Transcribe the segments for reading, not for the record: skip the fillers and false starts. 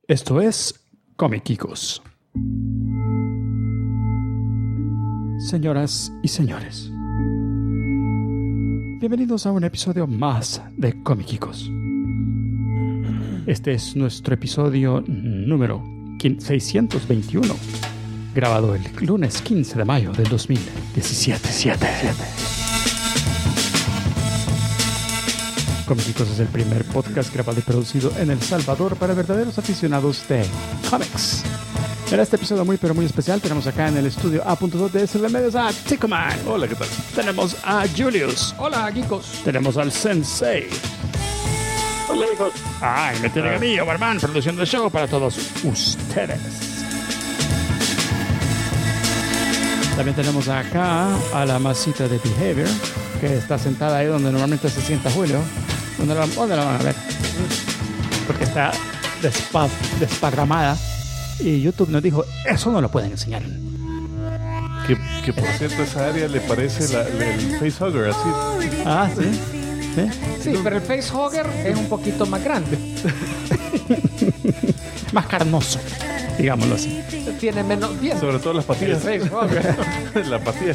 Esto es Comiquicos. Señoras y señores, bienvenidos a un episodio más de Comiquicos. Este es nuestro episodio número 621, grabado el lunes 15 de mayo del 2017. Comiquicos es el primer podcast grabado y producido en El Salvador para verdaderos aficionados de cómics. En este episodio muy especial tenemos acá en el estudio A.2 de SL Medios a Ticoman. Hola, ¿qué tal? Tenemos a Julius. Hola, geekos. Tenemos al Sensei. Hola, hijos. Y me tienen a mí, Oberman, produciendo el show para todos ustedes. También tenemos acá a la masita de Behavior, que está sentada ahí donde normalmente se sienta Julio. ¿Dónde la van a ver? Porque está desparramada. Y YouTube nos dijo, eso no lo pueden enseñar. Que por cierto, esa área le parece el facehugger, así. Sí. Sí, pero el facehugger es un poquito más grande. Más carnoso, digámoslo así. Tiene menos dientes. Sobre todo las patillas. El facehugger. La patilla.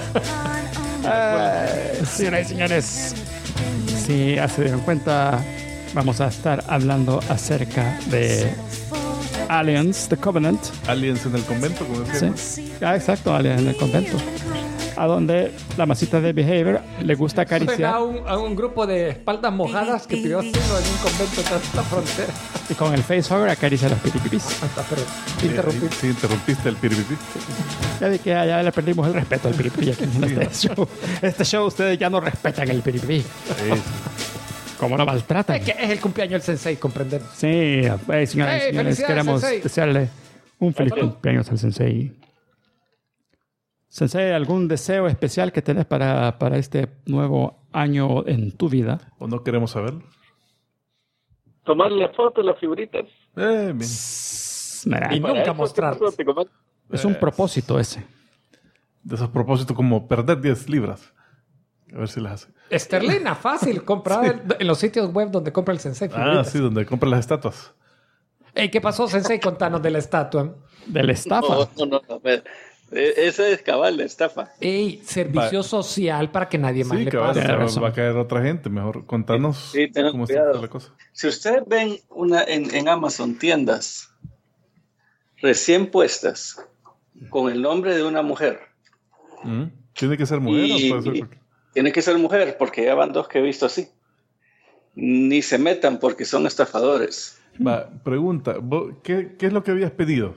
Señoras y señores, si ya se dieron cuenta, vamos a estar hablando acerca de Aliens, The Covenant. Aliens en el convento, como decíamos. Sí, exacto, Aliens en el convento. A donde la masita de Behavior le gusta Suena acariciar. a un grupo de espaldas mojadas que pidió asilo en un convento tras la frontera. Y con el facehugger acaricia los piripipis. Pero interrumpí. Sí, interrumpiste el piripipí. Ya vi que ya le perdimos el respeto al piripipí aquí en este show. Este show ustedes ya no respetan el piripipí. ¿Cómo lo maltratan? Es que es el cumpleaños del Sensei, comprender. Sí, señoras y señores, felicidades, queremos Sensei. desearle un feliz cumpleaños al Sensei. Sensei, ¿algún deseo especial que tenés para este nuevo año en tu vida? ¿O no queremos saberlo? Tomar la foto, las figuritas. Bien. Mira, Y nunca mostrar. es un propósito ese. De esos propósitos como perder 10 libras. A ver si las hace. Esterlina, fácil. Comprar en los sitios web donde compra el Sensei. figuritas. Sí, donde compran las estatuas. Ey, ¿qué pasó, Sensei? Contanos de la estatua. De la estafa. No. Esa es cabal, la estafa. Ey, servicio social para que nadie más Sí, le que pase. razón. va a caer otra gente. Mejor contanos Sí, tengan cómo cuidado. está la cosa. Si ustedes ven en Amazon tiendas recién puestas con el nombre de una mujer, ¿Tiene que ser mujer o puede ser cualquier? tiene que ser mujer porque ya van dos que he visto así. Ni se metan porque son estafadores. Va, pregunta, ¿qué es lo que habías pedido?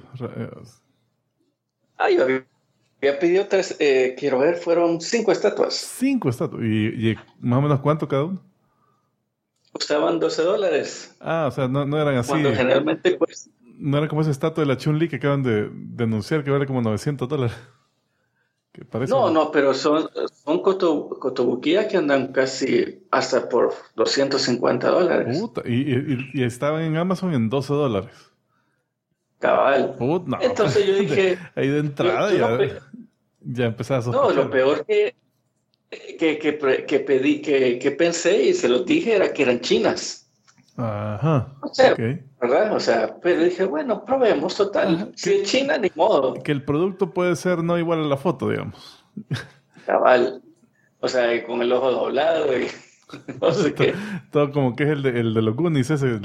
Yo había pedido 3, quiero ver, fueron 5 estatuas. 5 estatuas. ¿Y más o menos cuánto cada uno? Costaban $12. O sea, no eran así. Cuando generalmente cuesta. No eran como esa estatua de la Chun-Li que acaban de anunciar que vale como $900. Que parece. No, pero son cotobuquías que andan casi hasta por $250. Puta, y estaban en Amazon en $12. Cabal. Puta, no. Entonces yo dije... Ahí de entrada ya empezaba a sospechar. No, lo peor que pedí, que pensé y se los dije era que eran chinas. Ajá. O sea, Ok. ¿verdad? O sea, pero dije, bueno, probemos, total. Ajá. Si es china, ni modo. Que el producto puede ser no igual a la foto, digamos. Cabal. O sea, con el ojo doblado y no sé qué. Todo como que es el de los Goonies, ese,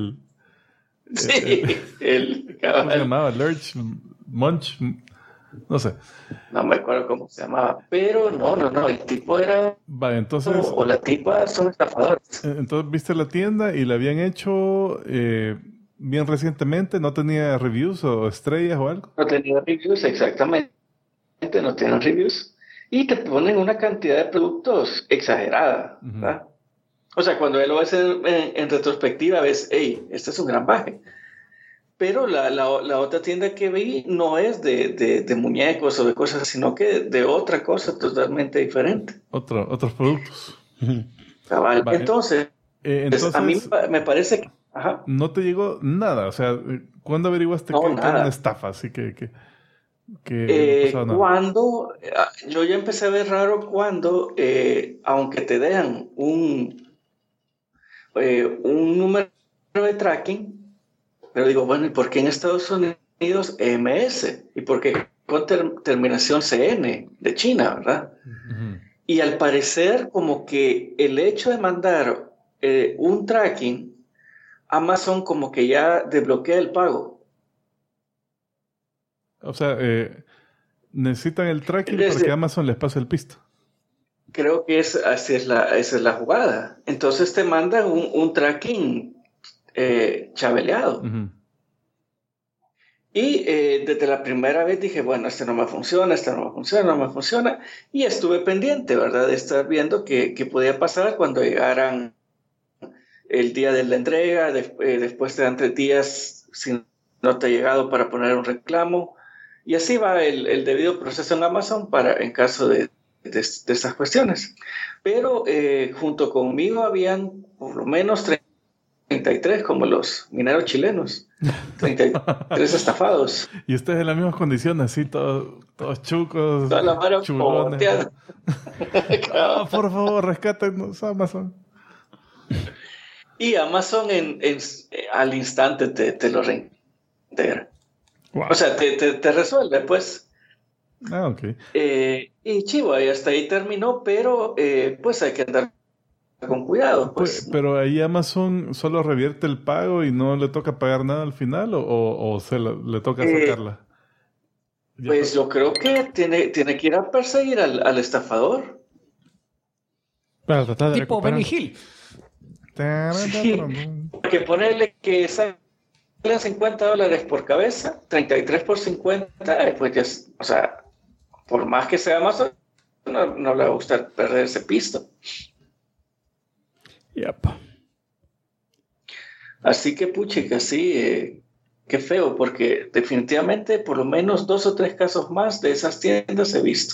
Sí, ¿cómo se cabal. llamaba? Lurch, Munch, no sé. No me acuerdo cómo se llamaba. Pero no, el tipo era... Vale, entonces, O la tipa son estafadores. entonces viste la tienda y la habían hecho bien recientemente, no tenía reviews o estrellas o algo. No tenía reviews, exactamente. No tienen reviews. Y te ponen una cantidad de productos exagerada, ¿verdad? O sea, cuando lo ves en retrospectiva, ves, hey, este es un gran baje. Pero la otra tienda que vi no es de muñecos o de cosas, sino que de otra cosa totalmente diferente. Otros productos. Cabal. Vale. Entonces, a mí me parece que... Ajá. No te llegó nada, o sea, ¿cuándo averiguaste No, que era nada. una estafa? Así que no pasaba nada. Cuando yo ya empecé a ver raro cuando, aunque te dejan un número de tracking, Pero digo, bueno, ¿y por qué en Estados Unidos EMS? ¿Y por qué con terminación CN de China, verdad? Ujú. Y al parecer, como que el hecho de mandar un tracking, Amazon como que ya desbloquea el pago. O sea, necesitan el tracking para Desde- que Amazon les pase el pisto. Creo que esa es la jugada. Entonces te manda un tracking chabeleado. Ujú. Y desde la primera vez dije, bueno, este no me funciona, no me funciona. Y estuve pendiente, ¿verdad? De estar viendo qué podía pasar cuando llegaran el día de la entrega, después te dan 3 días si no te ha llegado para poner un reclamo. Y así va el debido proceso en Amazon en caso de estas cuestiones. Pero junto conmigo habían por lo menos 33, como los mineros chilenos. 33 estafados. Y ustedes en las mismas condiciones, así, todos chucos, Toda la mara chulones. boteada. Ah, por favor, rescátenos, Amazon. Y Amazon al instante te lo reintegra. Wow. O sea, te resuelve, pues. Ah, ok. Y chivo, y hasta ahí terminó, pero pues hay que andar con cuidado, pues. Pero ahí Amazon solo revierte el pago y no le toca pagar nada al final, o le toca sacarla. Pues yo creo que tiene que ir a perseguir al estafador. Para tratar de Tipo recuperar. Benny Hill. Sí, porque ponerle que salen $50 por cabeza, 33 por 50, pues ya, o sea, por más que sea Amazon, no le va a gustar perder ese pisto. Yep. Así que, puchica, sí, qué feo, porque definitivamente por lo menos 2 o 3 casos más de esas tiendas he visto.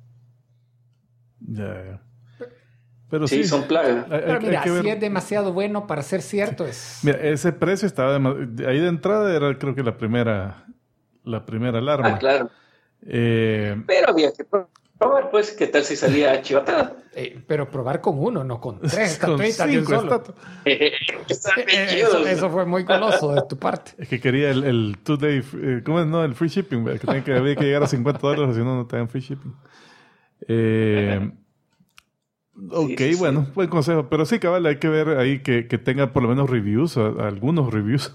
Ya. Pero Sí, sí, son plagas. Pero mira, que ver. si es demasiado bueno para ser cierto, es... Mira, ese precio estaba ahí de entrada era, creo que la primera alarma. Ah, claro. Eh, Pero había que probar, pues, qué tal si salía chivatada. pero probar con uno, no con 3 con estatuitas de un 5 solo. estatuas. Eso fue muy goloso de tu parte. Es que quería el 2-day, ¿cómo es? No, el free shipping, ¿verdad? Había que llegar a $50, si no te dan free shipping. Ok, Sí. bueno, buen consejo. Pero sí, cabal, hay que ver ahí que tenga por lo menos reviews, algunos reviews.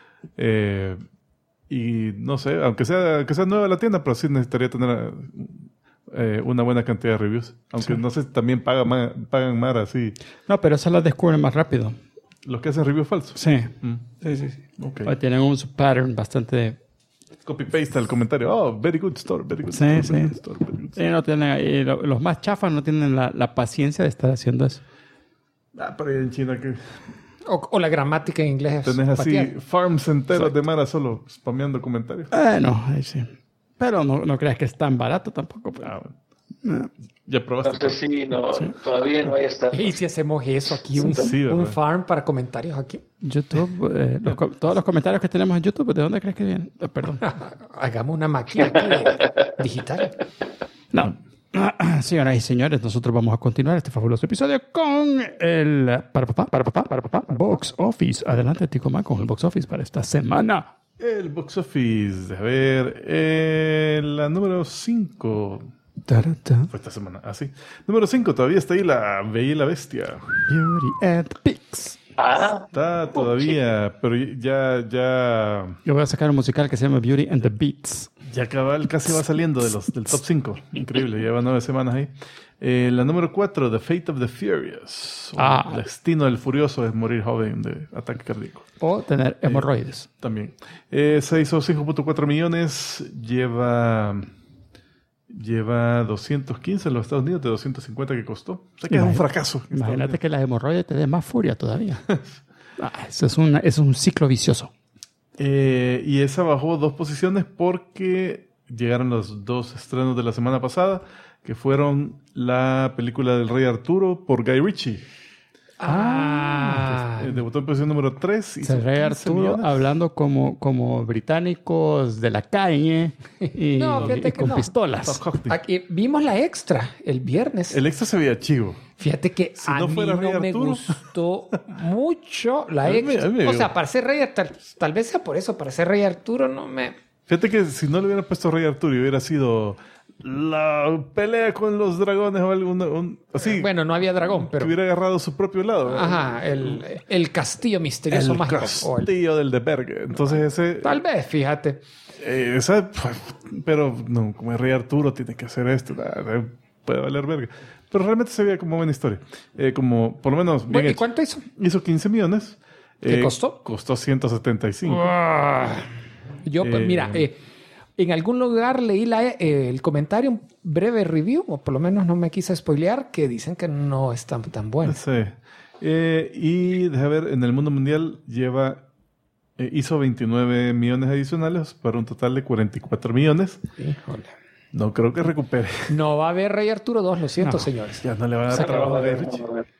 Y no sé, aunque sea nueva la tienda, pero sí necesitaría tener una buena cantidad de reviews. Aunque no sé, también pagan más así. No, pero eso lo descubren más rápido. Los que hacen reviews falsos. Sí. Mm. Sí. Ok. O tienen un pattern bastante... Copy-paste al comentario. Oh, very good store, very good Sí, store, sí. very good store, very good Sí, store. no tienen ahí, los más chafas no tienen la paciencia de estar haciendo eso. Ah, pero ahí en China que O la gramática en inglés. tenés así patear. farms enteros de Mara solo spameando comentarios. No, ahí sí. Pero no creas que es tan barato tampoco. Pues. Ah, bueno. Ya probaste. No sé si todavía no hay esta. ¿Y si hacemos eso aquí? Un ¿verdad? farm para comentarios aquí. YouTube, todos los comentarios que tenemos en YouTube, ¿de dónde crees que vienen? Perdón. Hagamos una máquina aquí digital. No. Señoras y señores, nosotros vamos a continuar este fabuloso episodio con el para papá, Box Office. Adelante, Ticomán, con el Box Office para esta semana. El box office. A ver, la número 5. Ta-ra-ta. Fue esta semana. Así. Número 5, todavía está ahí la Bella y la Bestia. Beauty and the Beast. Está todavía, pero ya Yo voy a sacar un musical que se llama Beauty and the Beats. cabal casi va saliendo del top 5. Increíble, lleva 9 semanas ahí. La número 4, The Fate of the Furious. El destino del furioso es morir joven de ataque cardíaco. O tener hemorroides. También. Se hizo 5.4 millones. Lleva 215 en los Estados Unidos de 250 que costó. O sea que es un fracaso. Imagínate que las hemorroides te den más furia todavía. Eso es un ciclo vicioso. Y esa bajó 2 posiciones porque llegaron los 2 estrenos de la semana pasada, que fueron la película del Rey Arturo por Guy Ritchie. Debutó en posición número 3. El Rey Arturo hablando como británicos de la calle y, fíjate y con pistolas. Aquí vimos la extra el viernes. El extra se veía chivo. Fíjate que Si a no mí fuera no Rey me Arturo. gustó mucho la A mí extra. me O dio. sea, para ser Rey tal vez sea por eso, para ser Rey Arturo no me... Fíjate que si no le hubieran puesto Rey Arturo y hubiera sido la pelea con los dragones o algo así, Bueno, no había dragón, que pero... hubiera agarrado su propio lado. Ajá, el castillo misterioso El mágico. castillo del de Berge. Entonces ese... Tal vez, fíjate. Pero no, como es Rey Arturo tiene que hacer esto. Puede valer verga. Pero realmente se veía como buena historia. Como, por lo menos... bien Bueno, ¿y hecho. cuánto hizo? Hizo 15 millones. ¿Qué costó? Costó 175. Yo, pues, mira, en algún lugar leí el comentario, un breve review, o por lo menos no me quise spoilear, que dicen que no es tan bueno. Sí. Y deja ver, en el mundo mundial hizo 29 millones adicionales para un total de 44 millones. Híjole. No creo que recupere. No va a haber Rey Arturo 2, lo siento, señores. Ya no le van a dar Se trabajo a acabó. Guy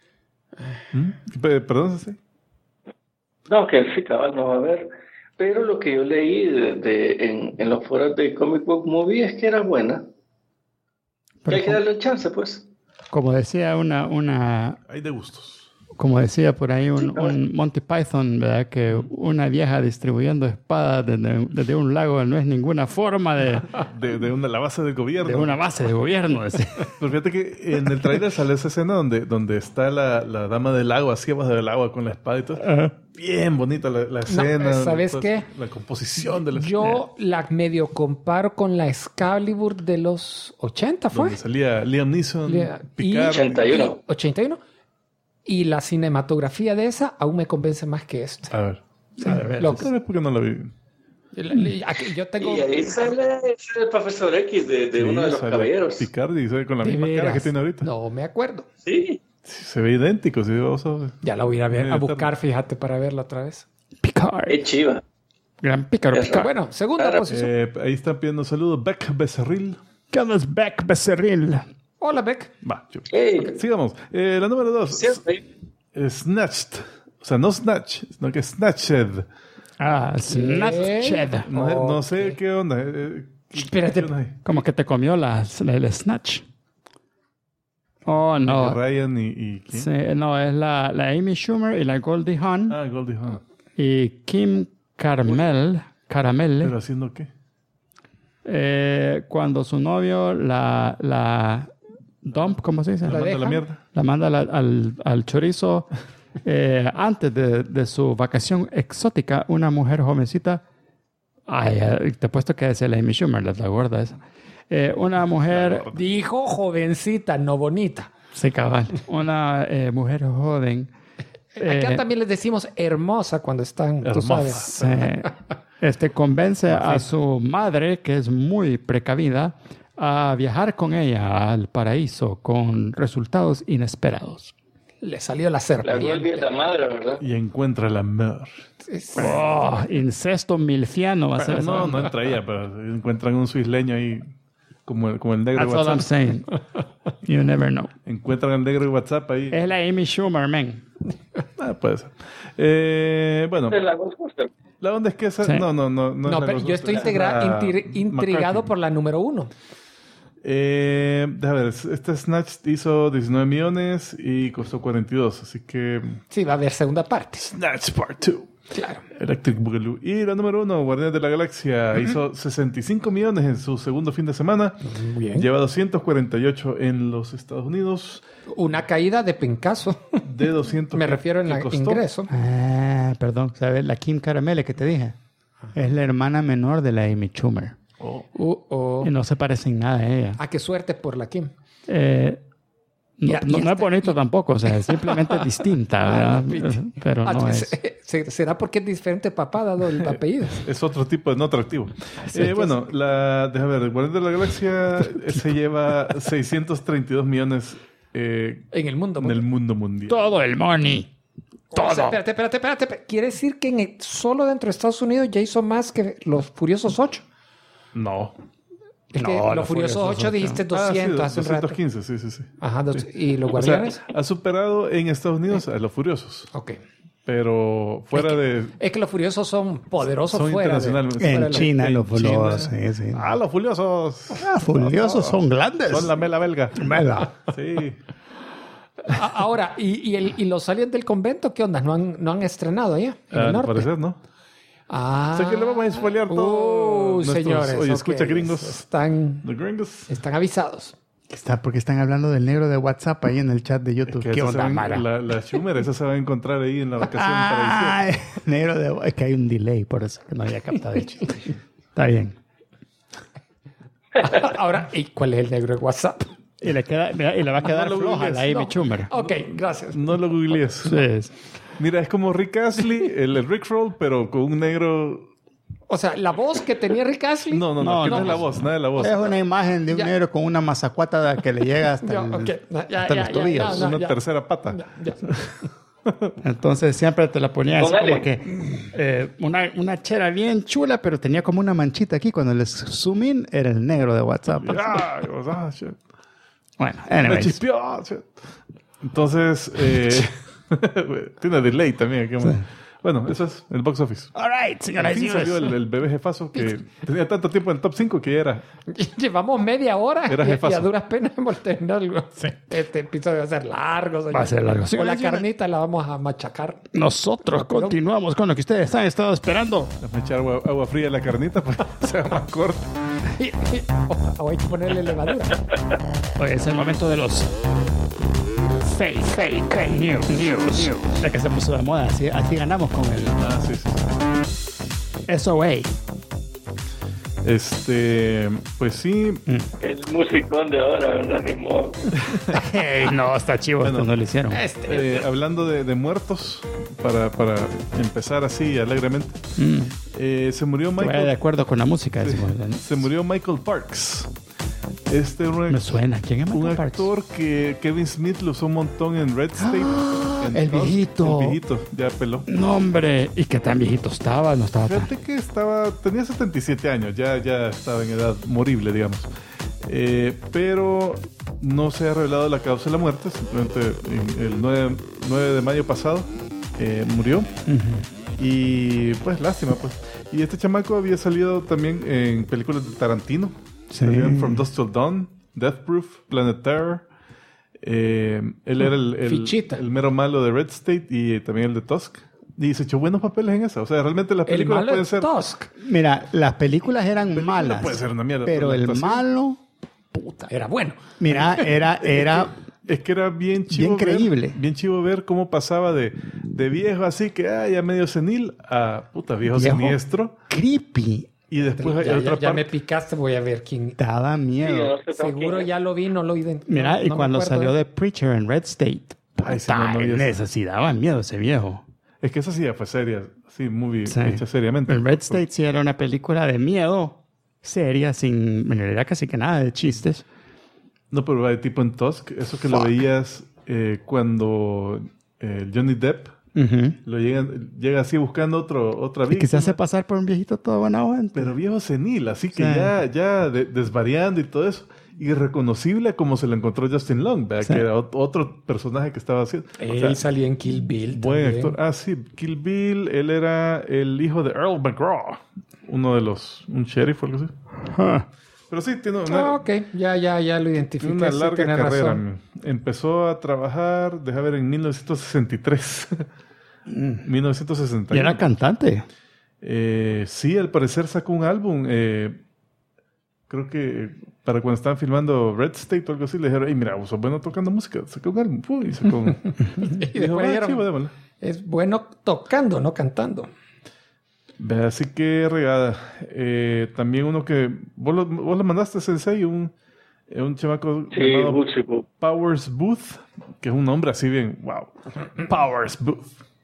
Ritchie. Perdón, ¿sí? No, que sí, cabal, no va a haber. Pero lo que yo leí en los foros de Comic Book Movie es que era buena. Que hay que darle un chance, pues. Como decía Hay de gustos. como decía por ahí un Monty Python, ¿verdad? Que una vieja distribuyendo espadas desde un lago no es ninguna forma de La base del gobierno. de una base de gobierno. Decía. Pero fíjate que en el trailer sale esa escena donde está la dama del lago, así abajo del agua con la espada y todo. Ajá. Bien bonita la escena. ¿sabes toda qué? La composición de la escena. Yo la medio comparo con la Excalibur de los 80, ¿fue? Donde salía Liam Neeson, Lea- Picard. 81. 81. Y la cinematografía de esa aún me convence más que esta. A ver. ¿Sabes por qué no la vi? Yo tengo... Y ahí sale el profesor X de Sí, uno de los sale caballeros. Picard y sale con la ¿De misma cara que veras? tiene ahorita. No me acuerdo. Sí. Sí, se ve idéntico. Sí, vamos a ver. Ya la voy a ir a, ver, a Eterno. buscar, fíjate, para verla otra vez. Picard. Es chiva. Gran Pícaro. Eso. Bueno, segunda Claro. posición. Ahí están pidiendo saludos. Beck Becerril. Carlos Beck Becerril. Hola, Beck. Va, chup. Hey. Sigamos. La número 2. Sí. Snatched. O sea, no Snatch, sino que Snatched. Snatched. No sé Ok. qué onda. Espérate. ¿qué onda ahí? Como que te comió el Snatch. Oh, no. Ryan y ¿quién? Sí, no, es la Amy Schumer y la Goldie Hawn Goldie Hawn. y Kim Caramel. ¿Pero haciendo qué? Cuando su novio la dump, ¿cómo se dice? La manda a la dejan? mierda. La manda al chorizo antes de su vacación exótica, una mujer jovencita. Ay, te he puesto que es la Amy Schumer, la gorda esa. Una mujer. Dijo jovencita, no bonita. Sí, cabal. Una mujer joven. Acá también les decimos hermosa cuando están, tú Hermosa. sabes. Convence a su madre, que es muy precavida, a viajar con ella al paraíso con resultados inesperados. Le salió la La serpiente. Goldie es la madre, ¿verdad? Y encuentra la mer. Oh, incesto milfiano va a ser No, eso. no entra ella, pero encuentran un suisleño ahí como el negro de That's all I'm WhatsApp. saying. You never know. Encuentran al negro de WhatsApp ahí. Es la Amy Schumer, man. Puede ser. Bueno, Es la Ghostbuster. la onda es que esa... Sí. No es No, la pero yo estoy Ghostbuster, es la intrigado McCarthy. por la número 1. Déjame ver, este Snatch hizo 19 millones y costó 42, así que Sí, va a haber segunda parte. Snatch Part 2. Claro. Electric Boogaloo. Y la número 1, Guardianes de la Galaxia, hizo 65 millones en su segundo fin de semana. Bien. Lleva 248 en los Estados Unidos. Una caída de pencazo. De 200 Me refiero en que el costó. ingreso. Perdón, ¿sabes? La Kim Caramel que te dije. Es la hermana menor de la Amy Schumer. Oh. Y no se parece en nada a ella. Ah, qué suerte por la Kim. No, Ya- no ya es está. bonito tampoco, o sea, es simplemente distinta, ¿verdad? Pero Ah, no es. ¿Será porque es diferente papá dado el apellido? Es otro tipo de no atractivo. Sí, Bueno, déjame ver, Guardianes de la Galaxia se lleva 632 millones En el mundo. en el mundo mundial. Todo el money. O sea, espérate. ¿Quiere decir que solo dentro de Estados Unidos ya hizo más que los Furiosos 8? No. Es que Los Furiosos 8 dijiste 200 hace un rato. 215, sí. Ajá, ¿y los Guardianes? O sea, ha superado en Estados Unidos a Los Furiosos. Ok. Pero fuera Es que Los Furiosos son poderosos son fuera internacionalmente. En China, Los Furiosos. Sí. Los Furiosos. Furiosos son grandes. Son la mela belga. Mela. Sí. Ahora, ¿y los aliens del convento qué onda? ¿No han estrenado allá en el Al norte? parecer, ¿no? Ah. O sea que le vamos a spoilear todo. Señores. Oye, ok. escucha, gringos. Están avisados. Porque están hablando del negro de WhatsApp ahí en el chat de YouTube. Que ¿Qué esa onda, se va- Mara? La Schumer, esa se va a encontrar ahí en la vacación para Negro de... Es que hay un delay, por eso que no había captado el chiste. Está bien. Ahora, ¿y cuál es el negro de WhatsApp? Y le va a quedar lo floja googlees. la Amy Schumer. Ok, gracias. No lo googlees. Sí. Mira, es como Rick Astley, el Rickroll, pero con un negro. O sea, la voz que tenía Rick Astley. No, que no es la voz, nada de la voz. Es una imagen de un Ya. negro con una mazacuata que le llega hasta, hasta los tobillos. Una tercera pata. Ya. Entonces siempre te la ponía así Póngale. como que una chera bien chula, pero tenía como una manchita aquí. Cuando les zoom in, era el negro de WhatsApp. Shit. Bueno, Me anyways. chispeó. Shit. Entonces, tiene delay también. Aquí, Bueno, eso es el box office. All right, señoras Al y fin salió señores. el bebé jefazo que tenía tanto tiempo en el top 5 que ya era. Llevamos media hora Era y jefazo. a duras penas hemos terminado. Este episodio va a ser largo. señor. Va a ser largo. O Señoras la y señores, carnita la vamos a machacar. Nosotros continuamos con lo que ustedes han estado esperando. Déjame echar agua fría a la carnita para que sea más corta. O hay que ponerle levadura. Hoy es el momento de los fake news. La que se puso de moda, así ganamos con el Sí. SOA. Pues sí. El musicón de ahora, ¿verdad? Ni modo. No, está chivo, Bueno, esto no lo hicieron. Hablando de muertos, para empezar así alegremente, se murió Vaya de Michael. acuerdo con la música. Sí, decimos, ¿no? se murió Michael Parks. Me suena. ¿Quién es un Michael Parks? actor que Kevin Smith lo usó un montón en Red State. en el Tusk. viejito. El viejito, ya peló. No, hombre. ¿Y qué tan viejito estaba? No estaba tan... Fíjate que tenía 77 años, ya estaba en edad morible, digamos. Pero no se ha revelado la causa de la muerte, simplemente el 9 de mayo pasado murió. Y pues lástima, pues. Y este chamaco había salido también en películas de Tarantino. Sí. Salían From Dusk Till Dawn, Death Proof, Planet Terror. Él era Fichita. el mero malo de Red State y también el de Tusk. Y se echó buenos papeles en esa. O sea, realmente las El películas malo pueden es ser... Tusk. Mira, las películas eran malas. puede ser una mierda, Pero la el actuación. malo... Era bueno. Mira, era Es que era bien chivo. Bien creíble. Bien chivo ver cómo pasaba de viejo así que ya medio senil a viejo siniestro. creepy. Y después hay otra Ya me parte. picaste, voy a ver quién. Daba miedo. Seguro ya lo vi, no lo identifiqué. Mira, y no me cuando acuerdo. salió The Preacher en Red State, Ay, sí, no vi eso. sí daba miedo ese viejo. Es que esa sí ya fue seria. Sí, movie Sí. hecha seriamente. El Red State sí era una película de miedo, seria, sin, en realidad casi que nada de chistes. No, pero hay tipo en Tusk. Eso que lo veías cuando Johnny Depp lo llega así buscando otra Y que se víctima. hace pasar por un viejito todo buena onda. Pero viejo senil, así que Sí. ya desvariando y todo eso. Irreconocible como se lo encontró Justin Long, ¿verdad? Sí. Que era otro personaje que estaba haciendo. O Él sea, salía en Kill Bill. buen también. actor. Ah, sí, Kill Bill. Él era el hijo de Earl McGraw. Un sheriff o algo así. Pero sí, tiene Ah, ok. Ya lo identifiqué. una sí, larga tienes carrera. razón. Empezó a trabajar, deja ver, en 1963. 1961. Y era cantante. Sí, al parecer sacó un álbum. Creo que para cuando estaban filmando Red State o algo así, le dijeron, hey, mira, vos sos bueno tocando música. Sacó un álbum. Y sacó un... Y después dijeron, chivo, démosle. es bueno tocando, no cantando. Ve, así que regada. También uno que... Vos lo mandaste, Sensei, un chamaco Sí, llamado músico. Powers Booth, que es un nombre así bien... Wow. Powers Booth.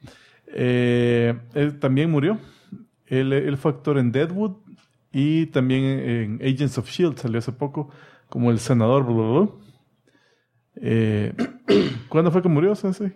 Él también murió. Él fue actor en Deadwood y también en Agents of S.H.I.E.L.D. salió hace poco como el senador. Bla, bla, bla. ¿Cuándo fue que murió, Sensei?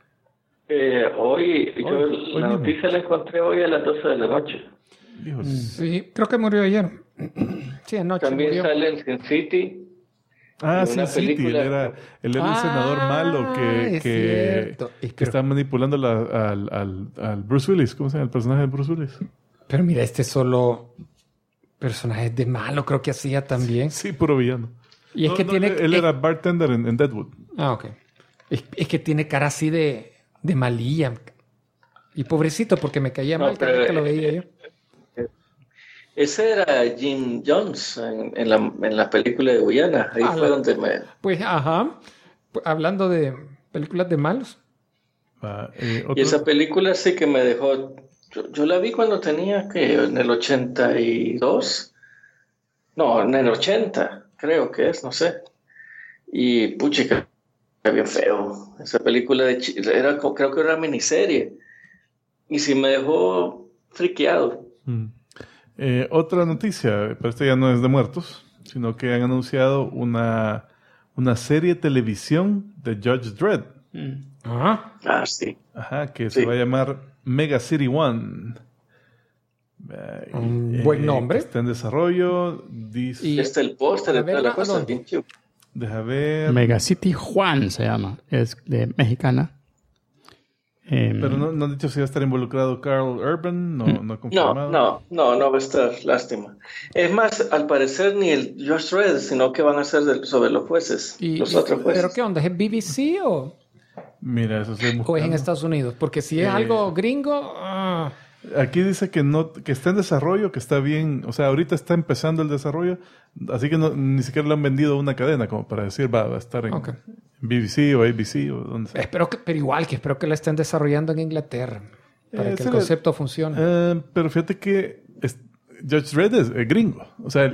Hoy Hoy la mismo. noticia la encontré hoy a las 12 de la noche. Híjole. Sí, creo que murió ayer. Sí, anoche También murió. sale en Sin City. Ah, Y Sin una City. Él película- era el senador malo es cierto. que está manipulando al Bruce Willis. ¿Cómo se llama el personaje de Bruce Willis? Pero mira, solo personajes de malo creo que hacía también. Sí, puro villano. Y es que tiene... Él era bartender en Deadwood. Ah, ok. Es que tiene cara así de malilla. Y pobrecito, porque me caía No, mal cada vez que lo veía yo. Ese era Jim Jones en la película de Guyana. Ahí fue donde me... Pues, ajá. Pues, hablando de películas de malos. Y esa película sí que me dejó... Yo la vi cuando tenía, que en el 82. No, en el 80, creo que es, no sé. Y puchica, bien feo. Esa película creo que era una miniserie. Y sí me dejó friqueado. Otra noticia, pero esta ya no es de muertos, sino que han anunciado una serie de televisión de Judge Dredd. Ajá. Ah, sí. Ajá, que Sí. se va a llamar Mega City One. Buen nombre. Está en desarrollo. Dice, Y- Está el póster para de toda la verla, cosa. ¿dónde? Bien chido. deja ver. Megacity Juan se llama. Es de mexicana. Pero no han dicho si va a estar involucrado Carl Urban. No ha confirmado. No va a estar, lástima. Es más, al parecer ni el Judge Dredd, sino que van a ser sobre los jueces, los otros jueces. ¿Pero qué onda? ¿Es BBC o Mira, eso estoy es en buscando. Estados Unidos? Porque si es algo gringo... Aquí dice que está en desarrollo, que está bien. O sea, ahorita está empezando el desarrollo. Así que ni siquiera le han vendido a una cadena como para decir va a estar en Ok. BBC o ABC o donde sea. pero igual que espero que la estén desarrollando en Inglaterra para que se el le- concepto funcione. Pero fíjate que Judge Dredd es gringo. O sea,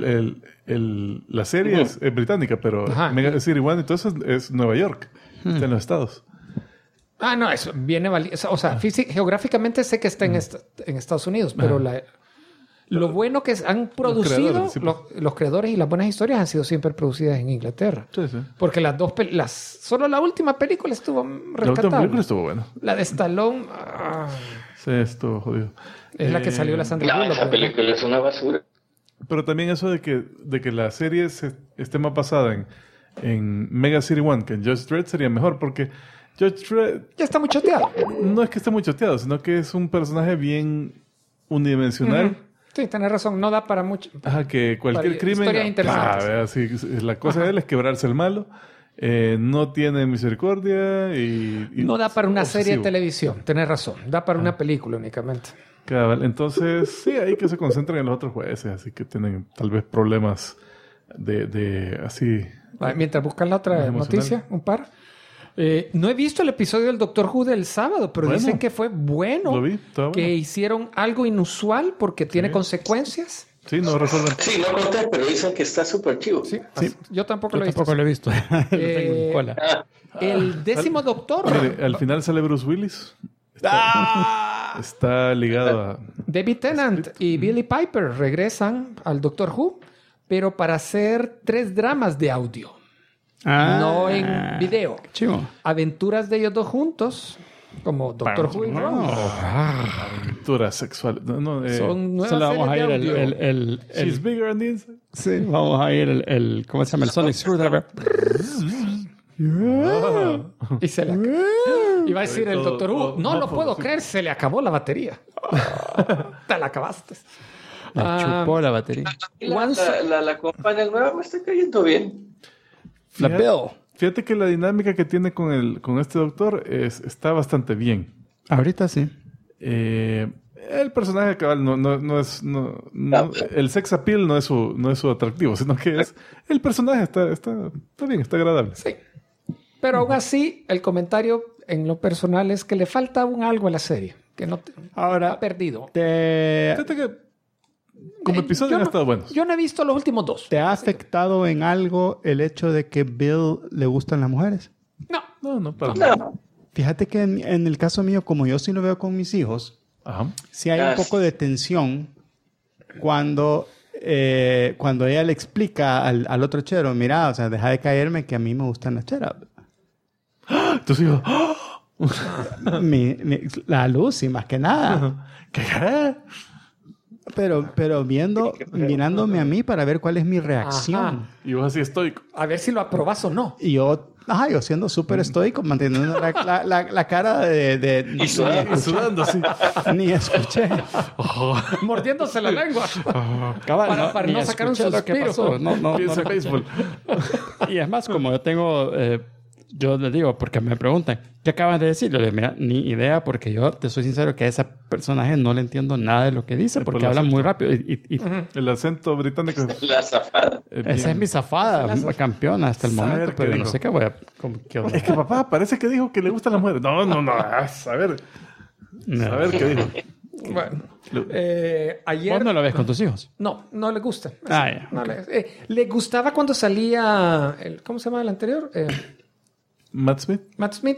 la serie es británica, pero Ajá. Mega City One y todo eso es Nueva York. Está en los Estados. No, eso viene o sea, geográficamente sé que está en Estados Unidos, pero lo bueno que han producido, creadores, sí, pues. los creadores y las buenas historias han sido siempre producidas en Inglaterra. Sí, sí. Porque solo la última película estuvo La última rescatable. película estuvo buena. La de Stallone Sí, estuvo jodido. es la que salió la Sandra No, Bullock. esa ¿verdad? película es una basura. Pero también eso de que la serie esté más basada en Mega City One que en Judge Dredd sería mejor, porque Judge Dredd Ya está muy choteado. no es que esté muy choteado, sino que es un personaje bien unidimensional. Sí, tenés razón. No da para mucho. Ajá, que cualquier Para crimen... historias interesantes. vea, sí, la cosa de él es quebrarse el malo, no tiene misericordia y No da para una serie de obsesivo. televisión. Tenés razón. Da para una película únicamente. Cabal. Entonces, sí, ahí que se concentren en los otros jueces, así que tienen tal vez problemas de así... Vale, mientras buscan la otra Emocional. noticia, un par. No he visto el episodio del Doctor Who del sábado, pero Bueno. dicen que fue bueno. Lo vi, estaba que bueno. hicieron algo inusual porque tiene consecuencias. Sí, no resuelven. Sí, no conté, pero dicen que está súper chivo. Sí, yo tampoco lo he visto. Tampoco lo he visto. Lo tengo Eh, en cola. Ah, El 10º Doctor, Mire, al final sale Bruce Willis. Está ligado a... David Tennant y Billie Piper regresan al Doctor Who, pero para hacer 3 dramas de audio, no en video. Chivo. Aventuras de ellos dos juntos, como Doctor Who y Rose. aventura sexual. Son nuevas Solo vamos a ir series de audio. She's bigger on the inside. Sí, vamos a ir el ¿cómo se llama? El Sonic Screwdriver. Y se le y va a decir el Doctor Who, no lo puedo creer, se le acabó la batería. Te la acabaste. Le chupó la batería. La compañía nueva me está cayendo bien. La Bill. Fíjate que la dinámica que tiene con este doctor está bastante bien. Ahorita sí. El personaje cabal no es... el sex appeal no es su atractivo, sino que es... El personaje está bien, está agradable. Sí. Pero aún así, el comentario en lo personal es que le falta aún algo a la serie. Que no Ahora, ha perdido. Fíjate que como episodio han estado buenos. Yo no he visto los últimos 2. ¿te ha afectado en algo el hecho de que Bill le gustan las mujeres? No. No, para nada. No, Fíjate que en el caso mío, como yo sí lo veo con mis hijos, Ajá. sí hay un poco de tensión cuando ella le explica al otro chero, mira, o sea, deja de caerme que a mí me gustan las cheras. Entonces digo, ¡oh! La Lucy, más que nada. ¿Qué? Pero mirándome a mí para ver cuál es mi reacción. Ajá. Y vos así estoico. A ver si lo aprobas o no. Y yo siendo súper estoico, manteniendo la cara de Y Sudando, sí. ni escuché. Mordiéndose la lengua. Cabal, Para ni no sacar un escuché lo que suspiro. pasó. No, Piensa en béisbol. Y es más, como yo tengo... yo les digo, porque me preguntan, ¿qué acabas de decir? Yo les digo, mira, ni idea, porque yo te soy sincero que a ese personaje no le entiendo nada de lo que dice, porque habla muy rápido. El acento británico. La zafada. Esa es mi zafada, campeona hasta el Saber momento, qué pero no dijo. sé qué voy a... ¿qué onda? Es que papá parece que dijo que le gustan las mujeres. No. A saber qué dijo. Bueno, ayer... ¿Vos no lo ves con tus hijos? No le gusta. Ya. No le gustaba cuando salía... ¿Cómo se llama el anterior? Matt Smith. Matt Smith.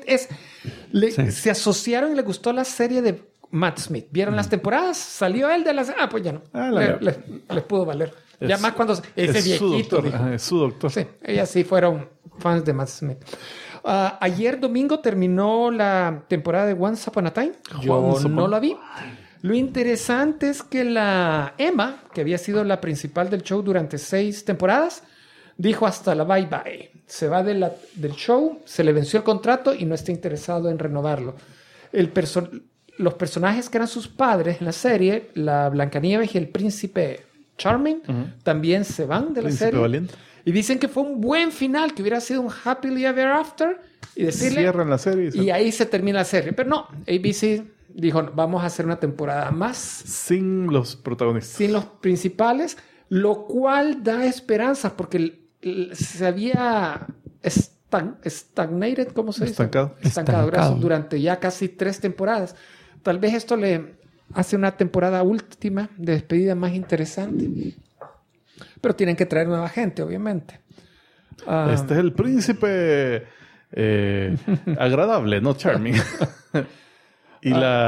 Se asociaron y le gustó la serie de Matt Smith. ¿Vieron las temporadas? Salió él de las... pues ya no. Les pudo valer. Ya más cuando... Ese es su viejito. doctor. dijo. Ajá, es su doctor. Sí, ellas sí fueron fans de Matt Smith. Ayer domingo terminó la temporada de Once Upon a Time. Yo no la vi. Lo interesante es que la Emma, que había sido la principal del show durante 6 temporadas, dijo hasta la bye bye. Se va del show, se le venció el contrato y no está interesado en renovarlo. Los personajes que eran sus padres en la serie, la Blancanieves y el príncipe Charming, también se van de la Príncipe serie. Valiente. Y dicen que fue un buen final, que hubiera sido un happily ever after. Y decirle, Cierran la serie. y ahí se termina la serie. Pero no, ABC dijo, vamos a hacer una temporada más Sin los protagonistas. sin los principales, lo cual da esperanzas porque se había stagnated, ¿cómo se dice? Estancado, gracias, durante ya casi 3 temporadas. Tal vez esto le hace una temporada última de despedida más interesante. Pero tienen que traer nueva gente, obviamente. Este es el príncipe agradable, no charming. y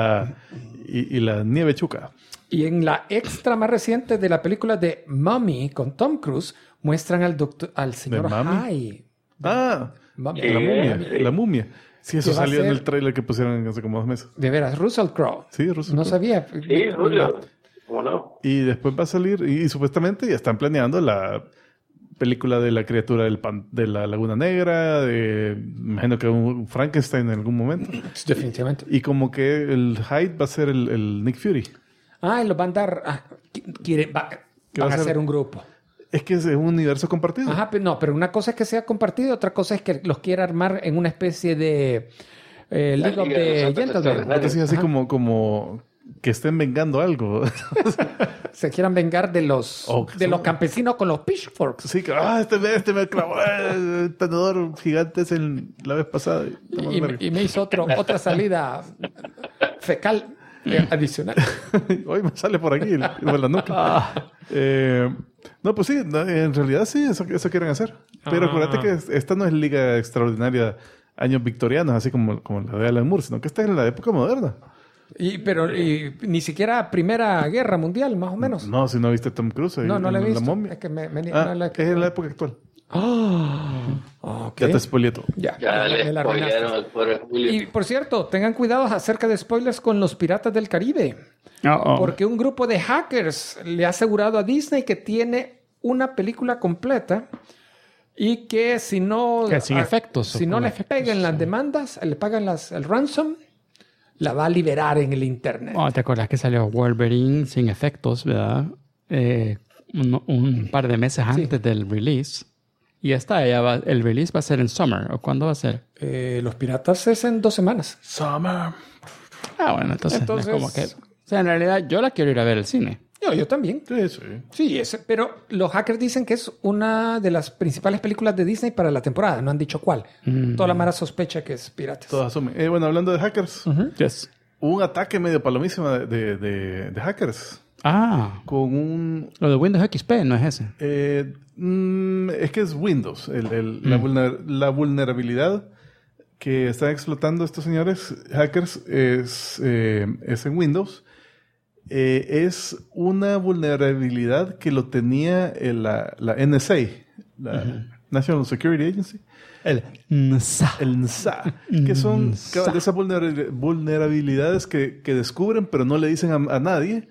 la nieve chuca. Y en la extra más reciente de la película de Mummy con Tom Cruise, muestran al señor Hyde. La momia. Sí, eso Que va a salió en ser- el tráiler que pusieron hace como 2 meses. De veras, Russell Crowe. Sí, Russell No Crowe. sabía. Sí, Julio. ¿Cómo no? Y después va a salir, y supuestamente ya están planeando la película de la criatura de la Laguna Negra, imagino que un Frankenstein en algún momento. Definitivamente. Y como que el Hyde va a ser el Nick Fury. Y los van a dar. ¿Qué Van va a a ser? ser un grupo. Es que es un universo compartido. Ajá, pero una cosa es que sea compartido, otra cosa es que los quiera armar en una especie de League of Liga de the los Gentlemen. Extraordinarios. Entonces así Ajá. como que estén vengando algo. Se quieran vengar de los los campesinos con los pitchforks. Sí, que este me clavó el tenedor gigante la vez pasada. Y me hizo otra salida fecal adicional. Hoy me sale por aquí, por la nuca. No, pues sí, en realidad sí, eso quieren hacer. Pero acuérdate que esta no es Liga Extraordinaria años victorianos, así como la de Alan Moore, sino que esta es en la época moderna. Pero ni siquiera Primera Guerra Mundial, más o menos. No, si no viste Tom Cruise. No la he visto. La momia. Es que no es en la época actual. Ok. Ya te spoileé todo. Ya Ya me le la arruinaste. spoilearon al pobre Julio. Y por cierto, tengan cuidado acerca de spoilers con los Piratas del Caribe. Porque un grupo de hackers le ha asegurado a Disney que tiene una película completa y que si no... Que sin efectos. Si no le peguen las demandas, le pagan el ransom, la va a liberar en el internet. ¿Te acuerdas que salió Wolverine sin efectos, verdad? Un par de meses antes del release. Y el release va a ser en summer. ¿O cuándo va a ser? Los Piratas es en 2 semanas. Summer. Bueno, entonces no es como que... O sea, en realidad yo la quiero ir a ver al cine. Yo también. Sí. Sí, pero los hackers dicen que es una de las principales películas de Disney para la temporada. No han dicho cuál. Toda la mara sospecha que es Piratas. Todos asumen. Bueno, hablando de hackers, Yes. hubo un ataque medio palomísimo de hackers. Con Lo de Windows XP no es ese. es que es Windows. La vulnerabilidad que están explotando estos señores hackers es en Windows. Es una vulnerabilidad que lo tenía la NSA, la National Security Agency. El NSA. El NSA. Que son de esas vulnerabilidades que descubren pero no le dicen a nadie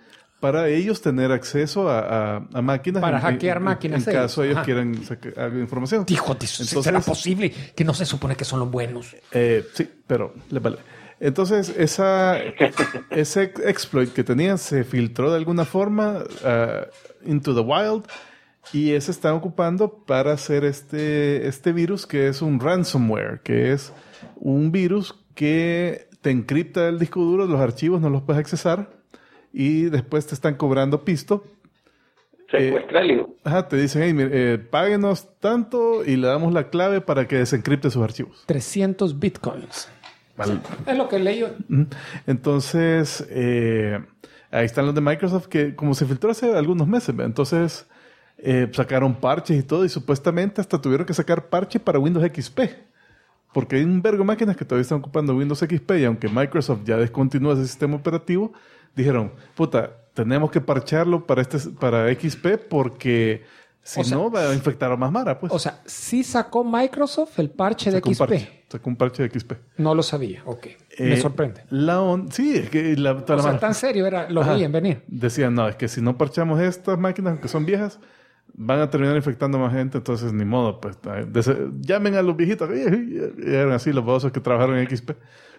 para ellos tener acceso a máquinas. Para hackear máquinas. En caso ellos quieran sacar algo de información. Hijo, entonces, ¿será posible que no se supone que son los buenos? Sí, pero les vale. Entonces, ese exploit que tenían se filtró de alguna forma into the wild y ese están ocupando para hacer este virus que es un ransomware, que es un virus que te encripta el disco duro, los archivos no los puedes accesar y después te están cobrando pisto. Secuestra el hijo. Te dicen, hey, páguenos tanto y le damos la clave para que desencripte sus archivos. 300 bitcoins. Vale. Es lo que leí yo. Entonces, ahí están los de Microsoft que como se filtró hace algunos meses, entonces sacaron parches y todo y supuestamente hasta tuvieron que sacar parches para Windows XP. Porque hay un vergo de máquinas que todavía están ocupando Windows XP y aunque Microsoft ya descontinúa ese sistema operativo, dijeron, tenemos que parcharlo para XP porque si no va a infectar a más mara, pues. O sea, sí sacó Microsoft el parche de XP. Sacó un parche de XP. No lo sabía. Ok. Me sorprende. Sí, es que toda la mara. Tan serio era, lo veían venir. Decían, no, es que si no parchamos estas máquinas, que son viejas, van a terminar infectando más gente, entonces ni modo, pues. Llamen a los viejitos. Y eran así los babosos que trabajaron en XP.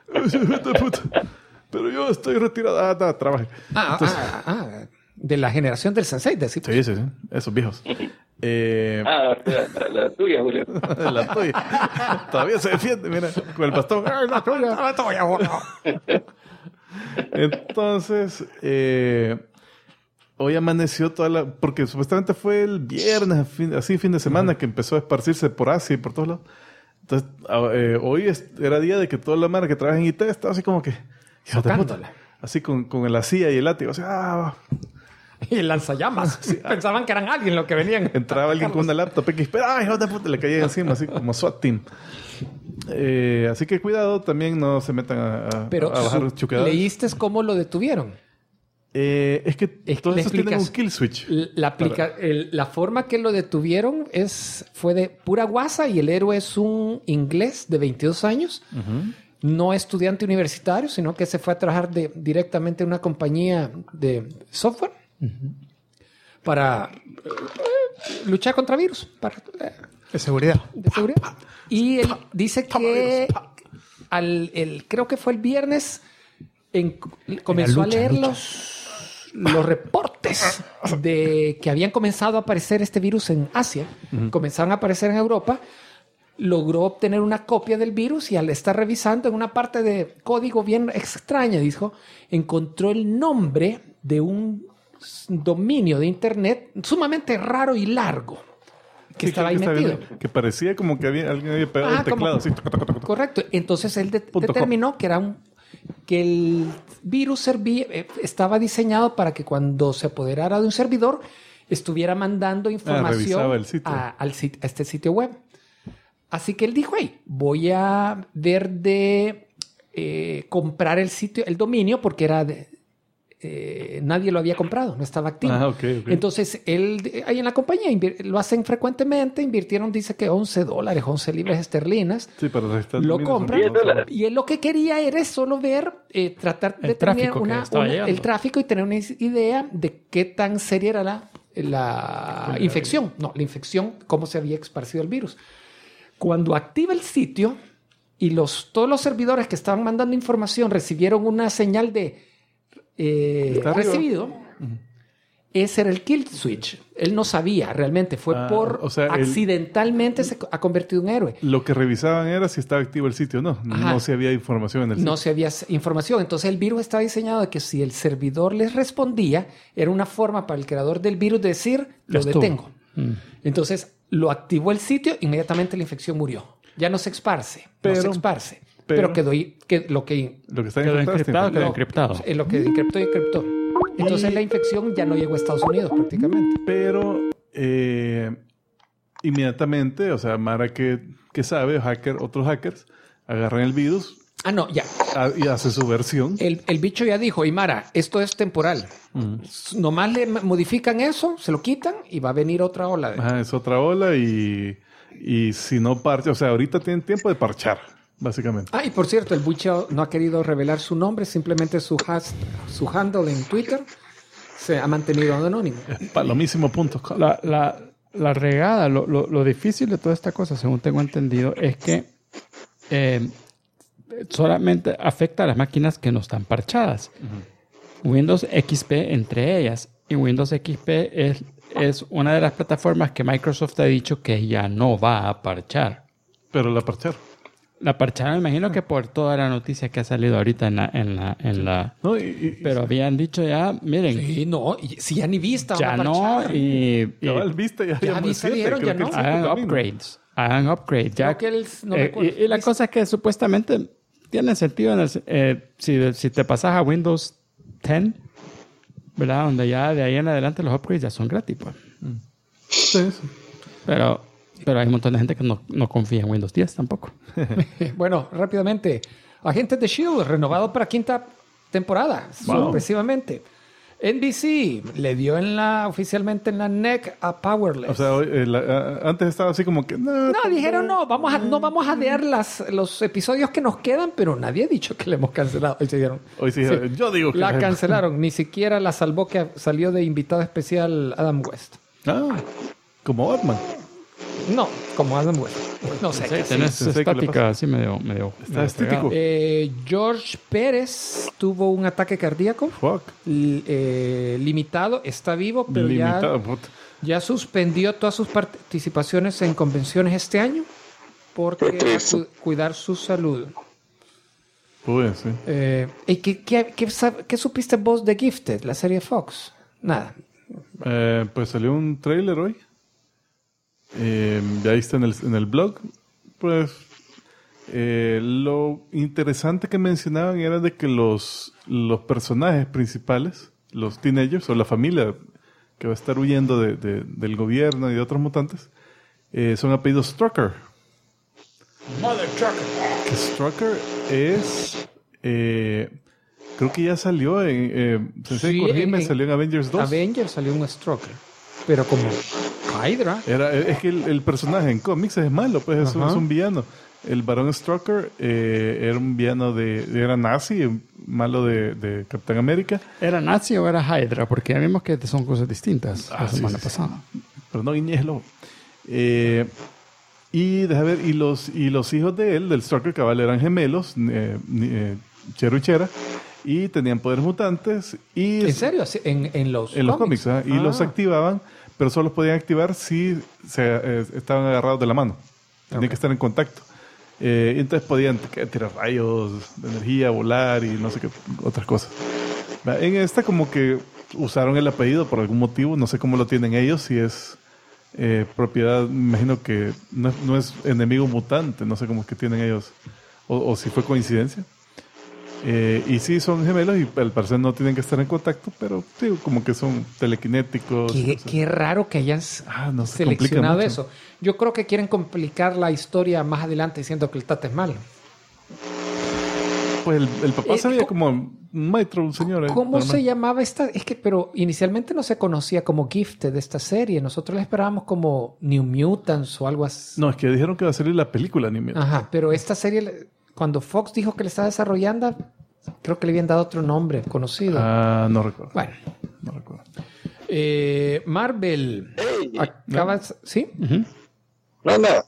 Pero yo estoy retirado. Trabaje. De la generación del Sensei, decir. Sí. Esos viejos. La tuya, Julio. La tuya. Todavía se defiende, mira, con el bastón. La tuya, Julio. Entonces, hoy amaneció porque supuestamente fue el viernes, fin de semana, que empezó a esparcirse por Asia y por todos lados. Entonces, hoy era día de que toda la mara que trabaja en IT estaba así como que... Así con la CIA y el látigo. O sea, y el lanzallamas. Sí, pensaban que eran alguien lo que venían. Entraba alguien con una laptop XP. ¡Ay, hijo de puta! Le caían encima, así como SWAT team. Así que cuidado, también no se metan a bajar chuqueadas. ¿Leíste cómo lo detuvieron? Es que todos esos tienen un kill switch. La forma que lo detuvieron fue de pura guasa y el héroe es un inglés de 22 años. No estudiante universitario, sino que se fue a trabajar directamente en una compañía de software para luchar contra virus. De seguridad. Y él dice que creo que fue el viernes, comenzó a leer los reportes de que habían comenzado a aparecer este virus en Asia, comenzaron a aparecer en Europa. Logró obtener una copia del virus y al estar revisando en una parte de código bien extraña, dijo, encontró el nombre de un dominio de internet sumamente raro y largo que estaba ahí metido. Que parecía como que alguien había pegado el teclado. Así. Correcto. Entonces él determinó que el virus estaba diseñado para que cuando se apoderara de un servidor estuviera mandando información a este sitio web. Así que él dijo, hey, voy a ver de comprar el dominio porque nadie lo había comprado, no estaba activo. Okay. Entonces, él ahí en la compañía lo hacen frecuentemente, invirtieron, dice que $11, 11 libras esterlinas. Sí, para lo compran. Y él lo que quería era solo ver, tratar de tener el tráfico y tener una idea de qué tan seria era la infección. No, la infección, cómo se había esparcido el virus. Cuando activa el sitio y todos los servidores que estaban mandando información recibieron una señal de recibido, ese era el kill switch. Él no sabía realmente, fue accidentalmente se ha convertido en héroe. Lo que revisaban era si estaba activo el sitio o no. No se había información en el sitio. No se había información. Entonces el virus estaba diseñado de que si el servidor les respondía, era una forma para el creador del virus de decir, lo detengo. Entonces lo activó el sitio, inmediatamente la infección murió. Ya no se esparce, pero quedó lo que está encriptado, quedó encriptado. Lo que encriptó. Entonces la infección ya no llegó a Estados Unidos prácticamente. Pero inmediatamente, o sea, Mara que sabe, otros hackers, agarran el virus. Ya. Y hace su versión. El bicho ya dijo, Mara, esto es temporal. Nomás le modifican eso, se lo quitan y va a venir otra ola. Es otra ola y si no parcha, o sea, ahorita tienen tiempo de parchar, básicamente. Y por cierto, el bicho no ha querido revelar su nombre, simplemente su handle en Twitter. se ha mantenido anónimo. Palomísimo.com. La regada, lo difícil de toda esta cosa, según tengo entendido, es que solamente afecta a las máquinas que no están parchadas. Windows XP entre ellas. Y Windows XP es una de las plataformas que Microsoft ha dicho que ya no va a parchar. Pero la parcharon. La parcharon, me imagino que por toda la noticia que ha salido ahorita en la... No, pero habían dicho ya, miren... Sí, no, si ya ni vista. Ya no, y cabal, vista ya vista dijeron, ya no. hagan upgrades. Hagan upgrades. Ya, Creo que no recuerdo. y la cosa es que supuestamente tiene sentido si te pasas a Windows 10, ¿verdad? Donde ya de ahí en adelante los upgrades ya son gratis, pues. Sí. Pero hay un montón de gente que no confía en Windows 10 tampoco. Bueno, rápidamente. Agentes de S.H.I.E.L.D. renovado para quinta temporada, sorpresivamente. NBC le dio oficialmente en la neck a Powerless. O sea, antes estaba así como que... No, dijeron no vamos a ver los episodios que nos quedan, pero nadie ha dicho que le hemos cancelado. Hoy sí, yo digo que... La cancelaron, ni siquiera la salvó que salió de invitado especial Adam West. Como Batman. No, como Adam West. No sé. Sí, tenés estática así medio está estético. George Pérez tuvo un ataque cardíaco. Fuck. Limitado, está vivo, pero ya suspendió todas sus participaciones en convenciones este año porque va a cuidar su salud. Pues sí. ¿Qué supiste vos de Gifted, la serie Fox? Nada. Pues salió un tráiler hoy. Ya está en el blog. Pues lo interesante que mencionaban era de que los personajes principales, los teenagers o la familia que va a estar huyendo del gobierno y de otros mutantes, son apellidos Strucker. Mother Trucker. Que Strucker es... creo que ya salió salió en Avengers 2. Avengers salió un Strucker. Pero como Hydra. Es que el personaje en cómics es malo, pues es un villano. El Barón Strucker era un villano era nazi, malo de Capitán América. ¿Era nazi o era Hydra? Porque ya vimos que son cosas distintas la semana pasada. Pero no, Iñezlo. Y deja ver, y los hijos de él, del Strucker cabal, eran gemelos, Chero y Chera, y tenían poderes mutantes. ¿En serio? En los cómics. Y los activaban, pero solo los podían activar si estaban agarrados de la mano. Tenían que estar en contacto. Entonces podían tirar rayos de energía, volar y no sé qué otras cosas. En esta como que usaron el apellido por algún motivo, no sé cómo lo tienen ellos, si es propiedad, me imagino que no es enemigo mutante, no sé cómo es que tienen ellos, o si fue coincidencia. Y sí, son gemelos y al parecer no tienen que estar en contacto, pero sí, como que son telequinéticos. Qué raro que hayan seleccionado eso. Yo creo que quieren complicar la historia más adelante diciendo que el Tata es malo. Pues el papá se veía como un maestro, un señor. ¿Cómo se llamaba esta? Pero inicialmente no se conocía como Gifted de esta serie. Nosotros la esperábamos como New Mutants o algo así. No, es que dijeron que va a salir la película New Mutants. Ajá, pero esta serie... Cuando Fox dijo que le estaba desarrollando, creo que le habían dado otro nombre conocido. No recuerdo. Bueno. No recuerdo. Marvel. ¿Sí? No, nada.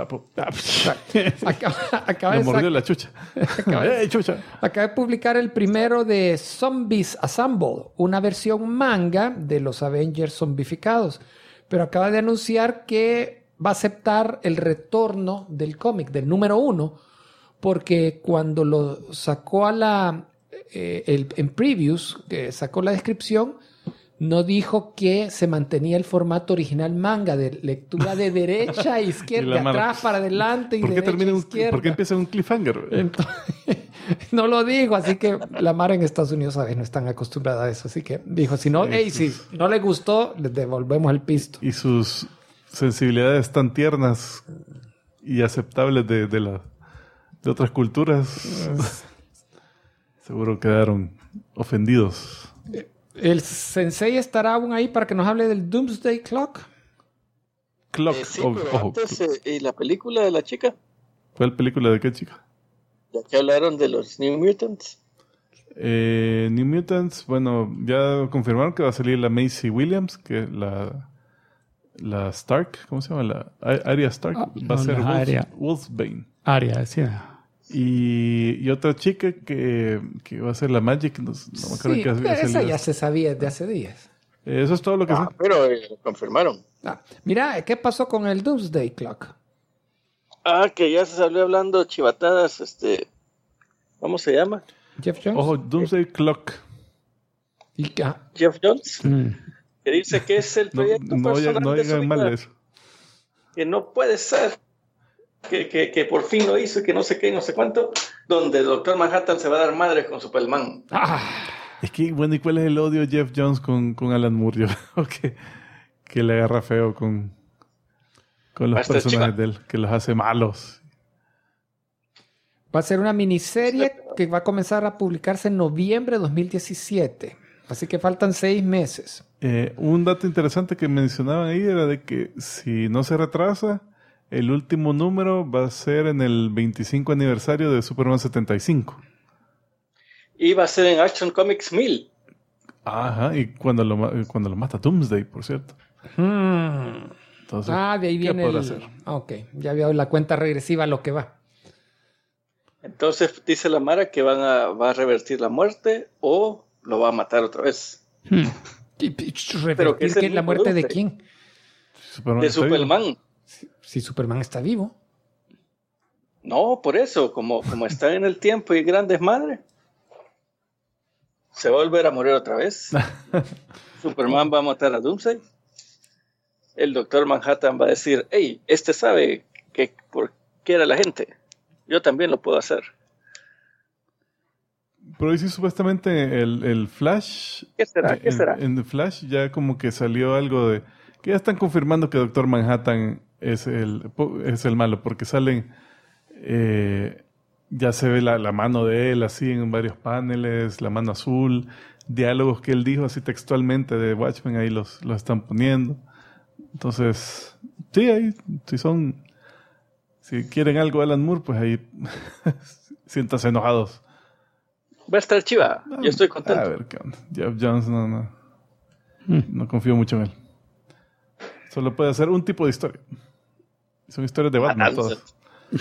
Acaba Le mordió la chucha. Acaba de publicar el primero de Zombies Assemble, una versión manga de los Avengers zombificados. Pero acaba de anunciar que va a aceptar el retorno del cómic, del número 1, porque cuando lo sacó en previews, que sacó la descripción, no dijo que se mantenía el formato original manga de lectura de derecha a izquierda, de atrás para adelante y derecha a izquierda. ¿Por qué empieza un cliffhanger? Entonces, no lo dijo, así que la Mara en Estados Unidos, ¿sabes? No están acostumbrada a eso, así que dijo, si no le gustó, le devolvemos el pisto. Y sus sensibilidades tan tiernas y aceptables de otras culturas seguro quedaron ofendidos. ¿El sensei estará aún ahí para que nos hable del Doomsday Clock? Sí, pero antes, ¿y la película de la chica? ¿Cuál película de qué chica? Ya que hablaron de los New Mutants. New Mutants, bueno, ya confirmaron que va a salir la Maisie Williams, que es la Stark, ¿cómo se llama? La Arya Stark. Va a ser Wolfsbane. Arya, sí. Y otra chica que va a ser la Magic, no me acuerdo Sí, qué esa ya se sabía desde hace días. Eso es todo lo que sé. Pero confirmaron. Mira, ¿qué pasó con el Doomsday Clock? Que ya se salió hablando chivatadas, ¿cómo se llama? Jeff Jones. Ojo, Doomsday Clock. Jeff Jones. Que dice que es el proyecto No personal de su digan mal vida, de eso. que no puede ser, que por fin lo hizo, que no sé qué, no sé cuánto, donde el Doctor Manhattan se va a dar madre con Superman. Es que, bueno, ¿y cuál es el odio de Jeff Jones con Alan Moore? Yo creo que le agarra feo con los personajes de él, que los hace malos. Va a ser una miniserie que va a comenzar a publicarse en noviembre de 2017. Así que faltan 6 meses. Un dato interesante que mencionaban ahí era de que si no se retrasa, el último número va a ser en el 25 aniversario de Superman 75. Y va a ser en Action Comics 1000. Ajá, y cuando lo mata Doomsday, por cierto. Entonces, de ahí viene ¿qué podrá hacer? Ok, ya veo la cuenta regresiva a lo que va. Entonces dice la Mara que va a revertir la muerte o lo va a matar otra vez. Pero que es la muerte de quién? De Superman. Si Superman está vivo. No, por eso, como está en el tiempo y gran desmadre, se va a volver a morir otra vez. Superman va a matar a Doomsday. El Doctor Manhattan va a decir, hey, sabe por qué era la gente. Yo también lo puedo hacer. Pero sí, supuestamente el Flash... ¿Qué será? En The Flash ya como que salió algo de... Que ya están confirmando que Doctor Manhattan es el malo, porque salen... ya se ve la mano de él así en varios paneles, la mano azul, diálogos que él dijo así textualmente de Watchmen, ahí los están poniendo. Entonces, sí, ahí, si quieren algo de Alan Moore, pues ahí siéntanse enojados. Va a estar chiva, yo estoy contento. A ver qué onda. Jeff Jones no confío mucho en él. Solo puede hacer un tipo de historia. Son historias de Batman todas.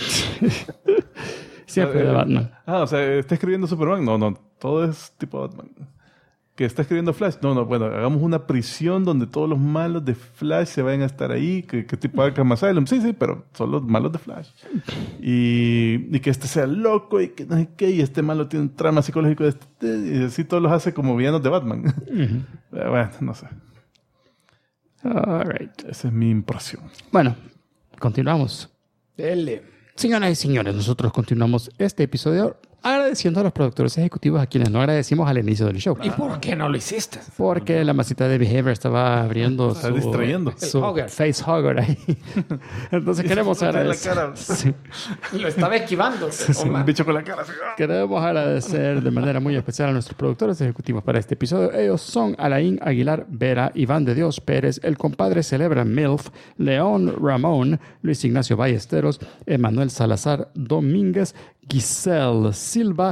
Siempre de Batman. O sea, ¿está escribiendo Superman? No, todo es tipo Batman. ¿Que está escribiendo Flash? No, bueno, hagamos una prisión donde todos los malos de Flash se vayan a estar ahí. ¿Qué tipo Arkham Asylum? Sí, pero son los malos de Flash. Y que sea loco y que no sé qué, y malo tiene un trama psicológico y así todos los hace como villanos de Batman. Bueno, no sé. All right. Esa es mi impresión. Bueno, continuamos. Dele. Señoras y señores, nosotros continuamos este episodio agradeciendo a los productores ejecutivos a quienes no agradecimos al inicio del show. ¿Y por qué no lo hiciste? Porque la masita de Behavior estaba abriendo distrayendo. su facehugger ahí. Entonces queremos agradecer. Sí. Lo estaba esquivando. Un bicho con la cara. Queremos agradecer de manera muy especial a nuestros productores ejecutivos para este episodio. Ellos son Alain Aguilar Vera, Iván de Dios Pérez, El Compadre Celebra Milf, León Ramón, Luis Ignacio Ballesteros, Emanuel Salazar Domínguez, Giselle Silva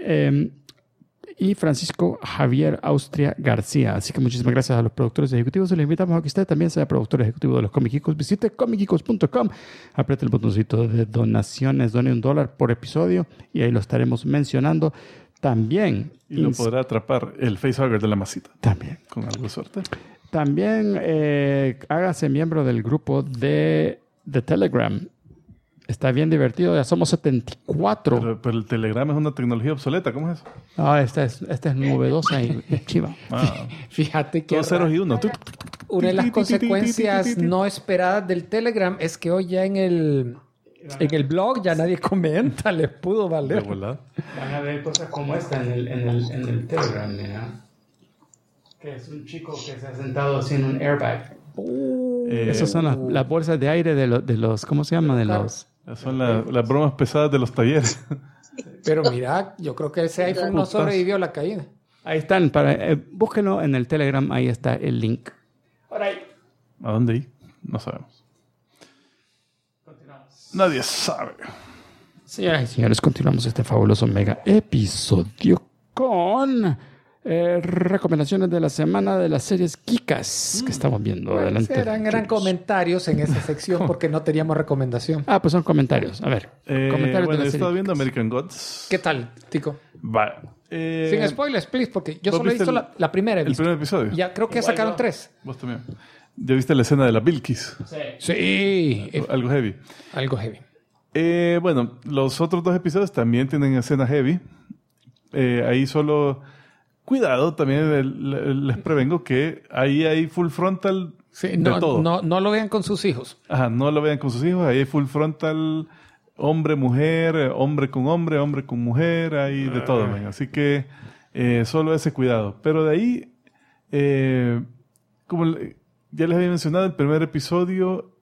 y Francisco Javier Austria García. Así que muchísimas gracias a los productores ejecutivos y les invitamos a que usted también sea productor ejecutivo de los Comic Geekos. Visite comicgeekos.com, apriete el botoncito de donaciones, done $1 por episodio y ahí lo estaremos mencionando también. Y lo podrá atrapar el facehugger de la masita. También. Con algo de suerte. También hágase miembro del grupo de Telegram. Está bien divertido, ya somos 74. Pero el Telegram es una tecnología obsoleta, ¿cómo es eso? Esta es novedosa y chiva. Fíjate que todos ceros y unos. Una de las consecuencias no esperadas del Telegram es que hoy ya en el blog ya nadie comenta, les pudo valer. Van a ver cosas como esta en el Telegram, ¿no? Que es un chico que se ha sentado así en un airbag. Esas son las bolsas de aire de los ¿cómo se llama? Son las bromas pesadas de los talleres. Pero mira, yo creo que ese iPhone no sobrevivió a la caída. Ahí están, búsquenlo en el Telegram, ahí está el link. ¿A dónde ir? No sabemos. Continuamos. Nadie sabe. Señoras y señores, continuamos este fabuloso mega episodio con recomendaciones de la semana de las series Kikas que estamos viendo. Adelante. Eran comentarios en esa sección porque no teníamos recomendación. Pues son comentarios. A ver. Comentarios bueno, de la he serie estado viendo Kick-Ass. American Gods. ¿Qué tal, Tico? Va. Sin spoilers, please, porque yo ¿vos solo he viste visto la primera. el primer episodio? Ya creo que sacaron 3. Vos también. ¿Ya viste la escena de la Bilkis? Sí. Algo heavy. Algo heavy. Bueno, los otros 2 episodios también tienen escena heavy. Ahí solo... Cuidado, también les prevengo que ahí hay full frontal Sí, de todo. no lo vean con sus hijos. Ajá, no lo vean con sus hijos. Ahí hay full frontal, hombre-mujer, hombre con mujer, hay de todo. Man. Así que solo ese cuidado. Pero de ahí, como ya les había mencionado, el primer episodio,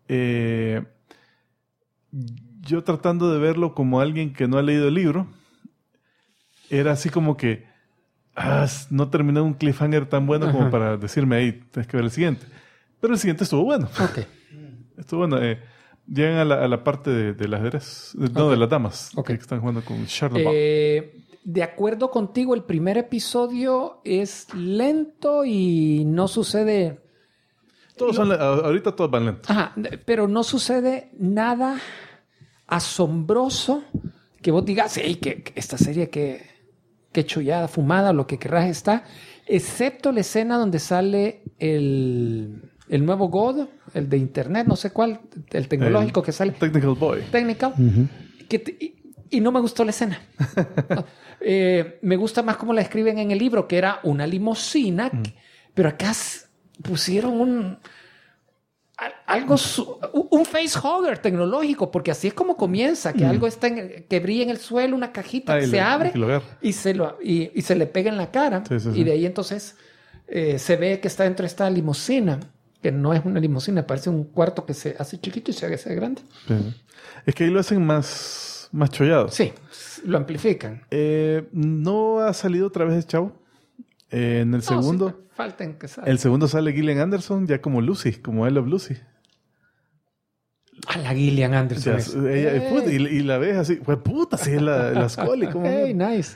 yo tratando de verlo como alguien que no ha leído el libro, era así como que no terminé un cliffhanger tan bueno como para decirme ahí, tienes que ver el siguiente. Pero el siguiente estuvo bueno. Ok. Estuvo bueno. Llegan a la parte de las ajedrez. No, de las damas. Ok. Que están jugando con Charlotte. De acuerdo contigo, el primer episodio es lento y no sucede... Ahorita todos van lentos. Ajá, pero no sucede nada asombroso que vos digas, hey, que esta serie que chullada, fumada, lo que querrás está, excepto la escena donde sale el nuevo God, el de internet, no sé cuál, el tecnológico que sale. Technical Boy. Technical. Y no me gustó la escena. Me gusta más cómo la escriben en el libro, que era una limusina, pero acá pusieron un facehugger tecnológico, porque así es como comienza, que algo está que brilla en el suelo, una cajita que se abre y se le pega en la cara. Sí. Y de ahí entonces se ve que está dentro de esta limusina, que no es una limusina, parece un cuarto que se hace chiquito y se hace grande. Sí. Es que ahí lo hacen más chollado. Sí, lo amplifican. ¿No ha salido otra vez el chavo? En el segundo... Sí, falten que salga. El segundo sale Gillian Anderson ya como Lucy, como I Love Lucy. A la Gillian Anderson. Y la ves así, pues puta, sí es la Scully. Hey, nice.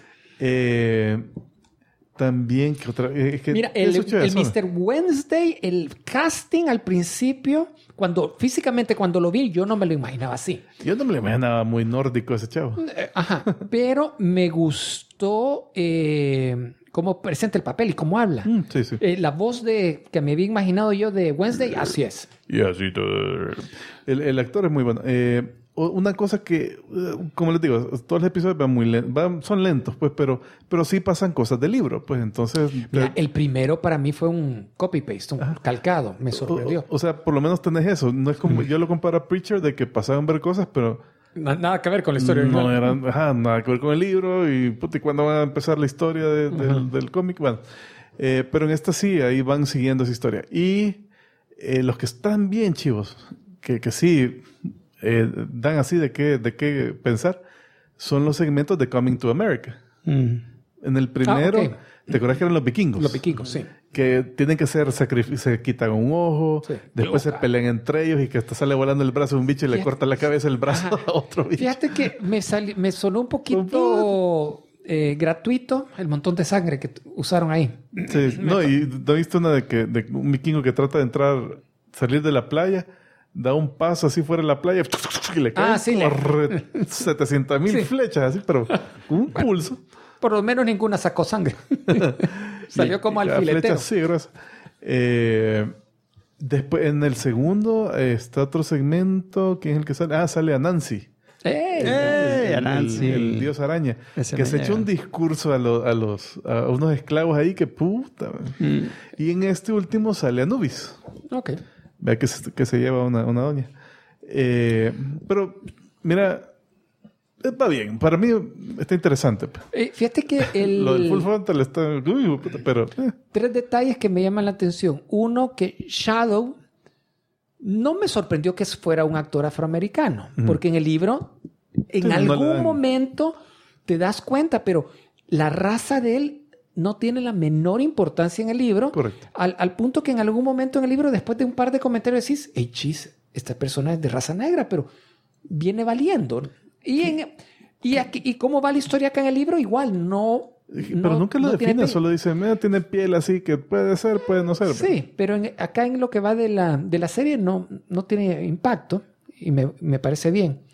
También, que otra... Mira, el Mr. Wednesday, el casting al principio, físicamente cuando lo vi, yo no me lo imaginaba así. Yo no me lo imaginaba muy nórdico ese chavo. Ajá, pero me gustó cómo presenta el papel y cómo habla. Sí, sí. La voz que me había imaginado yo de Wednesday, así es. Y así todo. El actor es muy bueno. Una cosa que, como les digo, todos los episodios son lentos, pues, pero sí pasan cosas del libro, pues, entonces... Mira, el primero para mí fue un copy-paste, un calcado. Me sorprendió. O sea, por lo menos tenés eso. No es como... Yo lo comparo a Preacher de que pasaban ver cosas, pero... Nada que ver con la historia. No eran... nada que ver con el libro y cuándo va a empezar la historia del cómic. Bueno, pero en esta sí, ahí van siguiendo esa historia. Y los que están bien chivos, que sí... dan así de qué pensar, son los segmentos de Coming to America. En el primero, ¿te acuerdas que eran los vikingos? Los vikingos, sí. Que tienen que hacer sacrificios, se quitan un ojo, después se pelean entre ellos y que hasta sale volando el brazo de un bicho y le corta la cabeza el brazo a otro bicho. Fíjate que me sonó un poquito gratuito el montón de sangre que usaron ahí. Sí, y ¿no viste una de un vikingo que trata de salir de la playa? Da un paso así fuera de la playa y le caen 700,000 flechas, así, pero con un pulso. Por lo menos ninguna sacó sangre. Salió como alfiletero. Sí, gruesa. Después, en el segundo, está otro segmento. ¿Quién es el que sale? Sale Anansi. Anansi. El dios araña. Que se echó un discurso a unos esclavos ahí que puta. Y en este último sale Anubis. Ok. Vea que se lleva una doña. Pero, mira, va bien. Para mí está interesante. Fíjate que lo del full frontal está... pero... 3 detalles que me llaman la atención. Uno, que Shadow no me sorprendió que fuera un actor afroamericano. Porque en el libro, en algún momento te das cuenta, pero la raza de él no tiene la menor importancia en el libro. Correcto. Al punto que en algún momento en el libro, después de un par de comentarios, decís, hey, chis, esta persona es de raza negra, pero viene valiendo. Y cómo va la historia acá en el libro, igual, no Pero nunca lo define, solo dice, mira, tiene piel así que puede ser, puede no ser. Sí, pero acá en lo que va de la serie no tiene impacto y me parece bien.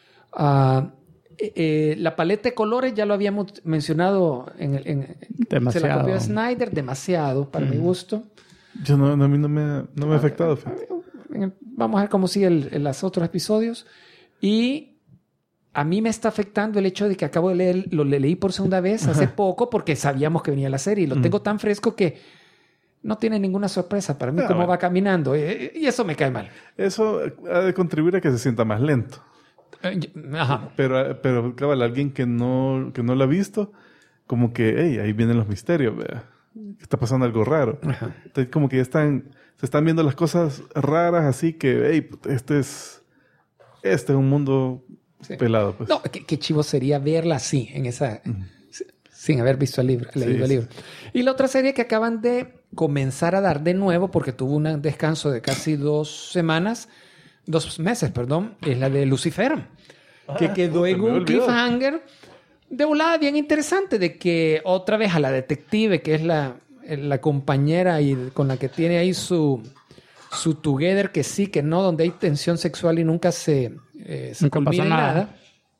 La paleta de colores ya lo habíamos mencionado demasiado. Se la copió Snyder, demasiado para mi gusto. A mí no me ha afectado. Vamos a ver cómo sigue los otros episodios. Y a mí me está afectando el hecho de que acabo de leer, lo leí por segunda vez hace poco porque sabíamos que venía la serie y lo tengo tan fresco que no tiene ninguna sorpresa para mí cómo va caminando. Y eso me cae mal. Eso ha de contribuir a que se sienta más lento. Ajá. Pero cabal, alguien que no lo ha visto, como que, hey, ahí vienen los misterios, ¿verdad? Está pasando algo raro. Ajá. Entonces, como que se están viendo las cosas raras, así que, hey, este es un mundo pelado. Pues. No, qué chivo sería verla así, en esa... Sin haber visto leído el libro. Y la otra serie que acaban de comenzar a dar de nuevo, porque tuvo un descanso de casi 2 meses, es la de Lucifer, que quedó en un cliffhanger de volada bien interesante, de que otra vez a la detective, que es la compañera y con la que tiene ahí su together, que sí, que no, donde hay tensión sexual y nunca se culmina nada.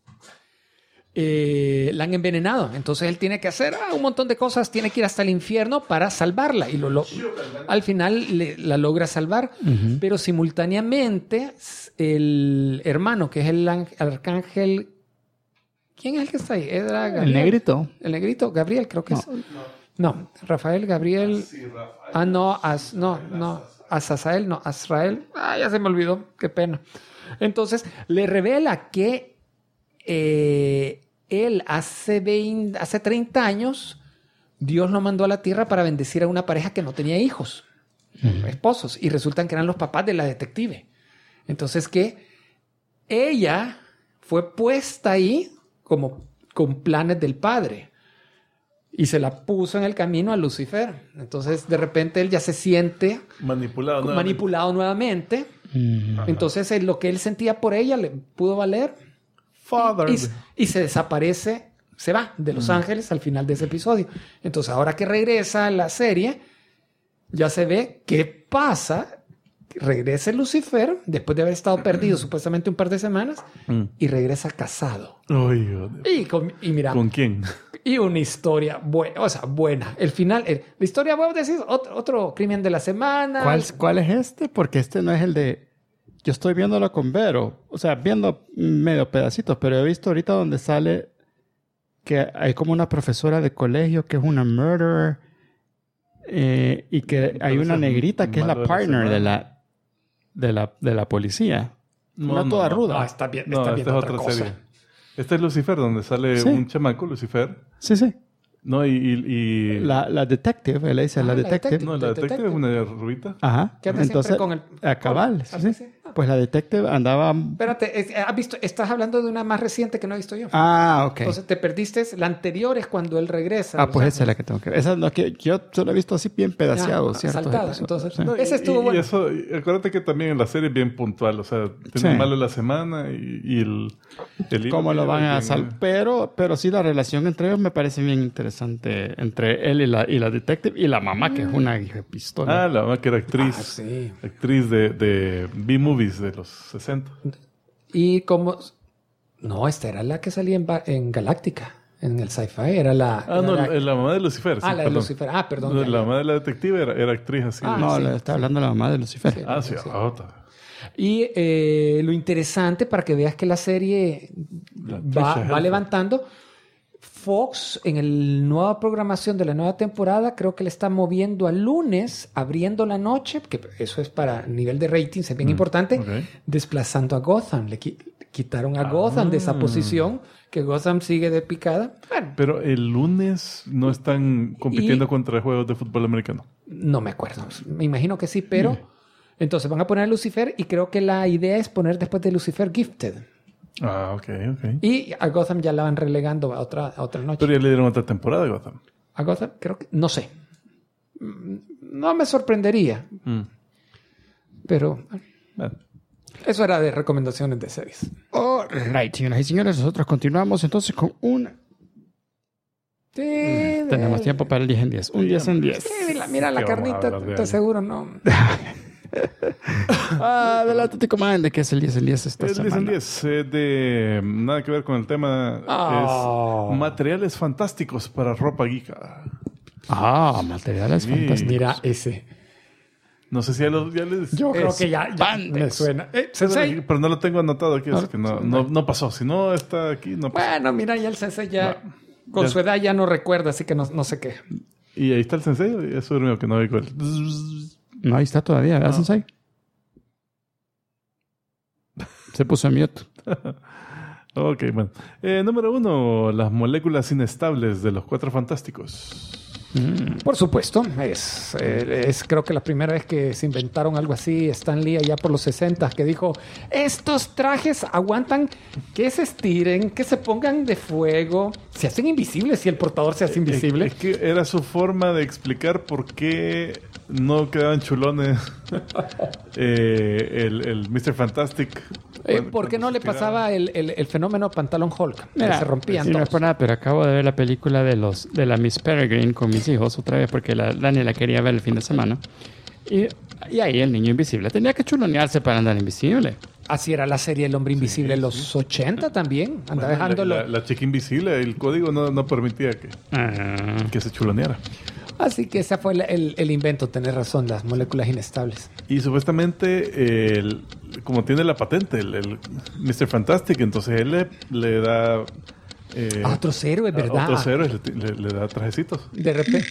La han envenenado. Entonces él tiene que hacer un montón de cosas. Tiene que ir hasta el infierno para salvarla. Y al final la logra salvar. Uh-huh. Pero simultáneamente el hermano, que es el arcángel... ¿Quién es el que está ahí? El negrito. El negrito, Gabriel, creo que es. No, Rafael, Gabriel. Azazel, no, Azrael. Ya se me olvidó. Qué pena. Entonces le revela que él hace 30 años Dios lo mandó a la tierra para bendecir a una pareja que no tenía hijos, esposos, y resultan que eran los papás de la detective. Entonces que ella fue puesta ahí como con planes del padre y se la puso en el camino a Lucifer. Entonces de repente él ya se siente manipulado nuevamente. Entonces lo que él sentía por ella le pudo valer. Y se desaparece, se va de Los Ángeles al final de ese episodio. Entonces ahora que regresa a la serie, ya se ve qué pasa. Regresa Lucifer después de haber estado perdido supuestamente un par de semanas y regresa casado. Y mira, ¿con quién? Y una historia buena. El final, la historia, vos decís, otro crimen de la semana. ¿Cuál es este? Porque este no es el de... Yo estoy viéndolo con Vero. O sea, viendo medio pedacitos, pero he visto ahorita donde sale que hay como una profesora de colegio que es una murderer y que hay una negrita que es la partner de la policía. Una toda ruda. Está bien. Esta es otra serie. Este es Lucifer, donde sale un chamaco, Lucifer. Sí. No, y... La detective, él dice la detective. No, la detective es una rubita. Ajá. ¿Qué hace siempre con el... A cabal, sí. Pues la detective andaba... Espérate, estás hablando de una más reciente que no he visto yo. Ok. Entonces te perdiste. La anterior es cuando él regresa. Pues esa es la que tengo que ver. Esa no, que yo solo he visto así bien pedaciado, ¿cierto? Saltado. Entonces, no, ese estuvo bueno. Y eso, acuérdate que también en la serie es bien puntual. O sea, tiene malo la semana y el cómo lo van a salvar. Pero sí, la relación entre ellos me parece bien interesante. Entre él y la detective y la mamá, que es una hija de pistola. La mamá que era actriz. Sí. Actriz de B-movies de los 60. Y como... No, esta era la que salía en Galáctica. En el Sci-Fi. Era la mamá de Lucifer. Sí, la de Lucifer. Perdón. La mamá de la detective era actriz así. Está hablando de la mamá de Lucifer. Sí. Y lo interesante, para que veas que la serie va levantando... Fox, en la nueva programación de la nueva temporada, creo que le está moviendo al lunes, abriendo la noche, que eso es para nivel de ratings, es bien importante, desplazando a Gotham. Le quitaron a Gotham de esa posición, que Gotham sigue de picada. Bueno, pero el lunes no están compitiendo contra juegos de fútbol americano. No me acuerdo. Me imagino que sí, pero... Entonces van a poner a Lucifer y creo que la idea es poner después de Lucifer Gifted. Ok. Y a Gotham ya la van relegando a otra noche. Pero ya le dieron otra temporada a Gotham. A Gotham, creo que... No sé. No me sorprendería. Pero... Eso era de recomendaciones de series. Alright, señoras y señores. Nosotros continuamos entonces con un... ¡Tin! tenemos tiempo para el 10 en 10. Un 10 en 10. Mira la carnita, te seguro no. Adelante, Coman, ¿de qué es el 10 en 10 esta semana? El 10 en 10 de nada que ver con el tema. Es materiales fantásticos para ropa geeka. Materiales fantásticos. Mira ese. No sé si ya les... Yo creo que ya me suena. Sensei. Pero no lo tengo anotado aquí, así que no pasó. Si no está aquí, no pasó. Bueno, mira, ya el Sensei con su edad ya no recuerda, así que no sé qué. Y ahí está el Sensei, eso es que no oigo el... No, ahí está todavía, ¿verdad, Sensei? Se puso en mute. Ok, bueno. Número 1, las moléculas inestables de los Cuatro Fantásticos. Por supuesto, es creo que la primera vez que se inventaron algo así, Stan Lee allá por los 60, que dijo, estos trajes aguantan que se estiren, que se pongan de fuego, se hacen invisibles si el portador se hace invisible. Es que era su forma de explicar por qué no quedaban chulones el Mr. Fantastic. ¿Por qué no le pasaba el fenómeno pantalón Hulk? Mira, se rompían sí, todos. no es por nada, pero acabo de ver la película de la Miss Peregrine con mis hijos otra vez porque Dani la quería ver el fin de semana. Y ahí el niño invisible tenía que chulonearse para andar invisible. Así era la serie El Hombre Invisible en los 80 también. Andaba dejándolo. La chica invisible, el código no permitía que se chuloneara. Así que ese fue el invento, tenés razón, las moléculas inestables. Y supuestamente, como tiene la patente, el Mr. Fantastic, entonces él le da... a otros héroes, ¿verdad? A otros héroes le da trajecitos. De repente...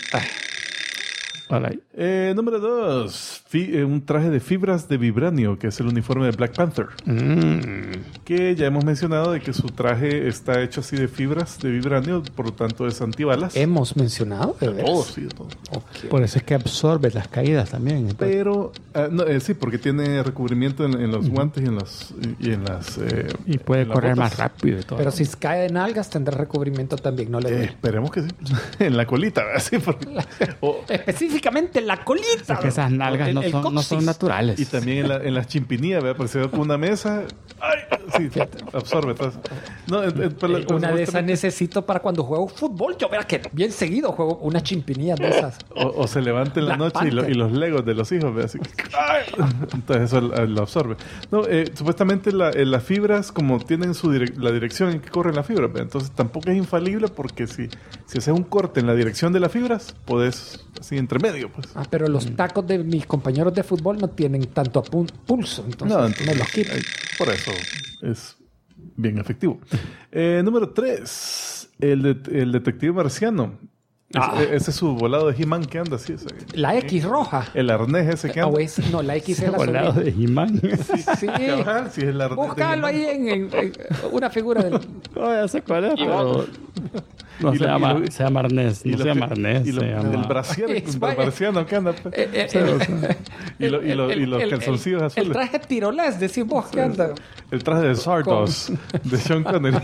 Número 2, un traje de fibras de vibranio, que es el uniforme de Black Panther. Que ya hemos mencionado de que su traje está hecho así de fibras de vibranio, por lo tanto es antibalas. ¿Hemos mencionado? Todo, sí, todo. Okay. Por eso es que absorbe las caídas también. Pero, sí, porque tiene recubrimiento en los guantes y en las... y puede correr más rápido y todo. Pero si cae en algas, tendrá recubrimiento también, no le duele. Esperemos que sí. En la colita, ¿verdad? Porque, específicamente en la colita. Es que esas nalgas no son naturales. Y también en las chimpinillas, ¿verdad? Porque se ve con una mesa... ¡Ay! Sí, absorbe. Una de esas necesito para cuando juego fútbol. Yo verá que bien seguido juego una chimpinilla de esas. O se levanta en la noche y los legos de los hijos, ¿verdad? Así, entonces eso lo absorbe. Supuestamente las fibras, como tienen la dirección en que corren las fibras, ¿verdad? Entonces tampoco es infalible porque si haces un corte en la dirección de las fibras, podés así entre medio, pues. Pero los tacos de mis compañeros de fútbol no tienen tanto pulso, entonces me los quito. Por eso es bien efectivo. Número 3, el detective marciano. Ese es su volado de He-Man que anda así. La X roja. El arnés ese que anda. No, la X es la volado de He-Man. Sí. Sí, es el arnés. Búscalo ahí en una figura del... No, ya sé cuál es, pero... No se llama arnés. No se llama arnés. El brasiano que anda. Y los calzoncillos azules. El traje tirolés, decís vos que anda. El traje de Zardos de Sean Connery.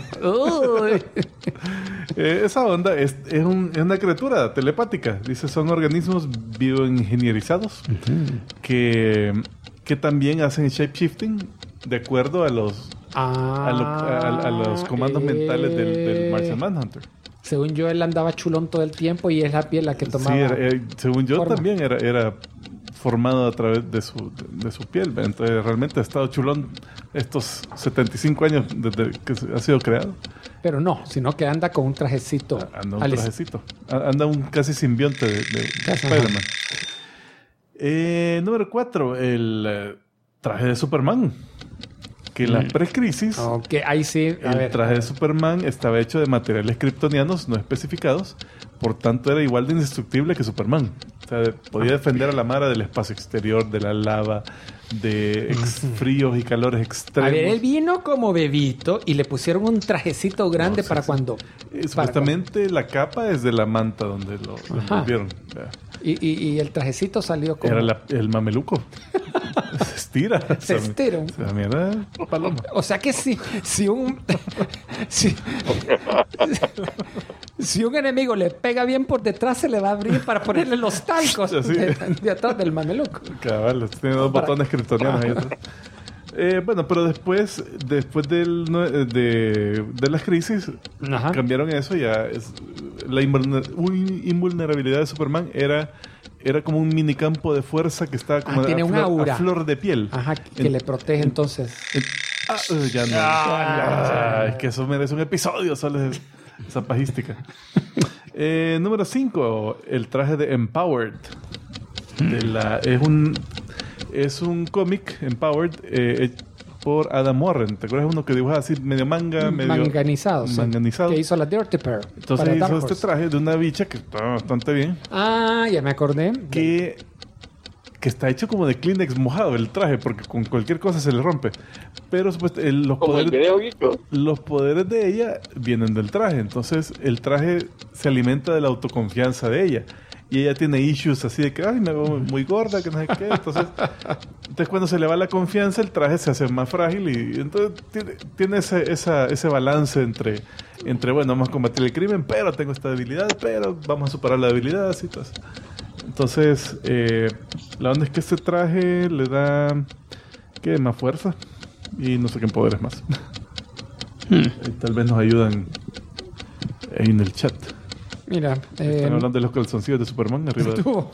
Esa onda es una criatura telepática. Dice, son organismos bioingenierizados que también hacen shapeshifting de acuerdo a los comandos mentales del Martian Manhunter. Según yo, él andaba chulón todo el tiempo y es la piel la que tomaba. Sí, según yo forma. También era formado a través de su piel. Entonces realmente ha estado chulón estos 75 años desde que ha sido creado. Pero no, sino que anda con un trajecito. Anda un casi simbionte de Spider-Man. Número 4, el traje de Superman. Que en la pre-crisis, ahí sí, el traje de Superman estaba hecho de materiales kryptonianos no especificados, por tanto era igual de indestructible que Superman. O sea, podía defender a la Mara del espacio exterior, de la lava, de fríos y calores extremos. A ver, él vino como bebito y le pusieron un trajecito grande para cuando... Supuestamente la capa es de la manta donde lo envolvieron. Y el trajecito salió como... Era el mameluco. Se estira. Mierda, paloma. O sea que si un enemigo le pega bien por detrás, se le va a abrir para ponerle los talcos de atrás del mameluco. Cabal, tiene dos botones kryptonianos ahí atrás. Bueno, pero después de las crisis, cambiaron eso. Ya la invulnerabilidad de Superman era como un minicampo de fuerza que estaba como tiene un aura a flor de piel. Ajá, que le protege entonces. Ya no. Es que eso merece un episodio solo esa pajística. Número 5, el traje de Empowered. Es un cómic Empowered por Adam Warren. ¿Te acuerdas uno que dibujaba así medio manga, medio manganizado? manganizado? Sí. Que hizo la Dirty Pair. Entonces hizo este traje de una bicha que está bastante bien. Ya me acordé. Que está hecho como de Kleenex mojado el traje, porque con cualquier cosa se le rompe. Pero los poderes de ella vienen del traje. Entonces el traje se alimenta de la autoconfianza de ella. Y ella tiene issues así de que, ay, me veo muy gorda, que no sé qué. Entonces cuando se le va la confianza, el traje se hace más frágil. Y entonces tiene ese balance entre, bueno, vamos a combatir el crimen, pero tengo esta debilidad, pero vamos a superar la debilidad, así todo. Entonces, la onda es que este traje le da, ¿qué? Más fuerza. Y no sé qué poderes más. Tal vez nos ayudan en el chat. Mira, están hablando de los calzoncillos de Superman arriba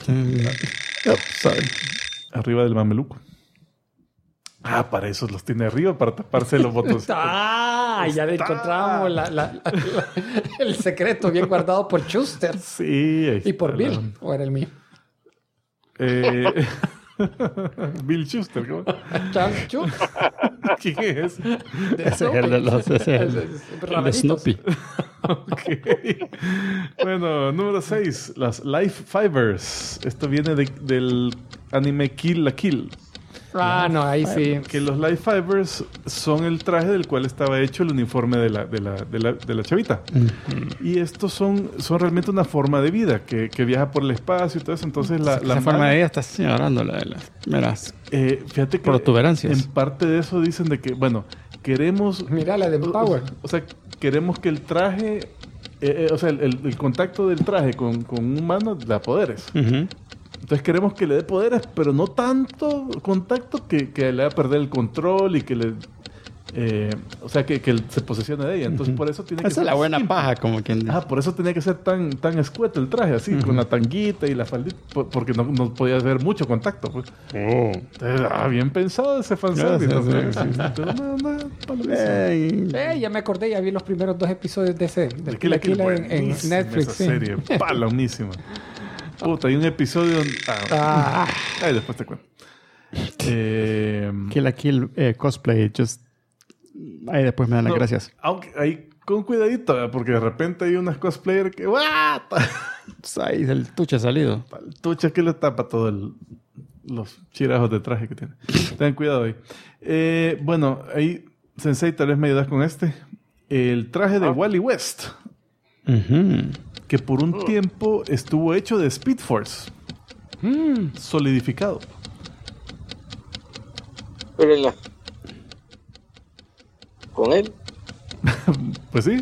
arriba del mameluco. Para eso los tiene arriba, para taparse los botones. Ya le encontramos el secreto bien guardado por Schuster. Sí. Y por Bill, ¿o era el mío? Bill Schuster, ¿cómo? Charles Schuster. ¿Quién es? Ese es el de Snoopy. Okay. Bueno, número 6, las Life Fibers. Esto viene del anime Kill la Kill. No, ahí sí. Que los Life Fibers son el traje del cual estaba hecho el uniforme de la chavita. Y estos son realmente una forma de vida que viaja por el espacio y todo eso. Entonces la forma de vida está señalando las fíjate que protuberancias. En parte de eso dicen de que, bueno, queremos... Mira la de Power. O sea, queremos que el traje... el contacto del traje con un humano da poderes. Entonces queremos que le dé poderes, pero no tanto contacto que le haga perder el control y que le... que él se posesione de ella. Entonces por eso tiene que ser... Esa es la buena simple. Paja, como quien dice. Por eso tenía que ser tan escueto el traje, así, con la tanguita y la faldita, porque no podía haber mucho contacto, pues. Entonces, bien pensado ese fanservice. Ya me acordé, ya vi los primeros 2 episodios de ese. De Kill la Kill en Netflix. Esa serie, palomísima. Puta, hay un episodio... Ahí después te cuento. Kill la Kill cosplay, ahí después me dan las gracias. Aunque ahí con cuidadito, porque de repente hay unas cosplayers que... Ahí el tuche ha salido. El tuche que le tapa todos los chirajos de traje que tiene. Tengan cuidado ahí. Bueno, ahí, Sensei, tal vez me ayudas con este. El traje de Wally West. Que por un tiempo estuvo hecho de Speed Force. Solidificado. Pero ¿con él? Pues sí.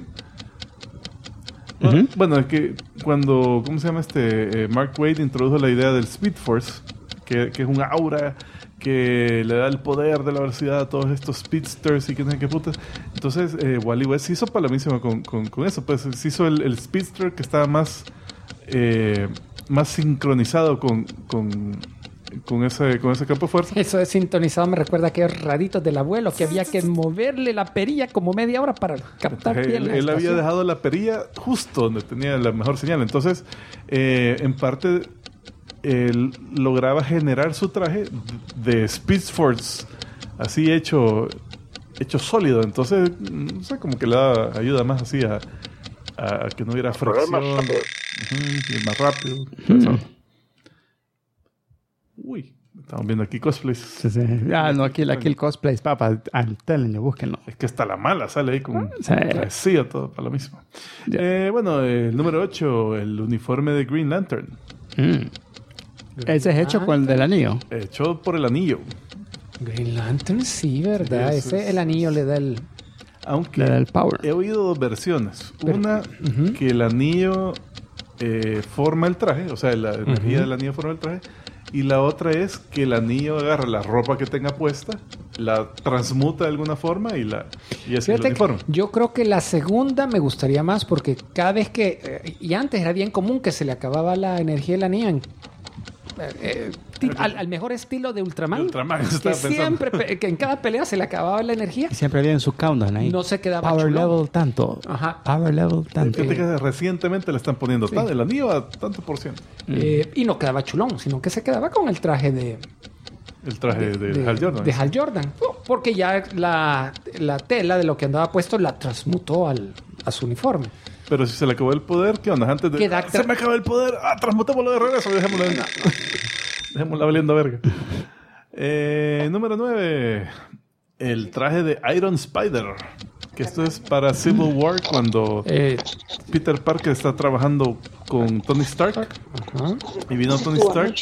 Bueno, es que cuando... ¿Cómo se llama Mark Waid introdujo la idea del Speed Force, que es un aura que le da el poder de la velocidad a todos estos speedsters y que no sé qué putas. Entonces, Wally West se hizo palomísimo con eso. Pues se hizo el speedster que estaba más sincronizado con ese campo de fuerza. Eso de sintonizado me recuerda a aquellos raditos del abuelo que había que moverle la perilla como media hora para captar bien la él había dejado la perilla justo donde tenía la mejor señal. Entonces, en parte... él lograba generar su traje de Speed Force así hecho sólido. Entonces, no sé, como que le da ayuda más así a que no hubiera fricción. Más rápido. Uy, estamos viendo aquí cosplays. Sí. Aquí el cosplays, papá. Telling you, búsquenlo. Es que hasta la mala sale ahí con a todo para lo mismo. Bueno, el número 8, el uniforme de Green Lantern. Ese es hecho con el del anillo. Hecho por el anillo. Green Lantern, sí, ¿verdad? El anillo le da el... Aunque le da el power. He oído 2 versiones. Una, que el anillo forma el traje, o sea, la energía del anillo forma el traje. Y la otra es que el anillo agarra la ropa que tenga puesta la transmuta de alguna forma y es el uniforme. Yo creo que la segunda me gustaría más porque cada vez que... y antes era bien común que se le acababa la energía de la Negan. Al mejor estilo de Ultraman. Que siempre, que en cada pelea se le acababa la energía. Y siempre había en su countdown ahí. No se quedaba Power chulón. level tanto. Ajá. Power level tanto. Fíjate que recientemente le están poniendo el anillo a tanto por ciento. Y no quedaba chulón, sino que se quedaba con el traje de Hal Jordan. De Hal Jordan. Porque ya la tela de lo que andaba puesto la transmutó a su uniforme. Pero si se le acabó el poder, ¿qué onda? Antes de... se me acabó el poder. Transmutémoslo de regreso. Dejémosla valiendo verga. Número 9. El traje de Iron Spider. Que esto es para Civil War cuando Peter Parker está trabajando con Tony Stark. Ajá. Y vino Tony Stark.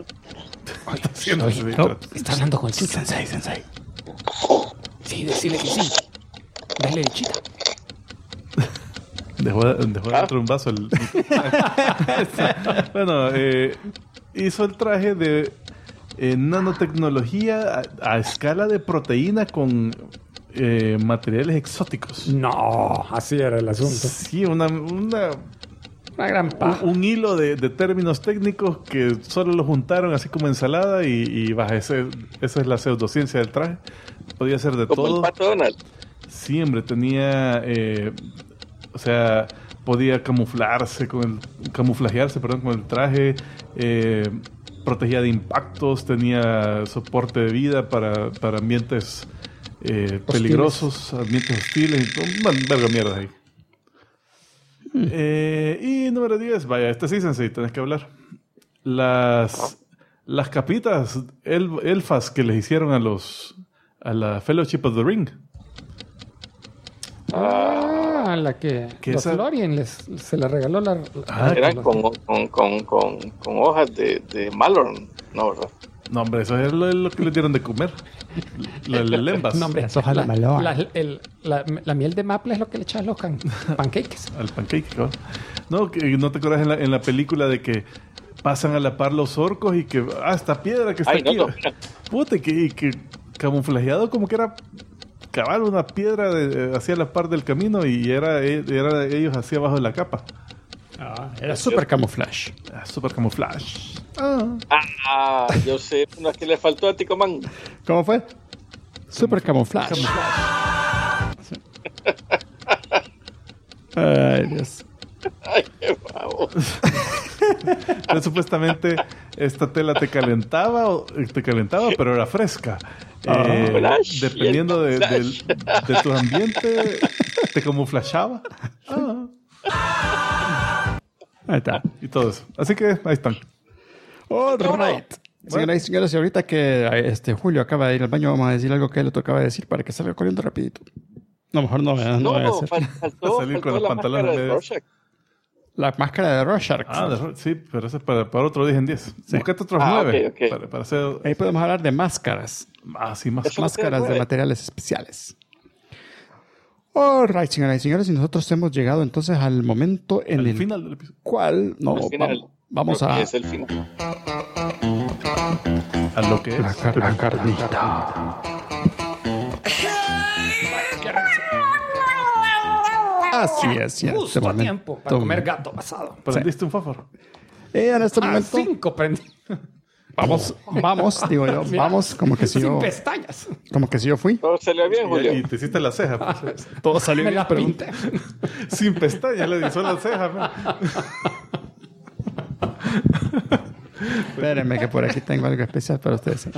Está hablando con el Sensei. Sí, decirle que sí. Dale lechita. Dejó dentro de un vaso Bueno, hizo el traje de nanotecnología a escala de proteína con materiales exóticos. No, así era el asunto. Sí, una gran paja. un hilo de términos técnicos que solo lo juntaron así como ensalada y esa es la pseudociencia del traje. Podía ser de como todo. El Pato Donald. Sí, hombre, tenía... o sea, podía camuflajearse con el traje, protegía de impactos, tenía soporte de vida para ambientes peligrosos, ambientes hostiles, verga mierda ahí. Y número 10, vaya, sí, Sensei, tenés que hablar. Las capitas elfas que les hicieron a la Fellowship of the Ring. La que los esa... Lorien se le regaló la... Era con hojas de Malorn, ¿no, verdad? No, hombre, eso es lo que le dieron de comer. El lembas. No, hombre, las hojas de malón. La miel de maple es lo que le echan a los pancakes. Al pancake, ¿no? No, que no te acuerdas en la película de que pasan a la par los orcos y que... esta piedra que está aquí. No. Puta, y que camuflajeado como que era... cabal una piedra hacia la par del camino y era ellos hacia abajo de la capa. Era super camuflaje. Super camuflaje. Yo sé, una que le faltó a Ticoman. ¿Cómo fue? Super camuflaje. Ay, Dios. Ay, qué bravo. Pero supuestamente esta tela te calentaba, pero era fresca. Dependiendo de tu ambiente, te camuflajeaba. Ahí está. Y todo eso. Así que ahí están. All right. Señoras y señores, y ahorita que Julio acaba de ir al baño, vamos a decir algo que él otro acaba de decir para que salga corriendo rapidito. No, mejor no voy a hacer. Faltó salir con los pantalones de Rorschach. La máscara de Rorschach. Sí, pero eso es para otro 10 en 10. Sí. Buscate otros 9. Okay. Para hacer... Ahí podemos hablar de máscaras. Sí, máscaras de materiales especiales. Alright, señoras y señores, y nosotros hemos llegado entonces al momento en el final del episodio. ¿Cuál? No, vamos a... Es el final. A lo que es. La carnita. Así es, ya. Justo a tiempo para comer gato pasado. ¿Prendiste un fósforo? En este momento... 5 prendí. Vamos, digo yo. Mira, vamos, como que si yo... Sin pestañas. Como que si yo fui. Todo salió bien, Julio. Y te hiciste la ceja. Pues. Todo salió bien, pero... Sin pestañas, le hizo la ceja. Espérenme que por aquí tengo algo especial para ustedes.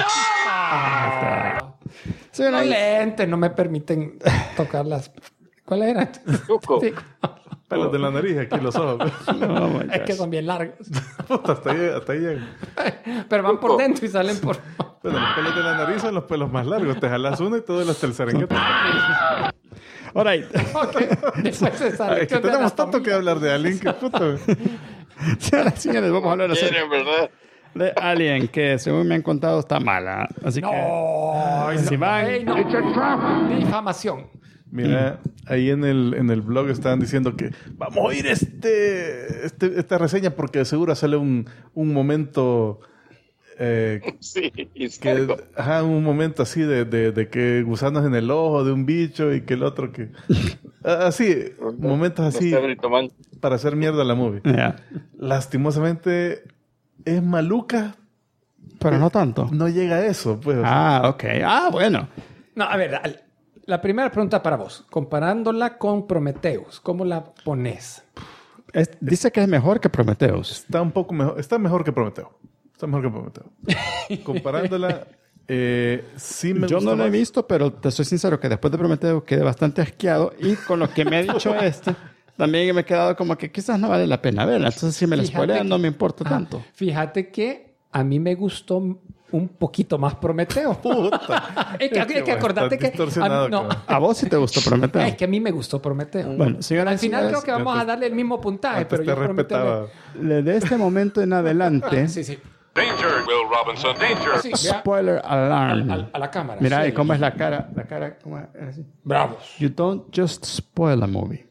Los lentes no me permiten tocar las... ¿Cuál era? Chuco. Pelos de la nariz, aquí los ojos. Es que son bien largos. Puta, hasta ahí llegan. Pero van por dentro y salen por... Bueno, los pelos de la nariz son los pelos más largos. Te jalas uno y todo hasta el serenguete. All right. Okay. Después se sale. Es que tenemos tanto que hablar de Alien, que puto. Señores, vamos a hablar de Alien, que según me han contado está mala. Así que... Si van... Difamación. Mira, ahí en el blog estaban diciendo que vamos a oír esta reseña porque de seguro sale un momento Sí, que, un momento así de que gusanos en el ojo de un bicho y que el otro que... así, momentos así para hacer mierda la movie. Yeah. Lastimosamente es maluca. Pero no tanto. No llega a eso, pues. Ok. Bueno. No, a ver, la primera pregunta para vos. Comparándola con Prometheus, ¿cómo la pones? Dice que es mejor que Prometheus. Está un poco mejor. Está mejor que Prometeo. Comparándola, sí me Yo gusta no lo he más. visto, pero te soy sincero que después de Prometheus quedé bastante asqueado. Y con lo que me ha dicho también me he quedado como que quizás no vale la pena verla. Entonces, si me la spoilean, no me importa tanto. Fíjate que a mí me gustó un poquito más Prometeo. Puta. Es que acordate que... A vos sí te gustó Prometeo. Es que a mí me gustó Prometeo. Bueno, señoras al final creo que vamos a darle el mismo puntaje, pero yo Prometeo... De este momento en adelante... Sí. Danger, Will Robinson, danger. Spoiler alarm. A la cámara. Mira, sí. ¿y cómo es la cara? La cara, ¿cómo es? Así. Bravos. You don't just spoil a movie.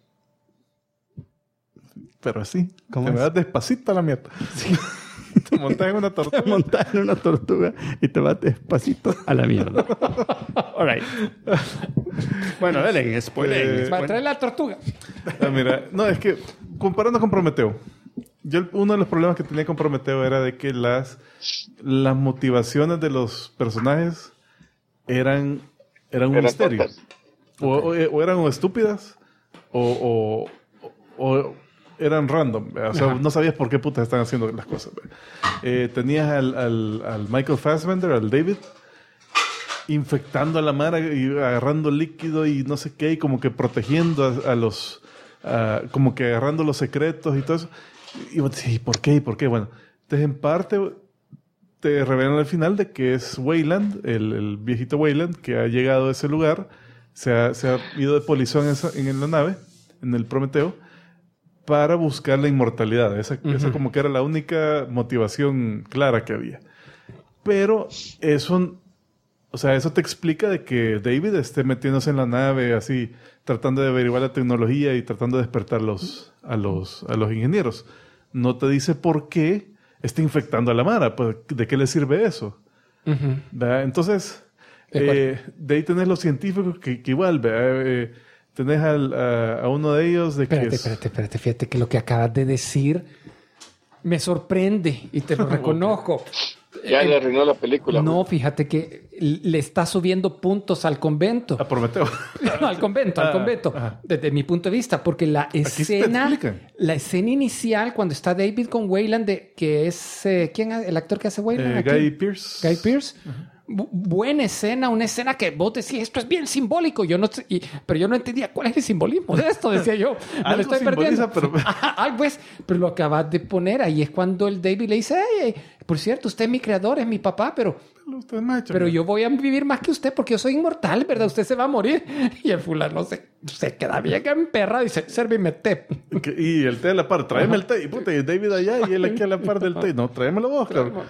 Pero sí. ¿Cómo te es? me das despacito a la mierda. Sí. Te montas en una tortuga. Te montas en una tortuga y te vas despacito a la mierda. All right. Bueno, dale, spoiler. Va a traer la tortuga. Mira, no, es que comparando con Prometeo, uno de los problemas que tenía con Prometeo era de que las motivaciones de los personajes eran un misterio. O eran estúpidas o eran random. O sea, no sabías por qué putas están haciendo las cosas. Tenías al Michael Fassbender, al David, infectando a la mara y agarrando líquido y no sé qué, y como que protegiendo a los... como que agarrando los secretos y todo eso. Y vos decís, ¿por qué? Bueno, entonces en parte te revelan al final de que es Weyland, el viejito Weyland, que ha llegado a ese lugar, se ha ido de polizón en la nave, en el Prometeo, para buscar la inmortalidad. Esa como que era la única motivación clara que había. Pero eso te explica de que David esté metiéndose en la nave así, tratando de averiguar la tecnología y tratando de despertar a los ingenieros. No te dice por qué está infectando a la Mara. Pues, ¿de qué le sirve eso? Entonces, de ahí tenés los científicos que igual, tenés a uno de ellos de que Espérate. Fíjate que lo que acabas de decir me sorprende y te lo reconozco. Ya le arruinó la película. No, fíjate que le está subiendo puntos al convento. a Prometeo. No, al convento. Desde mi punto de vista, porque la escena inicial, cuando está David con Weyland, que es... ¿quién es el actor que hace Weyland? Guy Pearce. Guy Pearce. Buena escena, una escena que vos decís, esto es bien simbólico. Pero yo no entendía cuál es el simbolismo de esto, decía yo. Me lo estoy perdiendo. Pero... pero lo acabas de poner ahí. Es cuando el David le dice, hey, por cierto, usted es mi creador, es mi papá, pero yo voy a vivir más que usted porque yo soy inmortal, ¿verdad? Usted se va a morir. Y el fulano se queda bien emperrado y dice, sérvime té. Y el té a la par, tráeme el té. Y puta, y David allá y él aquí a la par del té. No, tráemelo vos, claro.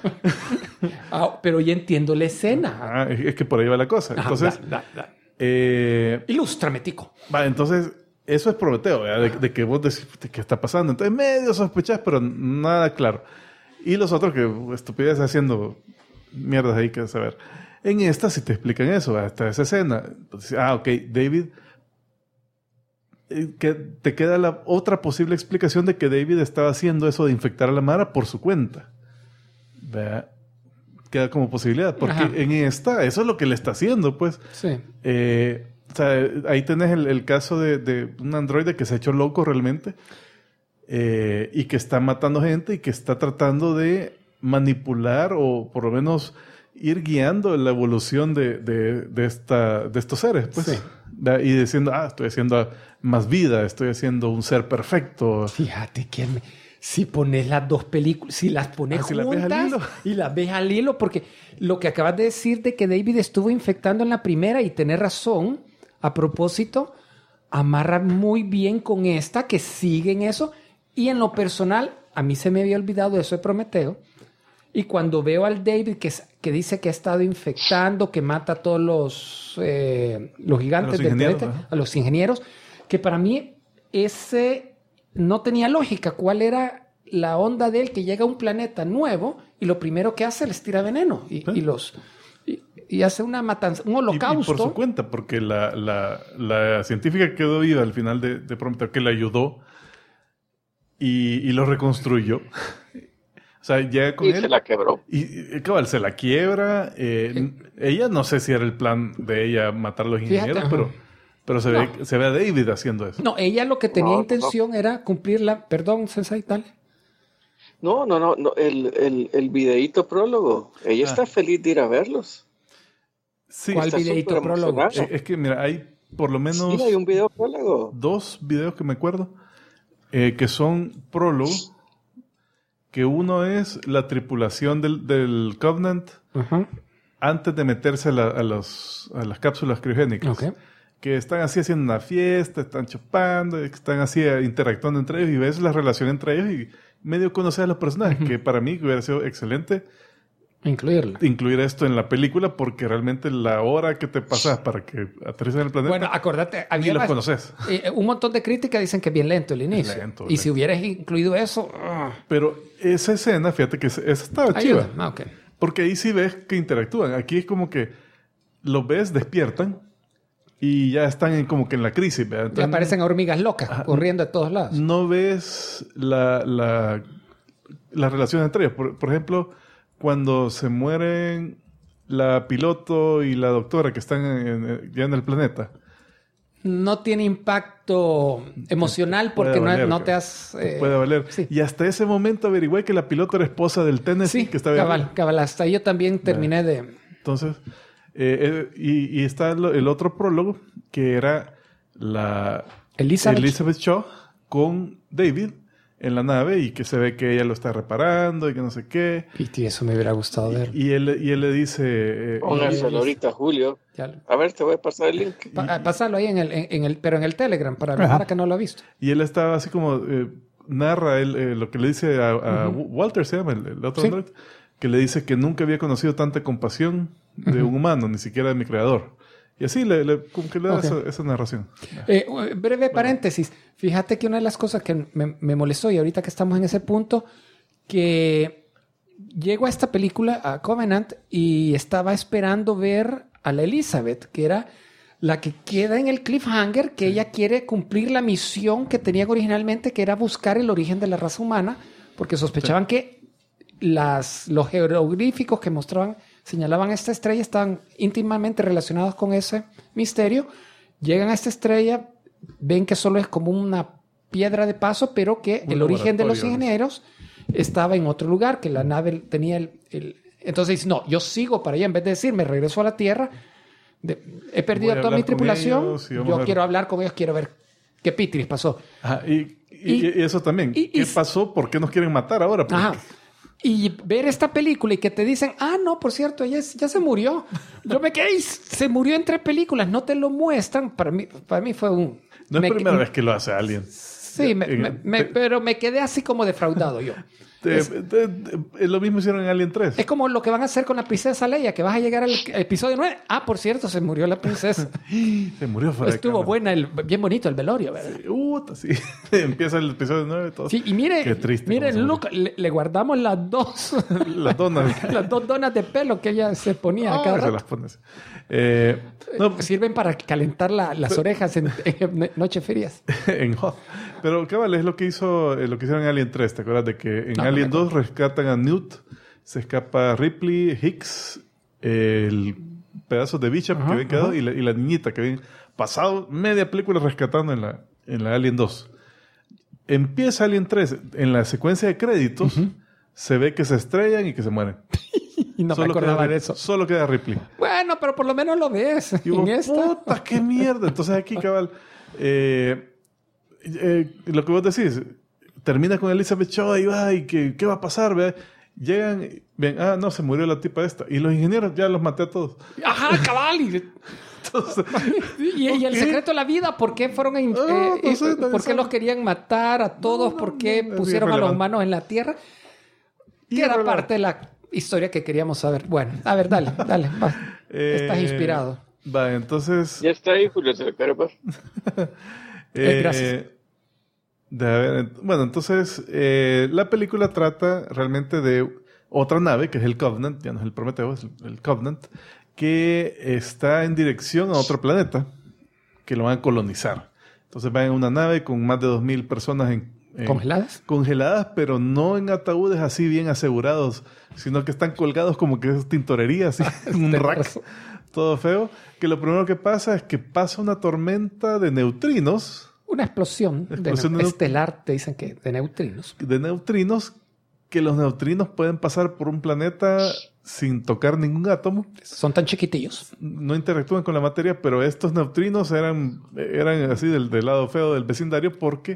Pero ya entiendo la escena. Es que por ahí va la cosa. Entonces, ilústrame, Tico. Entonces, eso es Prometeo, de que vos decís, ¿qué está pasando? Entonces, medio sospechás, pero nada claro. Y los otros que estupidez haciendo mierdas ahí que saber. En esta sí te explican eso, hasta esa escena. Entonces, ok, David... que te queda la otra posible explicación de que David estaba haciendo eso de infectar a la Mara por su cuenta. Queda como posibilidad. Porque en esta, eso es lo que le está haciendo, pues. Sí. O sea, ahí tenés el caso de un androide que se ha hecho loco realmente y que está matando gente y que está tratando de manipular o por lo menos ir guiando la evolución de estos seres, pues. Sí. Y diciendo, estoy haciendo más vida, estoy haciendo un ser perfecto. Fíjate que si pones las dos películas, si las pones si juntas las ves al hilo. Y las ves al hilo, porque lo que acabas de decir de que David estuvo infectando en la primera y tenés razón, a propósito, amarra muy bien con esta, que sigue en eso. Y en lo personal, a mí se me había olvidado eso de Prometeo. Y cuando veo al David que dice que ha estado infectando, que mata a todos los gigantes del planeta, a los ingenieros, que para mí ese no tenía lógica. ¿Cuál era la onda de él que llega a un planeta nuevo y lo primero que hace les tira veneno y hace una matanza, un holocausto. Y por su cuenta, porque la científica quedó viva al final de Prometeo, que le ayudó y lo reconstruyó. O sea, llega con él. Se la quebró. Y cabal, se la quiebra. Ella, no sé si era el plan de ella matar a los ingenieros, pero se ve a David haciendo eso. No, ella lo que tenía intención era cumplir la... Perdón, Sensei, dale. No, el videíto prólogo. Ella está feliz de ir a verlos. Sí, ¿cuál videíto prólogo? Es que, mira, hay por lo menos... Sí, hay un video prólogo. 2 videos que me acuerdo que son prólogo. Que uno es la tripulación del Covenant antes de meterse a las cápsulas criogénicas. Okay. Que están así haciendo una fiesta, están chupando, están así interactuando entre ellos y ves la relación entre ellos y medio conocer a los personajes, que para mí hubiera sido excelente incluir esto en la película porque realmente la hora que te pasas para que aterrices en el planeta, bueno, acordate, ni los conoces. Un montón de críticas dicen que es bien lento el inicio. Y si hubieras incluido eso... Pero esa escena, fíjate que esa estaba chiva. Okay. Porque ahí sí ves que interactúan. Aquí es como que los ves, despiertan y ya están como que en la crisis. ¿Verdad? Ya aparecen hormigas locas corriendo de todos lados. No ves la relación entre ellos. Por ejemplo, cuando se mueren la piloto y la doctora que están ya en el planeta. No tiene impacto emocional porque no te has... puede valer. Sí. Y hasta ese momento averigüé que la piloto era esposa del Tennessee que estaba cabal. Hasta yo también terminé de... Entonces, y está el otro prólogo que era la Elizabeth Shaw con David en la nave y que se ve que ella lo está reparando y que no sé qué. Y eso me hubiera gustado ver. Y él le dice... Póngaselo ahorita, Julio. A ver, te voy a pasar el link. Pasarlo ahí pero en el Telegram para que no lo ha visto. Y él estaba así como... narra lo que le dice a Walter, se llama el otro android, que le dice que nunca había conocido tanta compasión de un humano, ni siquiera de mi creador. Y así como que le da esa narración. Breve paréntesis. Fíjate que una de las cosas que me molestó, y ahorita que estamos en ese punto, que llego a esta película, a Covenant, y estaba esperando ver a la Elizabeth, que era la que queda en el cliffhanger, que ella quiere cumplir la misión que tenían originalmente, que era buscar el origen de la raza humana, porque sospechaban que los jeroglíficos que señalaban esta estrella estaban íntimamente relacionados con ese misterio. Llegan a esta estrella, ven que solo es como una piedra de paso, pero que el origen de los ingenieros estaba en otro lugar, que la nave tenía Entonces dice, no, yo sigo para allá, en vez de decir, me regreso a la Tierra, he perdido a toda mi tripulación, yo quiero hablar con ellos, quiero ver qué pitris pasó. Ajá, y eso también, ¿qué pasó? ¿Por qué nos quieren matar ahora? Ajá. Y ver esta película y que te dicen, no, por cierto, ella ya se murió. Yo me quedé, se murió entre películas, no te lo muestran. Para mí fue un... No es primera vez que lo hace alguien. Sí, pero me quedé así como defraudado yo. Lo mismo hicieron en Alien 3. Es como lo que van a hacer con la princesa Leia, que vas a llegar al episodio 9. Por cierto, se murió la princesa. Se murió fuera Estuvo buena, bien bonito el velorio, ¿verdad? Sí. Empieza el episodio 9 todo. Sí, y mire, qué triste. Miren, Luke, le guardamos las dos. Las donas. Las 2 donas de pelo que ella se ponía a cada rato. Se las pones. Sirven para calentar las orejas en noche frías. En Hoth. Pero cabal, es lo que hicieron en Alien 3. ¿Te acuerdas de que en Alien 2 rescatan a Newt, se escapa Ripley, Hicks, el pedazo de Bishop que habían quedado y la niñita que habían pasado media película rescatando en la Alien 2. Empieza Alien 3, en la secuencia de créditos se ve que se estrellan y que se mueren. Y no me acordaba de eso. Solo queda Ripley. Bueno, pero por lo menos lo ves. Y vos, puta, qué mierda. Entonces aquí, cabal, lo que vos decís, termina con Elizabeth Shaw y va, y ¿qué va a pasar? ¿Ve? Llegan, ven, no, se murió la tipa esta. Y los ingenieros ya los maté a todos. Ajá, cabal. Entonces, y el secreto de la vida, ¿por qué fueron ¿por qué los querían matar a todos? ¿Por qué pusieron a los humanos en la Tierra? Que era parte de la historia que queríamos saber. Bueno, a ver, dale, va. Estás inspirado. Va, entonces... Ya está ahí, Julio, se le carga. Gracias. Bueno, entonces la película trata realmente de otra nave, que es el Covenant, ya no es el Prometeo, es el Covenant, que está en dirección a otro planeta, que lo van a colonizar. Entonces van en una nave con más de 2,000 personas ¿Congeladas? Congeladas, pero no en ataúdes así bien asegurados, sino que están colgados como que es tintorería, así, en un rack, todo feo. Que lo primero que pasa es que pasa una tormenta de neutrinos. Una explosión estelar, te dicen que de neutrinos. De neutrinos, que los neutrinos pueden pasar por un planeta sin tocar ningún átomo. Son tan chiquitillos. No interactúan con la materia, pero estos neutrinos eran así del lado feo del vecindario porque...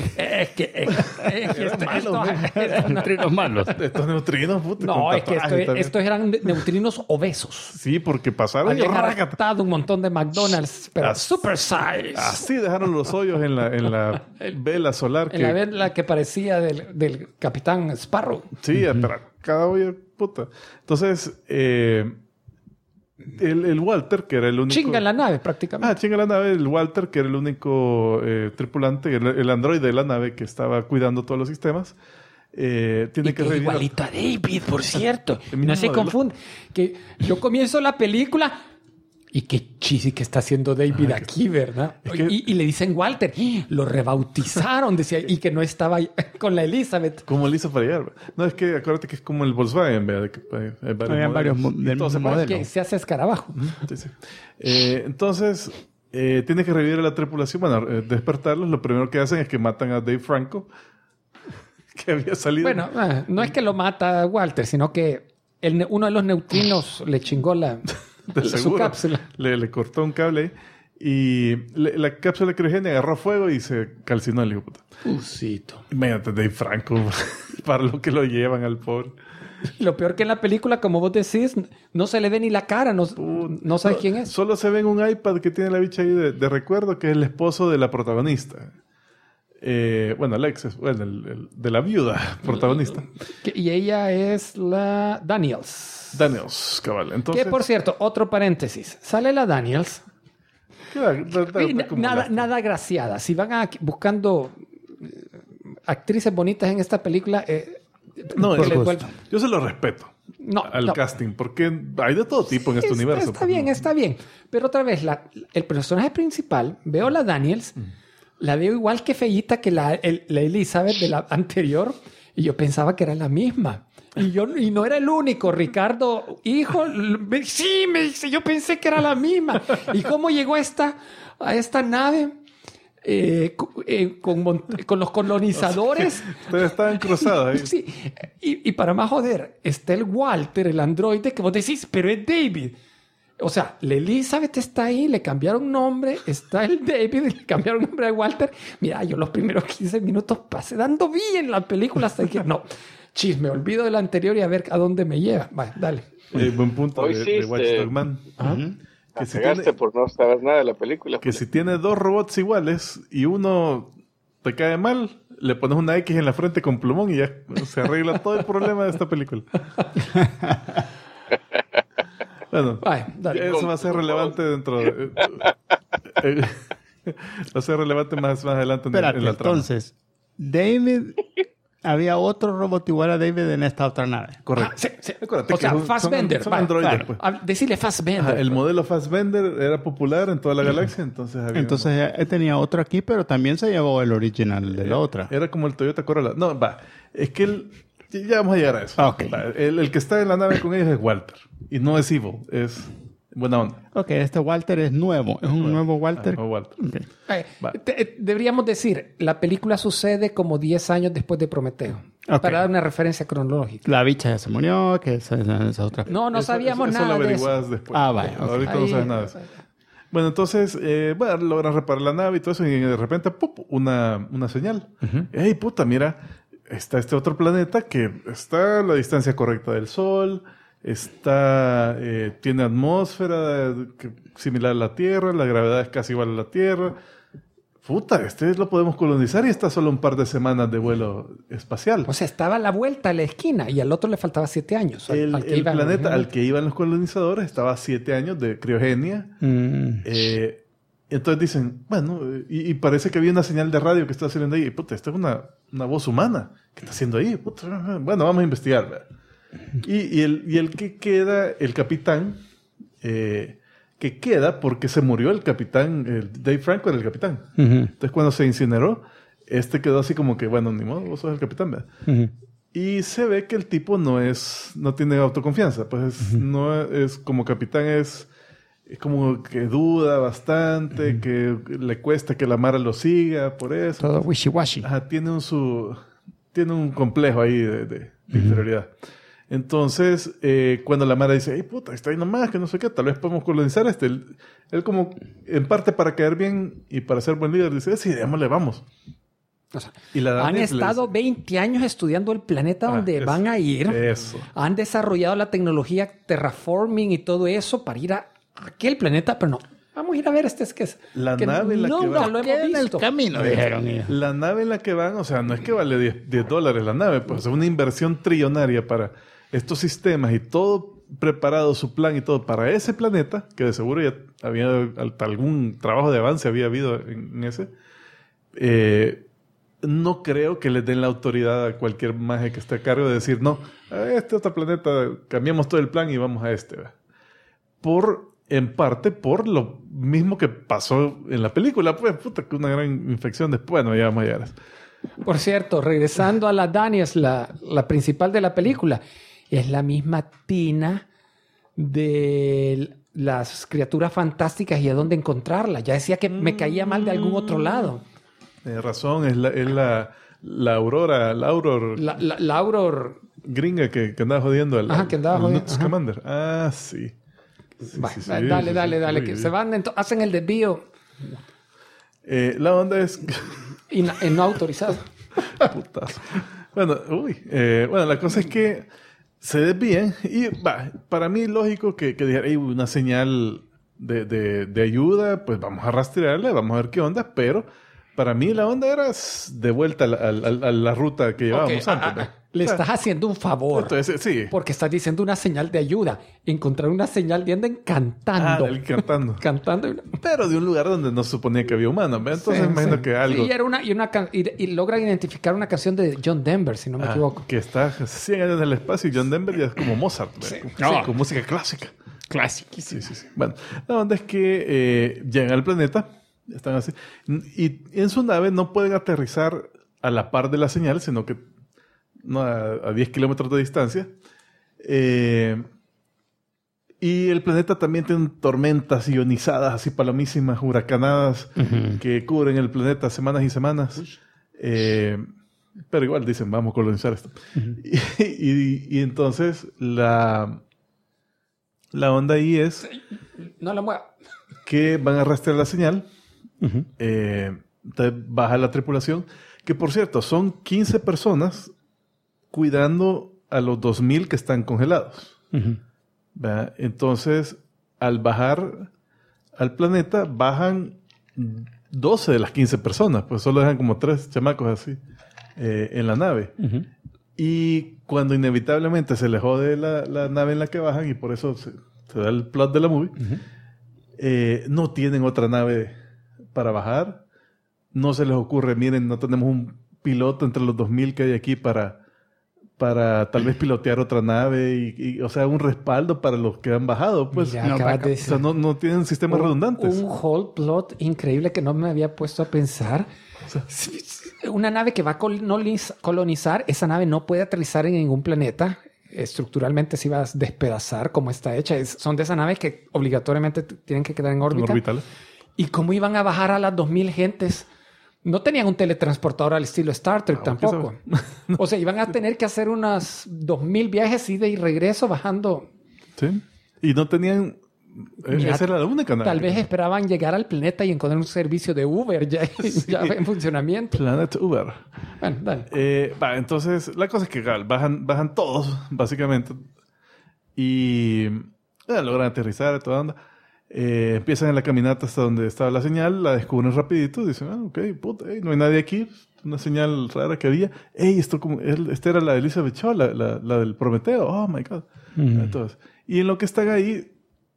Estos neutrinos malos. Estos neutrinos, puta. No, es que estos eran neutrinos obesos. Sí, porque pasaron... Habían adaptado un montón de McDonald's, pero super size. Así dejaron los hoyos en la vela solar. En la vela que parecía del Capitán Sparrow. Sí, pero cada hoyo, puta. Entonces, el Walter, que era el único... Chinga en la nave, prácticamente. Chinga en la nave. El Walter, que era el único tripulante, el androide de la nave que estaba cuidando todos los sistemas, tiene que revivir... Igualito a David, por cierto. No se confunde. Que yo comienzo la película... Y qué chisi que está haciendo David aquí, ¿verdad? Es que... y le dicen Walter, lo rebautizaron, decía, y que no estaba con la Elizabeth. ¿Cómo le hizo para llegar? No, es que acuérdate que es como el Volkswagen, ¿verdad? Que hay varios del mismo modelo. Que se hace escarabajo. Sí, sí. Entonces, tiene que revivir a la tripulación. Bueno, despertarlos. Lo primero que hacen es que matan a Dave Franco, que había salido... Bueno, no es que lo mata Walter, sino que uno de los neutrinos le chingó su cápsula. Le cortó un cable y la cápsula de criogenia agarró fuego y se calcinó el hijo puta. Imagínate, Dave Franco, para lo que lo llevan al pobre. Lo peor que en la película, como vos decís, no se le ve ni la cara, no sabes quién es. Solo se ve en un iPad que tiene la bicha ahí de recuerdo, que es el esposo de la protagonista. Alex es de la viuda protagonista. Y ella es la Daniels, cabal. Entonces, que por cierto, otro paréntesis, sale la Daniels. Nada agraciada. Si van buscando actrices bonitas en esta película, yo se lo respeto al casting, porque hay de todo tipo en este universo. Está bien. Pero otra vez, el personaje principal, veo la Daniels, la veo igual que feíta que la Elizabeth de la anterior, y yo pensaba que era la misma. Y no era el único. Ricardo, hijo, me dice, yo pensé que era la misma. ¿Y cómo llegó a esta nave con los colonizadores? Ustedes estaban cruzados ahí. Sí. Y para más joder, está el Walter, el androide, que vos decís, pero es David. O sea, la Elizabeth está ahí, le cambiaron nombre, está el David, le cambiaron nombre a Walter. Mira, yo los primeros 15 minutos pasé dando bien la película hasta que me olvido del anterior y a ver a dónde me lleva. Vale, dale. Buen punto de Watch Dog Man. Que si por no saber nada de la película. Que si tiene 2 robots iguales y uno te cae mal, le pones una X en la frente con plumón y ya se arregla todo el problema de esta película. Bueno, eso va a ser relevante dentro de... va a ser relevante más adelante en la trama. Entonces, David... Había otro robot igual a David en esta otra nave. Correcto. Sí. O sea, Fassbender. Son androides, claro. pues. Decirle Fassbender. El modelo Fassbender era popular en toda la galaxia, entonces él tenía otro aquí, pero también se llevó el original de la otra. Era como el Toyota Corolla. No, es que ya vamos a llegar a eso. Okay. El que está en la nave con ellos es Walter. Y no es Evil, es buena onda. Ok, este Walter es nuevo. Es un nuevo Walter. Nuevo Walter. Okay. Deberíamos decir, la película sucede como 10 años después de Prometeo. Okay. Para dar una referencia cronológica. La bicha ya se murió, que esa otra. No sabíamos nada de eso. Después. Vaya. Okay. Ahorita no sabes nada de eso. Bueno, entonces, logran reparar la nave y todo eso, y de repente, una señal. ¡Ey, puta, mira! Está este otro planeta que está a la distancia correcta del Sol, tiene atmósfera similar a la Tierra, la gravedad es casi igual a la Tierra. Puta, lo podemos colonizar y está solo un par de semanas de vuelo espacial. O sea, estaba a la vuelta a la esquina y al otro le faltaba 7 años. El planeta al que iban los colonizadores estaba a 7 años de criogenia. Entonces dicen, bueno, y parece que había una señal de radio que está saliendo ahí. Puta, esta es una voz humana que está haciendo ahí. Puta, bueno, vamos a investigar, ¿verdad? Y el que queda, el capitán, que queda porque se murió el capitán, el Dave Franco era el capitán. Entonces cuando se incineró, quedó así como que, bueno, ni modo, vos sos el capitán, ¿verdad? Y se ve que el tipo no tiene autoconfianza. Pues no es como capitán, es como que duda bastante, que le cuesta que la Mara lo siga, por eso. Todo wishy-washy. Ajá, tiene un complejo ahí de inferioridad. Entonces, cuando la Mara dice, ¡ay, puta, está ahí nomás, que no sé qué, tal vez podemos colonizar él como, en parte para caer bien y para ser buen líder, dice, sí, démosle, vamos. O sea, Y han estado 20 años estudiando el planeta donde van a ir. Eso. Han desarrollado la tecnología terraforming y todo eso para ir a aquel planeta, pero no. Vamos a ir a ver La nave en la que nunca van. lo hemos visto. Camino, dijeron. La nave en la que van, o sea, no es que vale $10 la nave, pues es una inversión trillonaria para estos sistemas y todo preparado, su plan y todo para ese planeta, que de seguro ya había algún trabajo de avance había habido en ese. No creo que les den la autoridad a cualquier maje que esté a cargo de decir, no, a este otro planeta cambiamos todo el plan y vamos a este. En parte por lo mismo que pasó en la película, pues, puta, que una gran infección después, bueno, ya vamos a llegar a eso. Por cierto, regresando a la Daniels, la principal de la película, es la misma Tina de las criaturas fantásticas y a dónde encontrarla. Ya decía que me caía mal de algún otro lado. Tienes razón, es la Aurora, la Aurora gringa que andaba jodiendo al que andaba jodiendo. Newt Scamander. Ah, sí. Dale, que se van, hacen el desvío. La onda es... y no autorizado. Putazo. Bueno, la cosa es que se desvían y para mí lógico que dijera, hay una señal de ayuda, pues vamos a rastrearla, vamos a ver qué onda, pero para mí la onda era de vuelta a la ruta que llevábamos antes. Le estás haciendo un favor. Entonces, sí. Porque estás diciendo una señal de ayuda. Encontrar una señal de anden cantando. Cantando. Cantando. Pero de un lugar donde no se suponía que había humanos. Entonces imagino que algo... Sí, y logran identificar una canción de John Denver, si no me equivoco. Que está 100 años en el espacio y John Denver ya es como Mozart. Sí. Con música clásica. Clásica. Sí. Bueno, la onda es que llegan al planeta. Están así. Y en su nave no pueden aterrizar a la par de la señal, sino que a 10 kilómetros de distancia. Y el planeta también tiene tormentas ionizadas, así palomísimas, huracanadas, que cubren el planeta semanas y semanas. Pero igual dicen, vamos a colonizar esto. Y entonces la onda ahí es... No la mueva. Que van a rastrear la señal. Entonces baja la tripulación. Que por cierto, son 15 personas cuidando a los 2000 que están congelados. Entonces, al bajar al planeta, bajan 12 de las 15 personas. Pues solo dejan como 3 chamacos así en la nave. Y cuando inevitablemente se les jode la nave en la que bajan, y por eso se da el plot de la movie, no tienen otra nave para bajar. No se les ocurre, miren, no tenemos un piloto entre los 2000 que hay aquí para tal vez pilotear otra nave y o sea, un respaldo para los que han bajado. Pues no tienen sistemas redundantes. Un whole plot increíble que no me había puesto a pensar. O sea, una nave que va a colonizar, esa nave no puede aterrizar en ningún planeta. Estructuralmente se iba a despedazar como está hecha. Son de esas naves que obligatoriamente tienen que quedar en órbita. ¿Y cómo iban a bajar a las 2000 gentes? No tenían un teletransportador al estilo Star Trek tampoco. O sea, iban a tener que hacer unas 2000 viajes ida y regreso bajando. Sí. Y no tenían... esa era la única nave. Tal vez esperaban llegar al planeta y encontrar un servicio de Uber ya en funcionamiento. Planet Uber. Bueno, dale. Entonces, la cosa es que bajan todos, básicamente. Y logran aterrizar, toda onda. Empiezan en la caminata hasta donde estaba la señal, la descubren rapidito, dicen, ok, puta, no hay nadie aquí, una señal rara que había. Esta era la de Elizabeth Shaw, la del Prometeo, oh my God. Entonces, y en lo que están ahí,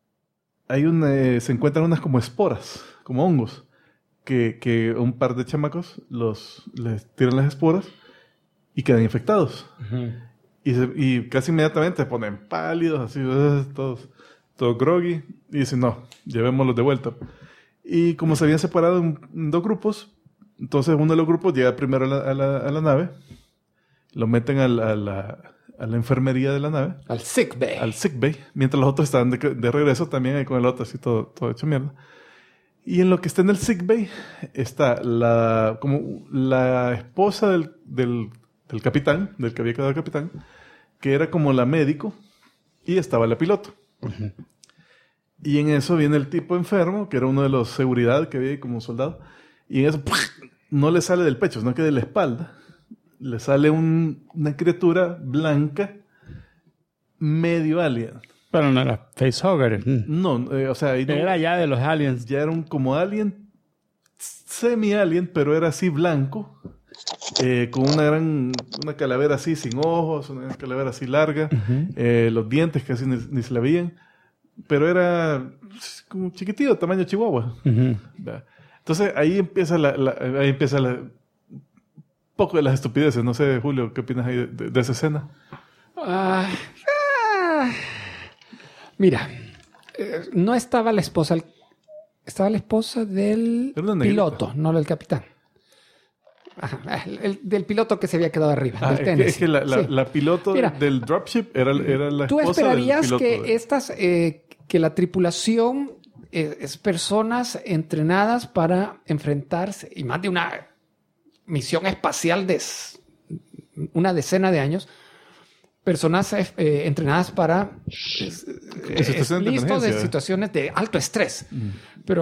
se encuentran unas como esporas, como hongos, que un par de chamacos les tiran las esporas y quedan infectados. y casi inmediatamente se ponen pálidos, así, todos groggy, y dicen, no, llevémoslos de vuelta. Y como se habían separado en 2 grupos, entonces uno de los grupos llega primero a la nave, lo meten a la enfermería de la nave. Al sick bay. Al sick bay, mientras los otros están de regreso también ahí con el otro así todo hecho mierda. Y en lo que está en el sick bay está como la esposa del capitán, del que había quedado el capitán, que era como la médico, y estaba la piloto. Uh-huh. Y en eso viene el tipo enfermo, que era uno de los seguridad que había ahí como un soldado, y en eso no le sale del pecho, sino que de la espalda le sale una criatura blanca medio alien. Pero no era facehugger. No, o sea... Era ya de los aliens. Ya era como alien, semi-alien, pero era así blanco, con una calavera así sin ojos, una calavera así larga, uh-huh. Los dientes casi ni se le veían, pero era como chiquitito, tamaño chihuahua. Uh-huh. Entonces ahí empieza poco de las estupideces. No sé, Julio, ¿qué opinas ahí de esa escena? Mira, no estaba la esposa, estaba la esposa del piloto, no del capitán. Ajá, del piloto que se había quedado arriba, del Tennessee. Es que la piloto del dropship era la esposa. Tú esperarías del que que la tripulación es personas entrenadas para enfrentarse, y más de una misión espacial de una decena de años, personas entrenadas para listos de situaciones de alto estrés. Pero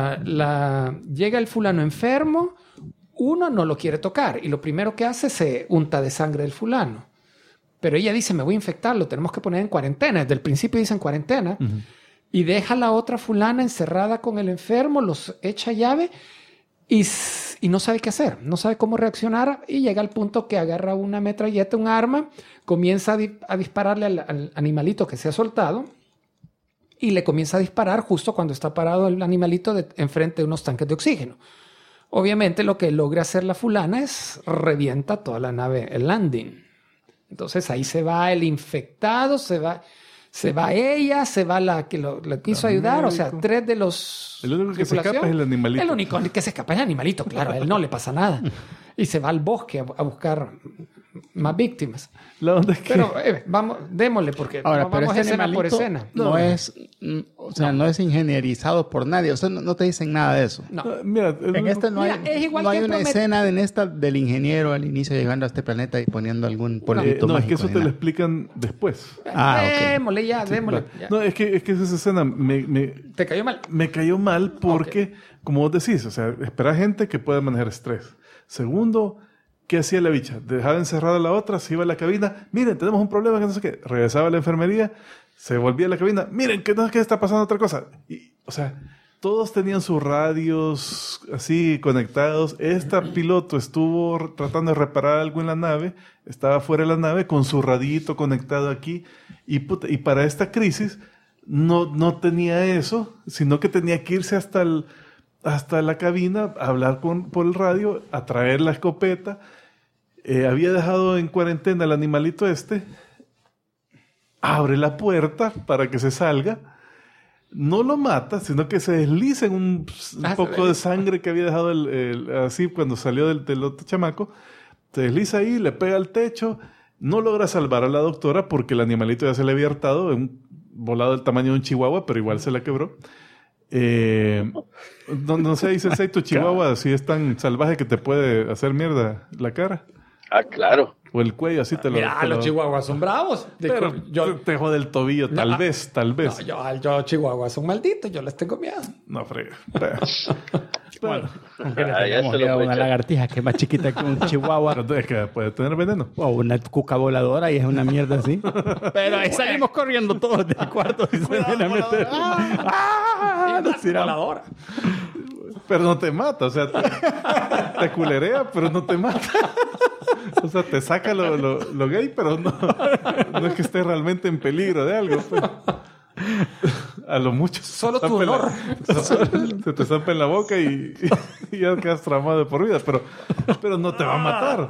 llega el fulano enfermo, uno no lo quiere tocar y lo primero que hace se unta de sangre del fulano. Pero ella dice, me voy a infectar, lo tenemos que poner en cuarentena. Desde el principio dicen cuarentena. Uh-huh. Y deja a la otra fulana encerrada con el enfermo, los echa llave y no sabe qué hacer, no sabe cómo reaccionar, y llega al punto que agarra una metralleta, un arma, comienza a dispararle al animalito que se ha soltado, y le comienza a disparar justo cuando está parado el animalito enfrente de unos tanques de oxígeno. Obviamente lo que logra hacer la fulana es revienta toda la nave, el landing. Entonces ahí se va el infectado, se va ella, se va la que lo quiso ayudar. Médico. O sea, 3 de los... El único que se escapa es el animalito. El único que se escapa es el animalito, claro. A él no le pasa nada. Y se va al bosque a buscar más víctimas. La onda es que... Pero vamos, démosle, porque ahora, pero vamos escena por escena. No es ingenierizado por nadie. O sea, no te dicen nada de eso. No. Mira, en esta no hay una escena en esta del ingeniero al inicio llegando a este planeta y poniendo algún polvito mágico. No, es que eso te lo explican después. Démosle ya, démosle. Ya. No, es que esa escena ¿Te cayó mal? Me cayó mal porque, como vos decís, o sea, espera gente que pueda manejar estrés. Segundo, ¿qué hacía la bicha? Dejaba encerrada a la otra, se iba a la cabina. Miren, tenemos un problema, que no sé qué. Regresaba a la enfermería, se volvía a la cabina. Miren, que no sé qué está pasando otra cosa. Y, o sea, todos tenían sus radios así conectados. Esta piloto estuvo tratando de reparar algo en la nave. Estaba fuera de la nave con su radito conectado aquí. Y para esta crisis no tenía eso, sino que tenía que irse hasta la cabina, a hablar por el radio, a traer la escopeta. Había dejado en cuarentena el animalito abre la puerta para que se salga, no lo mata, sino que se desliza en un poco de sangre que había dejado así cuando salió del otro chamaco, se desliza ahí, le pega al techo, no logra salvar a la doctora porque el animalito ya se le había hartado, un volado del tamaño de un chihuahua, pero igual se la quebró. No sé, dice el tu chihuahua si es tan salvaje que te puede hacer mierda la cara. Claro. O el cuello, así te lo... los chihuahuas son bravos. Pero yo te jode el tobillo, tal vez. No, yo chihuahuas son malditos, yo les tengo miedo. No, frega. Bueno, aunque le tengamos miedo a una lagartija que es más chiquita que un chihuahua. Pero es que puede tener veneno. O una cuca voladora y es una mierda así. Pero ahí salimos corriendo todos del cuarto y se vienen a meter. Voladora. Pero no te mata, o sea, te culerea, pero no te mata. O sea, te saca lo gay, pero no es que esté realmente en peligro de algo. Pues. A lo mucho. Solo tu honor. Se te zampa en la boca y ya quedas traumado de por vida. Pero no te va a matar.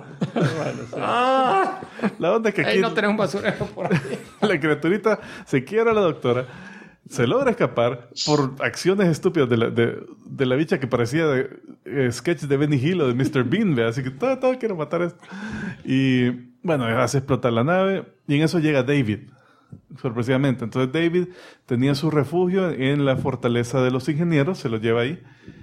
La onda es que aquí... Ahí no tenés un basurero por ahí. La criaturita se quiebra a la doctora, se logra escapar por acciones estúpidas de la bicha que parecía de sketch de Benny Hill o de Mr. Bean, ¿ve? Así que todo quiero matar a esto. Y bueno, hace explotar la nave y en eso llega David, sorpresivamente. Entonces David tenía su refugio en la fortaleza de los ingenieros, se lo lleva ahí.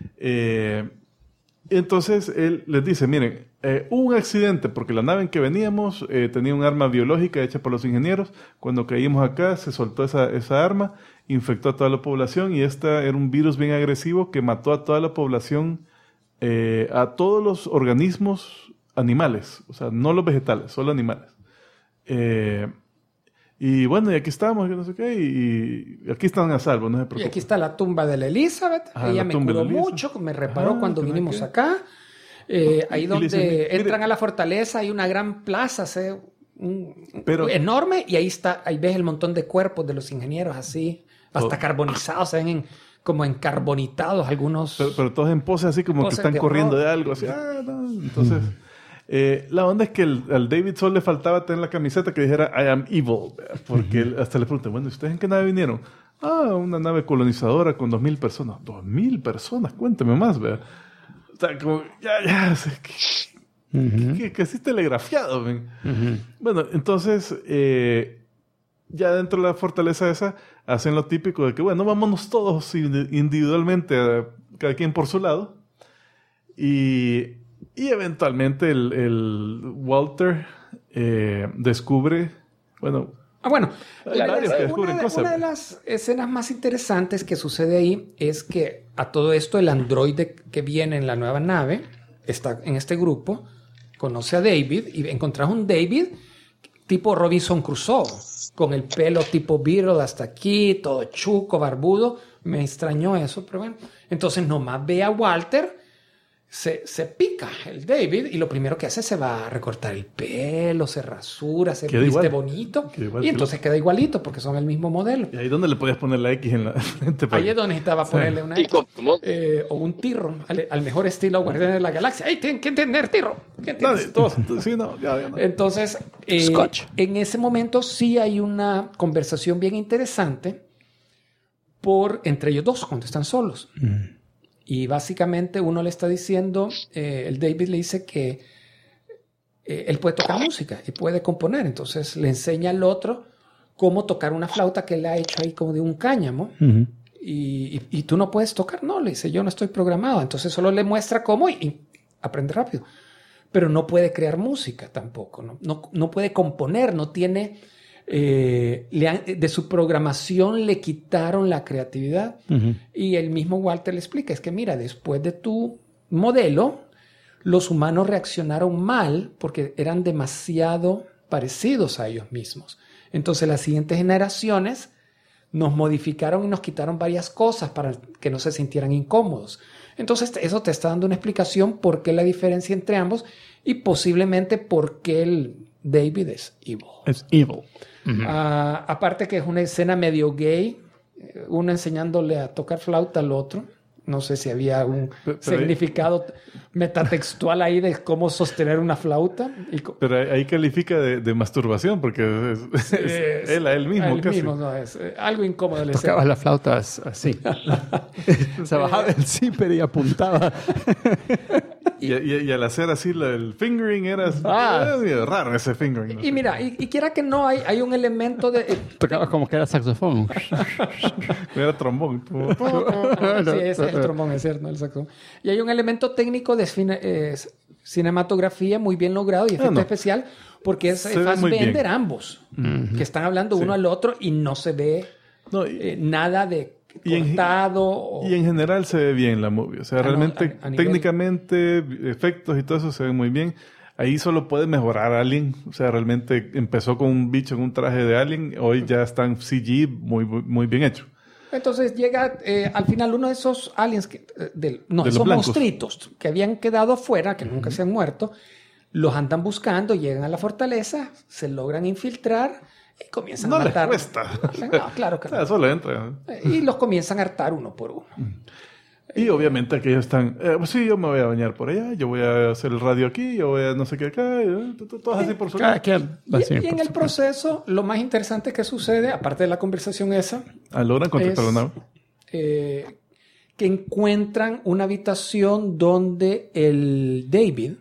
Entonces él les dice, miren, hubo un accidente porque la nave en que veníamos tenía un arma biológica hecha por los ingenieros. Cuando caímos acá se soltó esa arma, infectó a toda la población y esta era un virus bien agresivo que mató a toda la población, a todos los organismos animales, o sea, no los vegetales, solo animales. Y bueno, y aquí estamos, no sé qué, y aquí están a salvo, no se preocupen. Y aquí está la tumba de la Elizabeth. Ella me curó mucho, me reparó cuando vinimos acá. Ahí donde dicen, entran a la fortaleza hay una gran plaza, enorme, y ahí ves el montón de cuerpos de los ingenieros así, hasta carbonizados, se ven como encarbonitados algunos. Pero todos en poses así como que están corriendo de algo, así, no. Entonces... la onda es que al David solo le faltaba tener la camiseta que dijera I am evil, porque él hasta le pregunté, bueno, ¿ustedes en qué nave vinieron? Una nave colonizadora con 2,000 personas. 2,000 personas, cuénteme más, ¿verdad? O sea, como, que así telegrafiado, ¿ven? Bueno, entonces, ya dentro de la fortaleza esa, hacen lo típico de que, bueno, vámonos todos individualmente, cada quien por su lado, y eventualmente el Walter descubre, bueno... Una de las escenas más interesantes que sucede ahí es que a todo esto el androide que viene en la nueva nave, está en este grupo, conoce a David y encontrás un David tipo Robinson Crusoe, con el pelo tipo Beatle hasta aquí, todo chuco, barbudo. Me extrañó eso, pero bueno. Entonces nomás ve a Walter... Se pica el David y lo primero que hace se va a recortar el pelo, se rasura, se viste bonito y entonces queda igualito porque son el mismo modelo. ¿Y ahí dónde le podías poner la X en la frente? Ahí es donde necesitaba ponerle una X o un tirro al mejor estilo Guardianes de la Galaxia. ¡Ay, tienen que entender tirro! Entonces, en ese momento sí hay una conversación bien interesante entre ellos dos cuando están solos. Y básicamente uno le está diciendo, el David le dice que él puede tocar música y puede componer. Entonces le enseña al otro cómo tocar una flauta que él ha hecho ahí como de un cáñamo. Y tú no puedes tocar. No, le dice, yo no estoy programado. Entonces solo le muestra cómo y aprende rápido. Pero no puede crear música tampoco. No puede componer, no tiene... de su programación le quitaron la creatividad y el mismo Walter le explica, es que mira, después de tu modelo los humanos reaccionaron mal porque eran demasiado parecidos a ellos mismos, entonces las siguientes generaciones nos modificaron y nos quitaron varias cosas para que no se sintieran incómodos. Entonces eso te está dando una explicación por qué la diferencia entre ambos y posiblemente por qué el David es evil. Es evil. Aparte que es una escena medio gay, uno enseñándole a tocar flauta al otro. No sé si había un significado metatextual ahí de cómo sostener una flauta. Pero ahí califica de masturbación porque es él a él mismo. Es algo incómodo. Tocaba las flautas así. Se bajaba el zipper y apuntaba. Y al hacer así el fingering era raro ese fingering. Y mira, y quiera que no, hay un elemento de... Tocaba como que era saxofón. Era trombón. Sí, es el trombón, es cierto, el saxofón. Y hay un elemento técnico de cinematografía muy bien logrado y efecto especial porque es Fassbender ambos, que están hablando uno al otro y no se ve nada de... cortado. Y en general se ve bien la movie. O sea, realmente, técnicamente, efectos y todo eso se ve muy bien. Ahí solo puede mejorar Alien. O sea, realmente empezó con un bicho en un traje de Alien. Hoy ya están CG muy bien hecho. Entonces llega al final uno de esos aliens, son monstruitos que habían quedado fuera, que nunca se han muerto. Los andan buscando, llegan a la fortaleza, se logran infiltrar Y comienzan No a les matar. cuesta. No, claro que no. Solo entra. Y los comienzan a hartar uno por uno. Y obviamente aquellos están, pues sí, yo me voy a bañar por allá, yo voy a hacer el radio aquí, yo voy a no sé qué acá, todos así por su lado. Cada quien va así, Y por en el su- proceso, lo más interesante que sucede, aparte de la conversación esa, Logran contactar la nave. que encuentran una habitación donde el David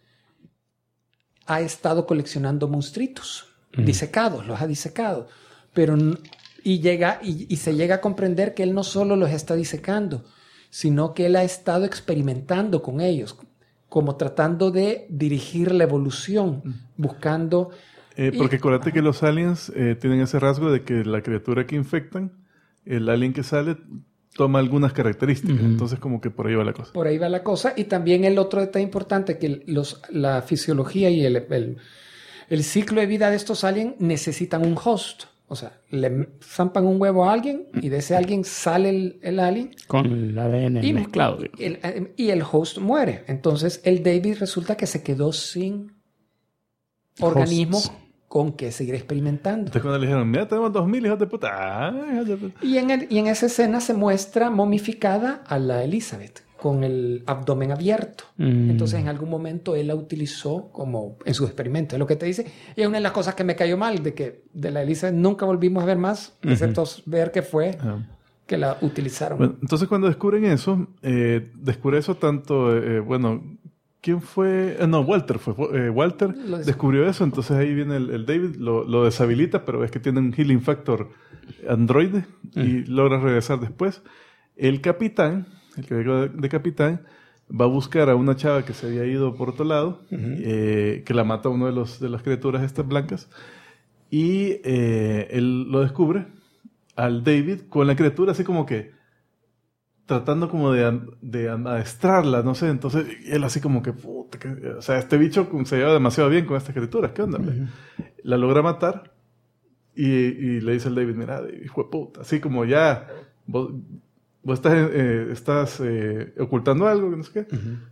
ha estado coleccionando monstruitos disecados, los ha disecado, pero y se llega a comprender que él no solo los está disecando, sino que él ha estado experimentando con ellos, como tratando de dirigir la evolución, buscando... Porque acuérdate que los aliens tienen ese rasgo de que la criatura que infectan, el alien que sale, toma algunas características. Entonces como que por ahí va la cosa. Por ahí va la cosa. Y también el otro detalle importante, que la fisiología y el ciclo de vida de estos aliens necesitan un host. O sea, le zampan un huevo a alguien y de ese alguien sale el alien. Con el ADN Y mezclado. y el host muere. Entonces el David resulta que se quedó sin organismo con que seguir experimentando. Entonces cuando le dijeron, mira, tenemos 2000 hijos de puta. Hijos de puta. Y en esa escena se muestra momificada a la Elizabeth con el abdomen abierto. Entonces en algún momento él la utilizó como en sus experimentos. Es lo que te dice. Y es una de las cosas que me cayó mal, de que de la Elizabeth nunca volvimos a ver más, excepto ver que fue que la utilizaron. Bueno, entonces cuando descubren eso, descubre eso tanto, ¿quién fue? No, Walter fue. Walter descubrió eso, entonces ahí viene el David, lo deshabilita, pero es que tiene un healing factor androide y logra regresar después. El capitán, el que llegó de capitán, va a buscar a una chava que se había ido por otro lado, que la mata uno de las criaturas estas blancas, y él lo descubre al David con la criatura así como que tratando como de maestrarla, no sé, entonces él así como que, puta, o sea, este bicho se lleva demasiado bien con estas criaturas, ¿qué onda? La logra matar y le dice al David, mira, hijo de puta, así como ya, vos estás ocultando algo, no sé qué,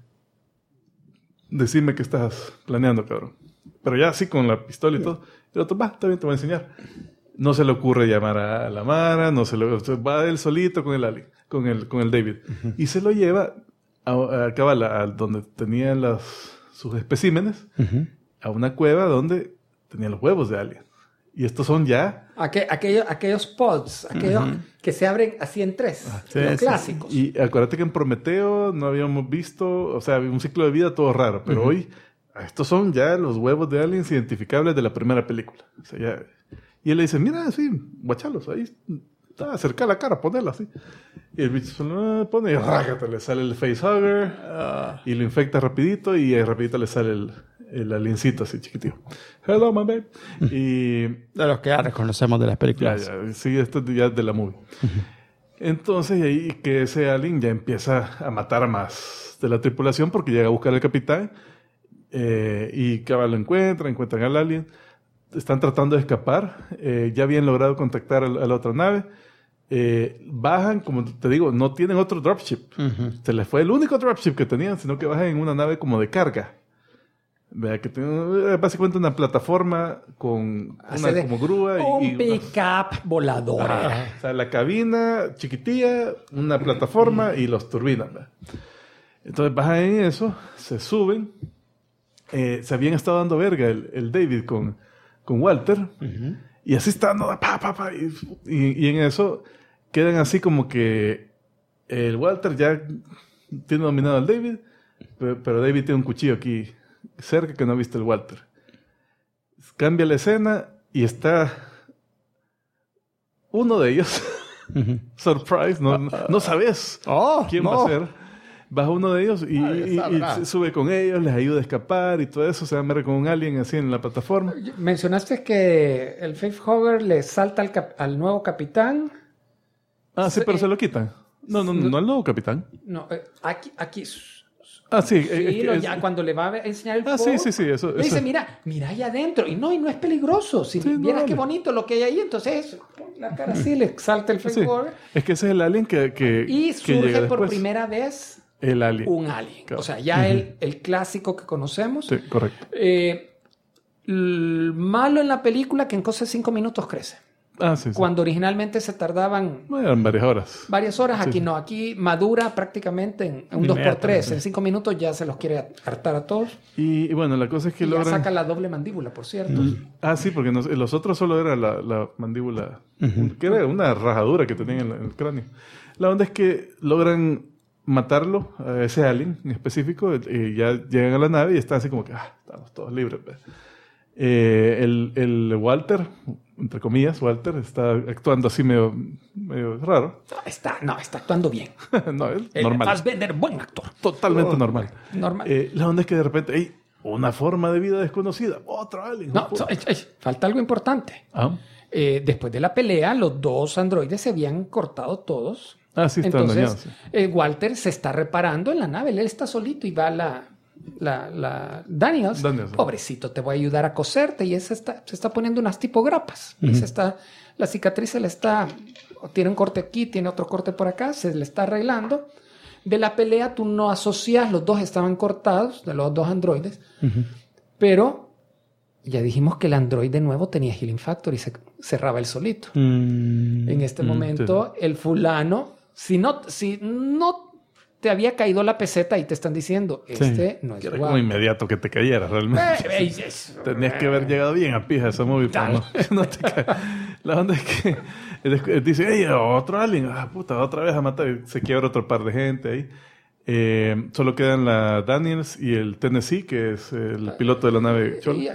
decime qué estás planeando, cabrón. Pero ya así con la pistola y todo, el otro, está bien, te voy a enseñar. No se le ocurre llamar a la Mara, va él solito con el alien, con el David. Y se lo lleva a donde tenían sus especímenes, a una cueva donde tenían los huevos de alien. Y estos son ya... Aquellos pods, aquellos que se abren así en tres, los clásicos. Y acuérdate que en Prometeo no habíamos visto, o sea, un ciclo de vida todo raro, pero hoy estos son ya los huevos de aliens identificables de la primera película. O sea, ya... Y él le dice, mira, sí, guachalos, ahí está, acerca la cara, ponela así. Y el bicho se lo pone y rágate, le sale el facehugger y lo infecta rapidito y rapidito le sale el aliencito así chiquitito. Hello, my babe. Y... De los que ya reconocemos de las películas. Sí, esto ya es de la movie. Entonces, ahí que ese alien ya empieza a matar a más de la tripulación porque llega a buscar al capitán y cabal lo encuentran al alien. Están tratando de escapar. Ya habían logrado contactar a la otra nave. Bajan, como te digo, no tienen otro dropship. Se les fue el único dropship que tenían, sino que bajan en una nave como de carga. Vea que tiene básicamente una plataforma con una como grúa un pick-up volador. O sea, la cabina chiquitilla, una plataforma y los turbinas. ¿Verdad? Entonces bajan en eso, se suben. Se habían estado dando verga el David con Walter. Y así están, ¿no? Y en eso quedan así como que el Walter ya tiene dominado al David, pero David tiene un cuchillo aquí cerca que no ha visto el Walter. Cambia la escena y está uno de ellos. Surprise, no sabes quién va a ser. Baja uno de ellos y se sube con ellos, les ayuda a escapar y todo eso. Se va a ver con un alien así en la plataforma. Mencionaste que el facehugger le salta al nuevo capitán. Sí, pero se lo quitan. No al nuevo capitán. No, aquí. Sí. Ya cuando le va a enseñar el pod, sí, eso. Le dice, mira ahí adentro. Y no es peligroso. Si vieras qué bonito lo que hay ahí, entonces la cara así le salta el facehugger. Es que ese es el alien que y surge por primera vez el alien. Un alien. Claro. O sea, ya el clásico que conocemos. Sí, correcto. malo en la película que en cosas de 5 minutos crece. Sí. Cuando originalmente se tardaban Eran varias horas. varias horas, aquí no. Aquí madura prácticamente en un 2x3. En 5 minutos ya se los quiere hartar a todos. Y bueno, la cosa es que Y logran... ya saca la doble mandíbula, por cierto. Sí, porque los otros solo era la mandíbula, que era una rajadura que tenían en el cráneo. La onda es que logran matarlo, a ese alien en específico, y ya llegan a la nave y están así como que, estamos todos libres. El Walter, entre comillas, Walter, está actuando así medio raro. No, está actuando bien. No, es El normal. Fassbender, buen actor. Totalmente normal. Normal. La onda es que de repente, una forma de vida desconocida, otro alien. No, falta algo importante. Después de la pelea, los 2 androides se habían cortado todos. Sí, están dañados. Entonces, Walter se está reparando en la nave. Él está solito y va Daniels. Pobrecito, te voy a ayudar a coserte. Y se está poniendo unas tipo grapas. Y la cicatriz tiene un corte aquí, tiene otro corte por acá, se le está arreglando. De la pelea tú no asocias, los 2 estaban cortados, de los 2 androides. Pero ya dijimos que el androide nuevo tenía Healing Factor y se cerraba él solito. En este momento, el fulano, si no te había caído la peseta y te están diciendo, no es Era guapo. como inmediato que te cayera realmente. Tenías que haber llegado bien a pija esa movie. No te cae. La onda es que dice, otro alien, otra vez a matar. Se quiebra otro par de gente ahí. Solo quedan la Daniels y el Tennessee, que es el piloto de la nave Chol.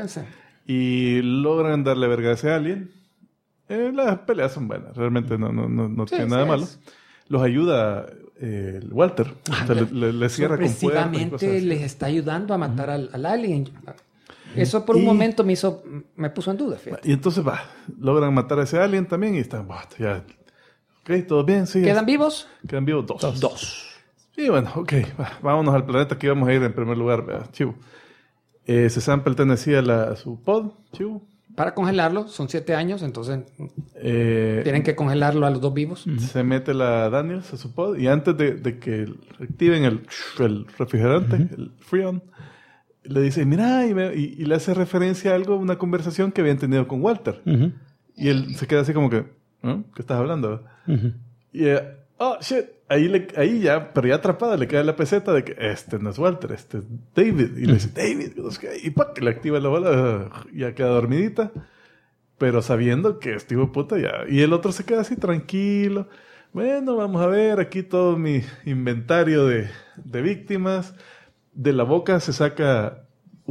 Y logran darle verga a ese alien. Las peleas son buenas, realmente no tiene nada de malo. Los ayuda Walter. Le cierra con puertas. Les está ayudando a matar al alien. Eso por un momento me puso en duda. Fíjate. Y entonces logran matar a ese alien también y están, ya. Ok, todo bien, sí. ¿Quedan vivos? Quedan vivos 2. Y bueno, ok, vámonos al planeta que íbamos a ir en primer lugar, chivo. Se zampa el Tennessee a su pod, chivo. Para congelarlo, son 7 años, entonces tienen que congelarlo a los 2 vivos. Se mete la Daniels a su pod y antes de que activen el refrigerante, el Freon, le dice, mira, y le hace referencia a algo, una conversación que habían tenido con Walter. Y él se queda así como que, ¿qué estás hablando? Y shit. Ahí ya, pero ya atrapada, le queda la peseta de que este no es Walter, este es David. Y le dice, David, y le activa la bola, ya queda dormidita, pero sabiendo que este hijo de puta ya. Y el otro se queda así tranquilo. Bueno, vamos a ver aquí todo mi inventario de víctimas. De la boca se saca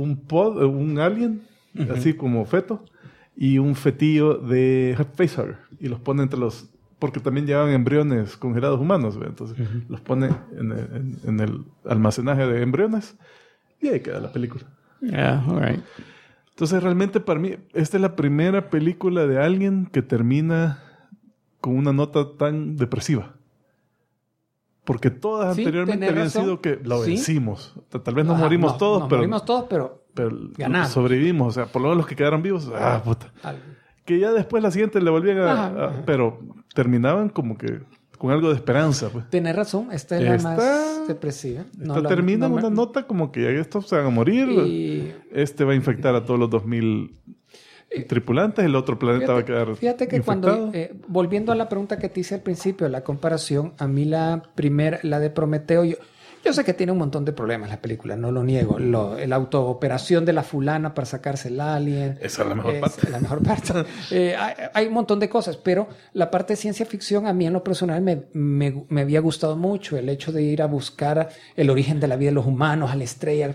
un alien, así como feto, y un fetillo de facehugger. Y los pone entre los... Porque también llevaban embriones congelados humanos, ¿ve? Entonces los pone en el almacenaje de embriones y ahí queda la película. All right. Entonces realmente para mí esta es la primera película de alguien que termina con una nota tan depresiva. Porque todas anteriormente habían sido que lo vencimos. Tal vez no morimos todos, pero... morimos todos, pero ganamos. Sobrevivimos. O sea, por lo menos los que quedaron vivos, puta. Que ya después la siguiente le volvían a pero terminaban como que con algo de esperanza. Pues. Tienes razón, esta es la más depresiva. Termina en una nota como que ya estos se van a morir. Este va a infectar a todos los 2000 tripulantes, el otro planeta va a quedar Fíjate que infectado. Cuando, volviendo a la pregunta que te hice al principio, la comparación, a mí la de Prometeo, yo sé que tiene un montón de problemas la película, no lo niego. La autooperación de la fulana para sacarse el alien. Esa es la mejor parte. La mejor parte. Hay un montón de cosas, pero la parte de ciencia ficción a mí en lo personal me había gustado mucho. El hecho de ir a buscar el origen de la vida de los humanos, a la estrella,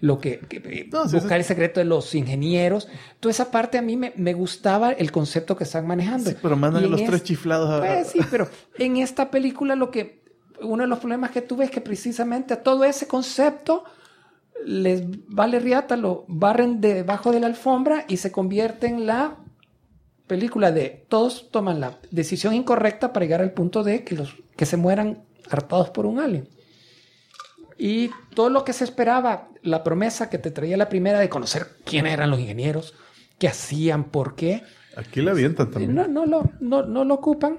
buscar el secreto de los ingenieros. Toda esa parte a mí me gustaba el concepto que están manejando. Sí, pero mandan los 3 chiflados. Pues sí, pero en esta película uno de los problemas que tuve es que precisamente a todo ese concepto les vale riata, lo barren debajo de la alfombra y se convierte en la película de todos toman la decisión incorrecta para llegar al punto de que se mueran hartados por un alien. Y todo lo que se esperaba, la promesa que te traía la primera de conocer quiénes eran los ingenieros, qué hacían, por qué. Aquí la avientan también. No lo ocupan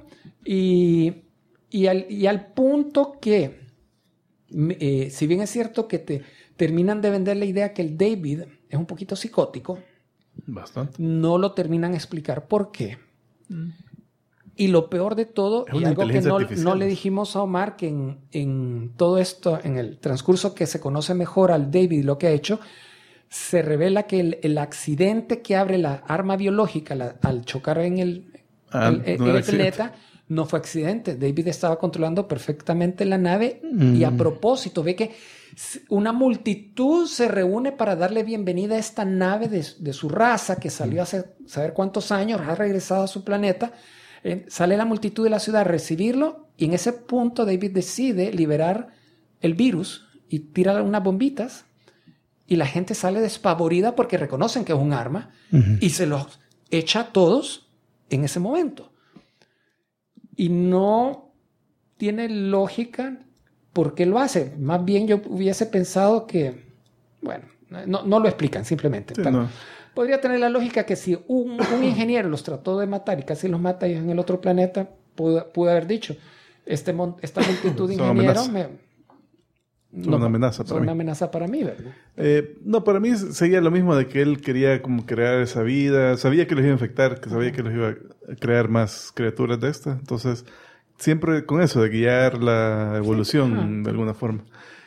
y al punto que, si bien es cierto que te terminan de vender la idea que el David es un poquito psicótico, Bastante. No lo terminan de explicar por qué. Y lo peor de todo, y algo que no le dijimos a Omar, que en todo esto, en el transcurso que se conoce mejor al David y lo que ha hecho, se revela que el accidente que abre la arma biológica al chocar en el planeta no fue accidente. David estaba controlando perfectamente la nave y a propósito ve que una multitud se reúne para darle bienvenida a esta nave de su raza que salió hace saber cuántos años, ha regresado a su planeta. Sale la multitud de la ciudad a recibirlo y en ese punto David decide liberar el virus y tira unas bombitas y la gente sale despavorida porque reconocen que es un arma y se los echa a todos en ese momento. Y no tiene lógica por qué lo hace. Más bien yo hubiese pensado que, bueno, no lo explican simplemente. Sí, no. Podría tener la lógica que si un ingeniero los trató de matar y casi los mata en el otro planeta, pudo haber dicho, esta multitud de ingenieros son una amenaza para mí. Una amenaza para mí, ¿verdad? No, para mí seguía lo mismo de que él quería como crear esa vida, sabía que los iba a infectar, que sabía que los iba a crear más criaturas de esta, entonces siempre con eso de guiar la evolución de alguna forma.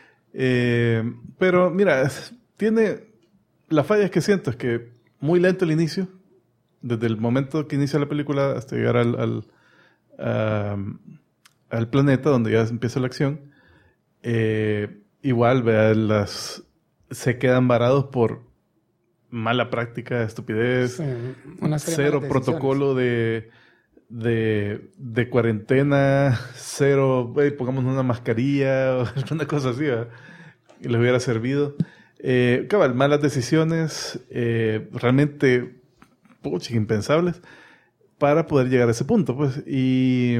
Pero mira, la falla es que siento es que muy lento el inicio, desde el momento que inicia la película hasta llegar al planeta donde ya empieza la acción. Igual, vea, se quedan varados por mala práctica, estupidez, cero protocolo de cuarentena, cero, pongamos una mascarilla o alguna cosa así, ¿verdad? Y les hubiera servido. Cabal, malas decisiones, realmente impensables para poder llegar a ese punto, pues. Y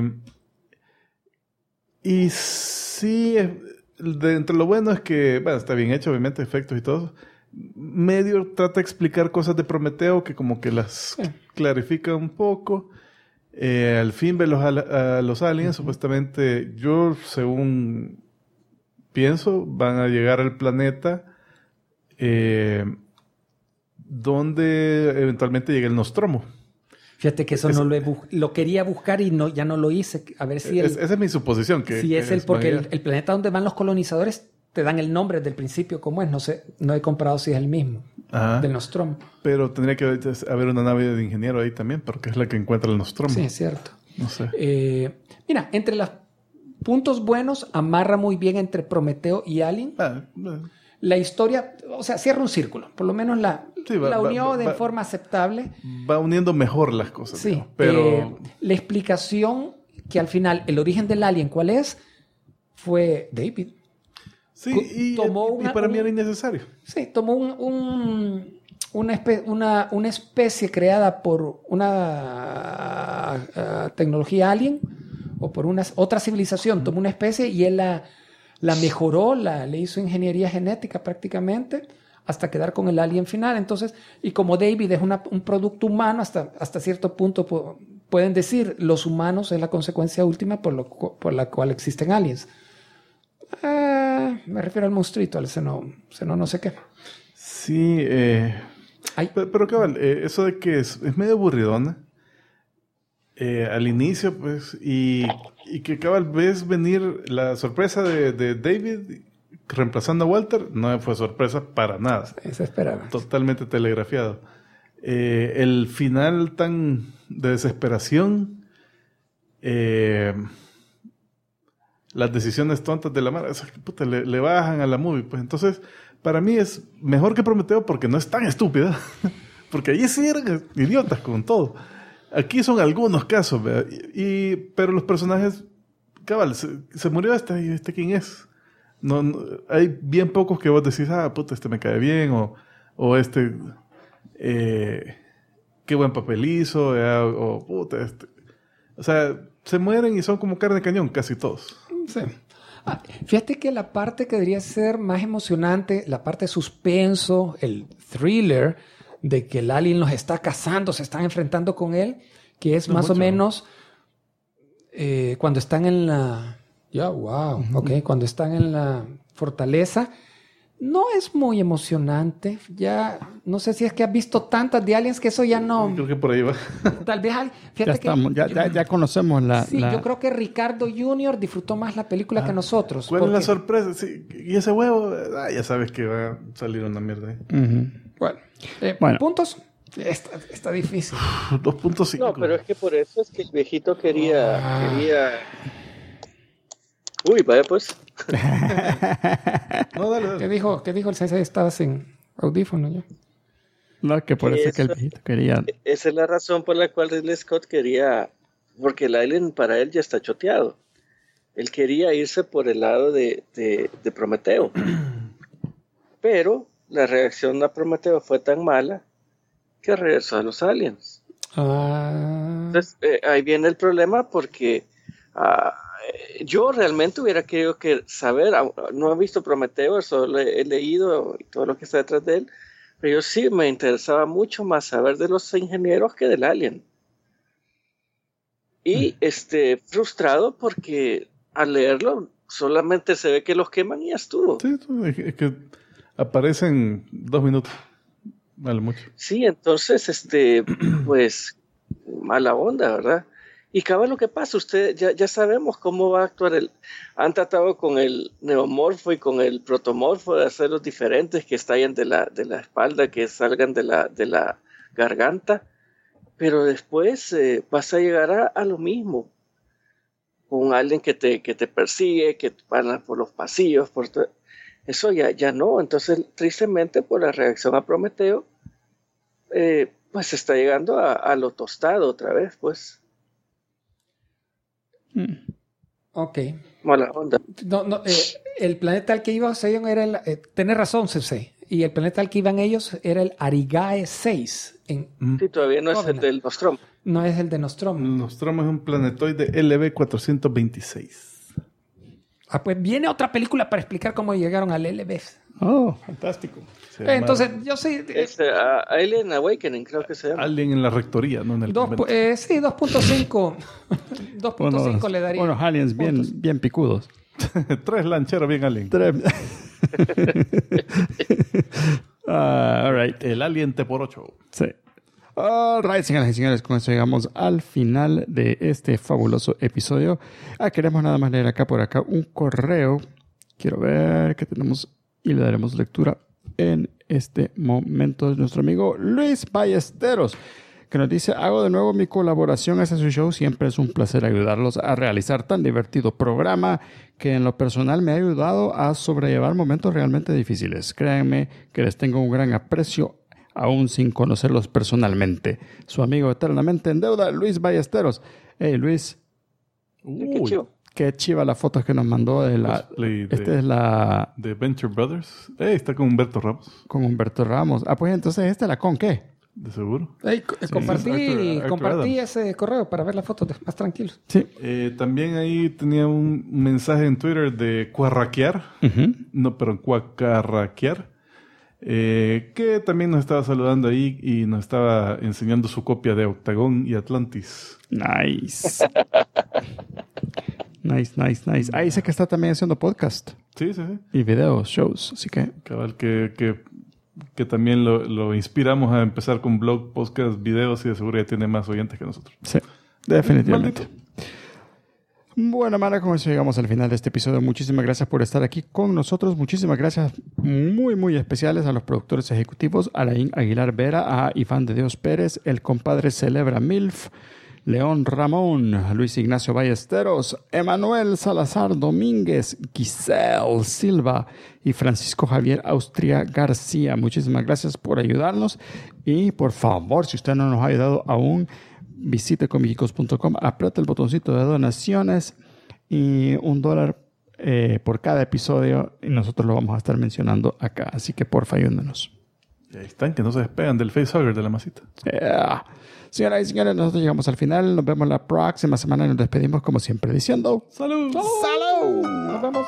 sí, entre lo bueno es que, bueno, está bien hecho, obviamente, efectos y todo. Medio trata de explicar cosas de Prometeo que como que las clarifica un poco. Al fin ve a los aliens, supuestamente, yo según pienso, van a llegar al planeta donde eventualmente llegue el Nostromo. Fíjate que eso lo quería buscar y ya no lo hice. A ver si esa es mi suposición. Porque el planeta donde van los colonizadores te dan el nombre desde el principio como es. No sé, no he comprado si es el mismo del Nostromo. Pero tendría que haber una nave de ingeniero ahí también, porque es la que encuentra el Nostromo. Sí, es cierto. No sé. Mira, entre los puntos buenos, amarra muy bien entre Prometeo y Alien. La historia, o sea, cierra un círculo. Por lo menos la unió de forma aceptable. Va uniendo mejor las cosas. Sí, digamos, pero la explicación que al final, el origen del alien, ¿cuál es? Fue David. Sí, y para mí era innecesario. Sí, tomó una especie creada por una tecnología alien o por otra civilización. Tomó una especie y él la mejoró, le hizo ingeniería genética prácticamente hasta quedar con el alien final. Entonces, y como David es un producto humano, hasta cierto punto pueden decir los humanos es la consecuencia última por la cual existen aliens. Me refiero al monstruito, al seno no sé qué. Sí, pero cabal, eso de que es medio aburridona al inicio, pues, y que cabal ves venir la sorpresa de David reemplazando a Walter, no fue sorpresa para nada. Se esperaba. Totalmente telegrafiado. El final tan de desesperación, las decisiones tontas de la madre, le bajan a la movie, pues. Entonces, para mí es mejor que Prometeo porque no es tan estúpida. Porque allí sí eran idiotas con todo. Aquí son algunos casos, ¿verdad? Pero los personajes, cabal, se murió ¿y este quién es? No, hay bien pocos que vos decís, este me cae bien, o este, qué buen papel hizo, o sea, se mueren y son como carne de cañón, casi todos. Sí. Fíjate que la parte que debería ser más emocionante, la parte de suspenso, el thriller de que el alien los está cazando, se están enfrentando con él, que es más o menos cuando están en la... cuando están en la fortaleza, no es muy emocionante. Ya no sé si es que has visto tantas de Aliens que eso ya no... Creo que por ahí va. Tal vez... Ya conocemos la... Sí, yo creo que Ricardo Jr. disfrutó más la película que nosotros. ¿Cuál es la sorpresa? Sí, y ese huevo, ya sabes que va a salir una mierda ahí. Bueno. ¿Puntos? Está difícil. 2.5. No, pero es que por eso es que el viejito quería... Uy, vaya pues. No, dale. ¿Qué dijo el sensei? Estabas sin audífono ya. No, que por eso que el viejito quería... Esa es la razón por la cual Ridley Scott quería... Porque el Alien para él ya está choteado. Él quería irse por el lado de Prometeo. Pero la reacción a Prometeo fue tan mala que regresó a los Aliens. Entonces, ahí viene el problema porque yo realmente hubiera querido saber, no he visto Prometeo, solo he leído y todo lo que está detrás de él, pero yo sí me interesaba mucho más saber de los ingenieros que del Alien. Y frustrado porque al leerlo solamente se ve que los queman y ya estuvo. Sí, es que aparecen 2 minutos. Vale mucho. Sí, entonces, pues, mala onda, ¿verdad? Y cabal lo que pasa, usted ya sabemos cómo va a actuar han tratado con el neomorfo y con el protomorfo de hacerlos diferentes, que estallen de la espalda, que salgan de la garganta, pero después vas a llegar a lo mismo, con alguien que te persigue, que van por los pasillos, eso ya no. Entonces, tristemente, por la reacción a Prometeo, pues se está llegando a lo tostado otra vez, pues. Ok. Mala onda. No, el planeta al que iba Seion era el... tenés razón, Sensei. Y el planeta al que iban ellos era el Arigae 6. Sí, todavía no es el del Nostromo. No es el de Nostromo. El Nostromo es un planetoide LV-426. Pues viene otra película para explicar cómo llegaron al LV. Oh, fantástico. Entonces, yo sí... Alien Awakening, creo que se llama. Alien en la rectoría, no en el convento. Sí, 2.5. 2.5 le daría. Unos aliens bien picudos. 3 lancheros bien alien. 3. All right. El alien T por 8. Sí. All right, señoras y señores, con eso llegamos al final de este fabuloso episodio. Queremos nada más leer acá por acá un correo. Quiero ver qué tenemos y le daremos lectura en este momento. Nuestro amigo Luis Ballesteros, que nos dice: hago de nuevo mi colaboración hacia su show. Siempre es un placer ayudarlos a realizar tan divertido programa que en lo personal me ha ayudado a sobrellevar momentos realmente difíciles. Créanme que les tengo un gran aprecio aún sin conocerlos personalmente. Su amigo eternamente en deuda, Luis Ballesteros. Hey, Luis. Qué chiva las fotos que nos mandó de la... Esta es la... de Venture Brothers. Está con Humberto Ramos. Con Humberto Ramos. Pues entonces esta es la con ¿qué? De seguro. Compartí ese correo para ver las fotos más tranquilos. Sí. También ahí tenía un mensaje en Twitter de cuarraquear. No, pero cuacarraquear. Que también nos estaba saludando ahí y nos estaba enseñando su copia de Octagon y Atlantis. Nice. Nice. Ahí sé que está también haciendo podcast. Sí. Y videos, shows, así que... Cabal, que también lo inspiramos a empezar con blog, podcast, videos y de seguro ya tiene más oyentes que nosotros. Sí, definitivamente. Maldito. Bueno, Mara, con eso llegamos al final de este episodio. Muchísimas gracias por estar aquí con nosotros. Muchísimas gracias muy, muy especiales a los productores ejecutivos, Alain Aguilar Vera, a Iván de Dios Pérez, el compadre Celebra Milf, León Ramón, Luis Ignacio Ballesteros, Emanuel Salazar Domínguez, Giselle Silva y Francisco Javier Austria García. Muchísimas gracias por ayudarnos y por favor, si usted no nos ha ayudado aún, visite comicicos.com, aprieta el botoncito de donaciones y $1 por cada episodio y nosotros lo vamos a estar mencionando acá. Así que porfa, ayúdenos. Y ahí están, que no se despegan del facehugger de la masita. Señoras y señores, nosotros llegamos al final. Nos vemos la próxima semana y nos despedimos como siempre diciendo ¡Salud! ¡Salud! Nos vemos.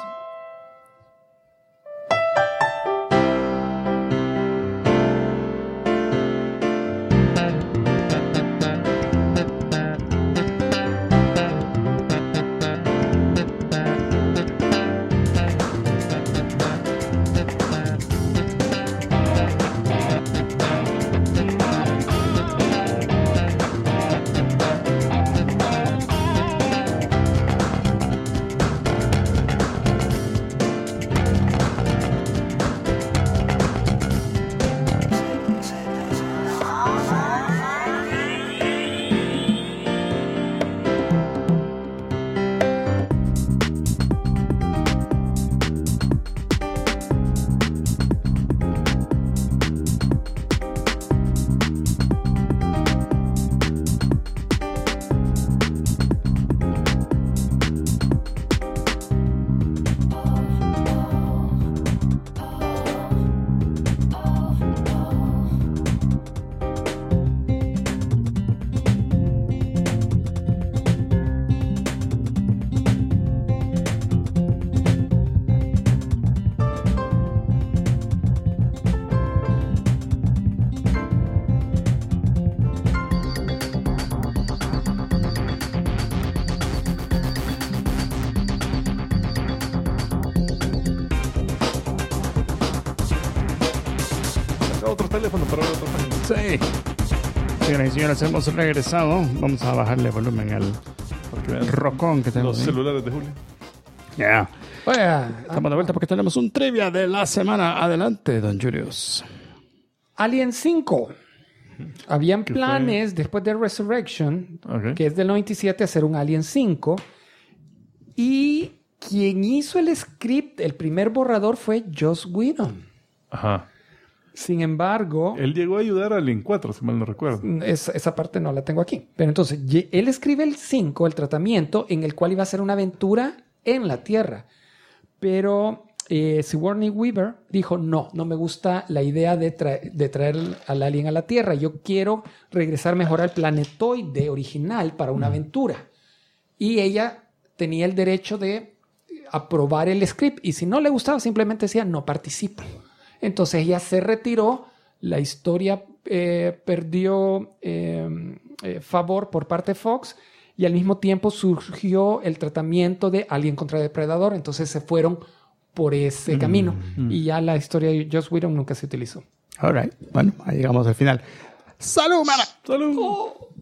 otro teléfono, para otra página. Sí. Señoras y señores, hemos regresado. Vamos a bajarle volumen al rocón que tenemos. Los celulares de Julio. Ya. Estamos de vuelta porque tenemos un trivia de la semana. Adelante, don Julius. Alien 5. Habían planes después de Resurrection, que es del 97, hacer un Alien 5. Y quien hizo el script, el primer borrador, fue Joss Whedon. Ajá. Sin embargo... Él llegó a ayudar a Alien 4, si mal no recuerdo. Esa parte no la tengo aquí. Pero entonces, él escribe el 5, el tratamiento, en el cual iba a ser una aventura en la Tierra. Pero Sigourney Weaver dijo, no me gusta la idea de traer al alien a la Tierra. Yo quiero regresar mejor al planetoide original para una aventura. Y ella tenía el derecho de aprobar el script. Y si no le gustaba, simplemente decía, no participo. Entonces ella se retiró, la historia perdió favor por parte de Fox y al mismo tiempo surgió el tratamiento de Alien contra Depredador. Entonces se fueron por ese camino y ya la historia de Joss Whedon nunca se utilizó. All right. Bueno, ahí llegamos al final. ¡Salud, mana! ¡Salud!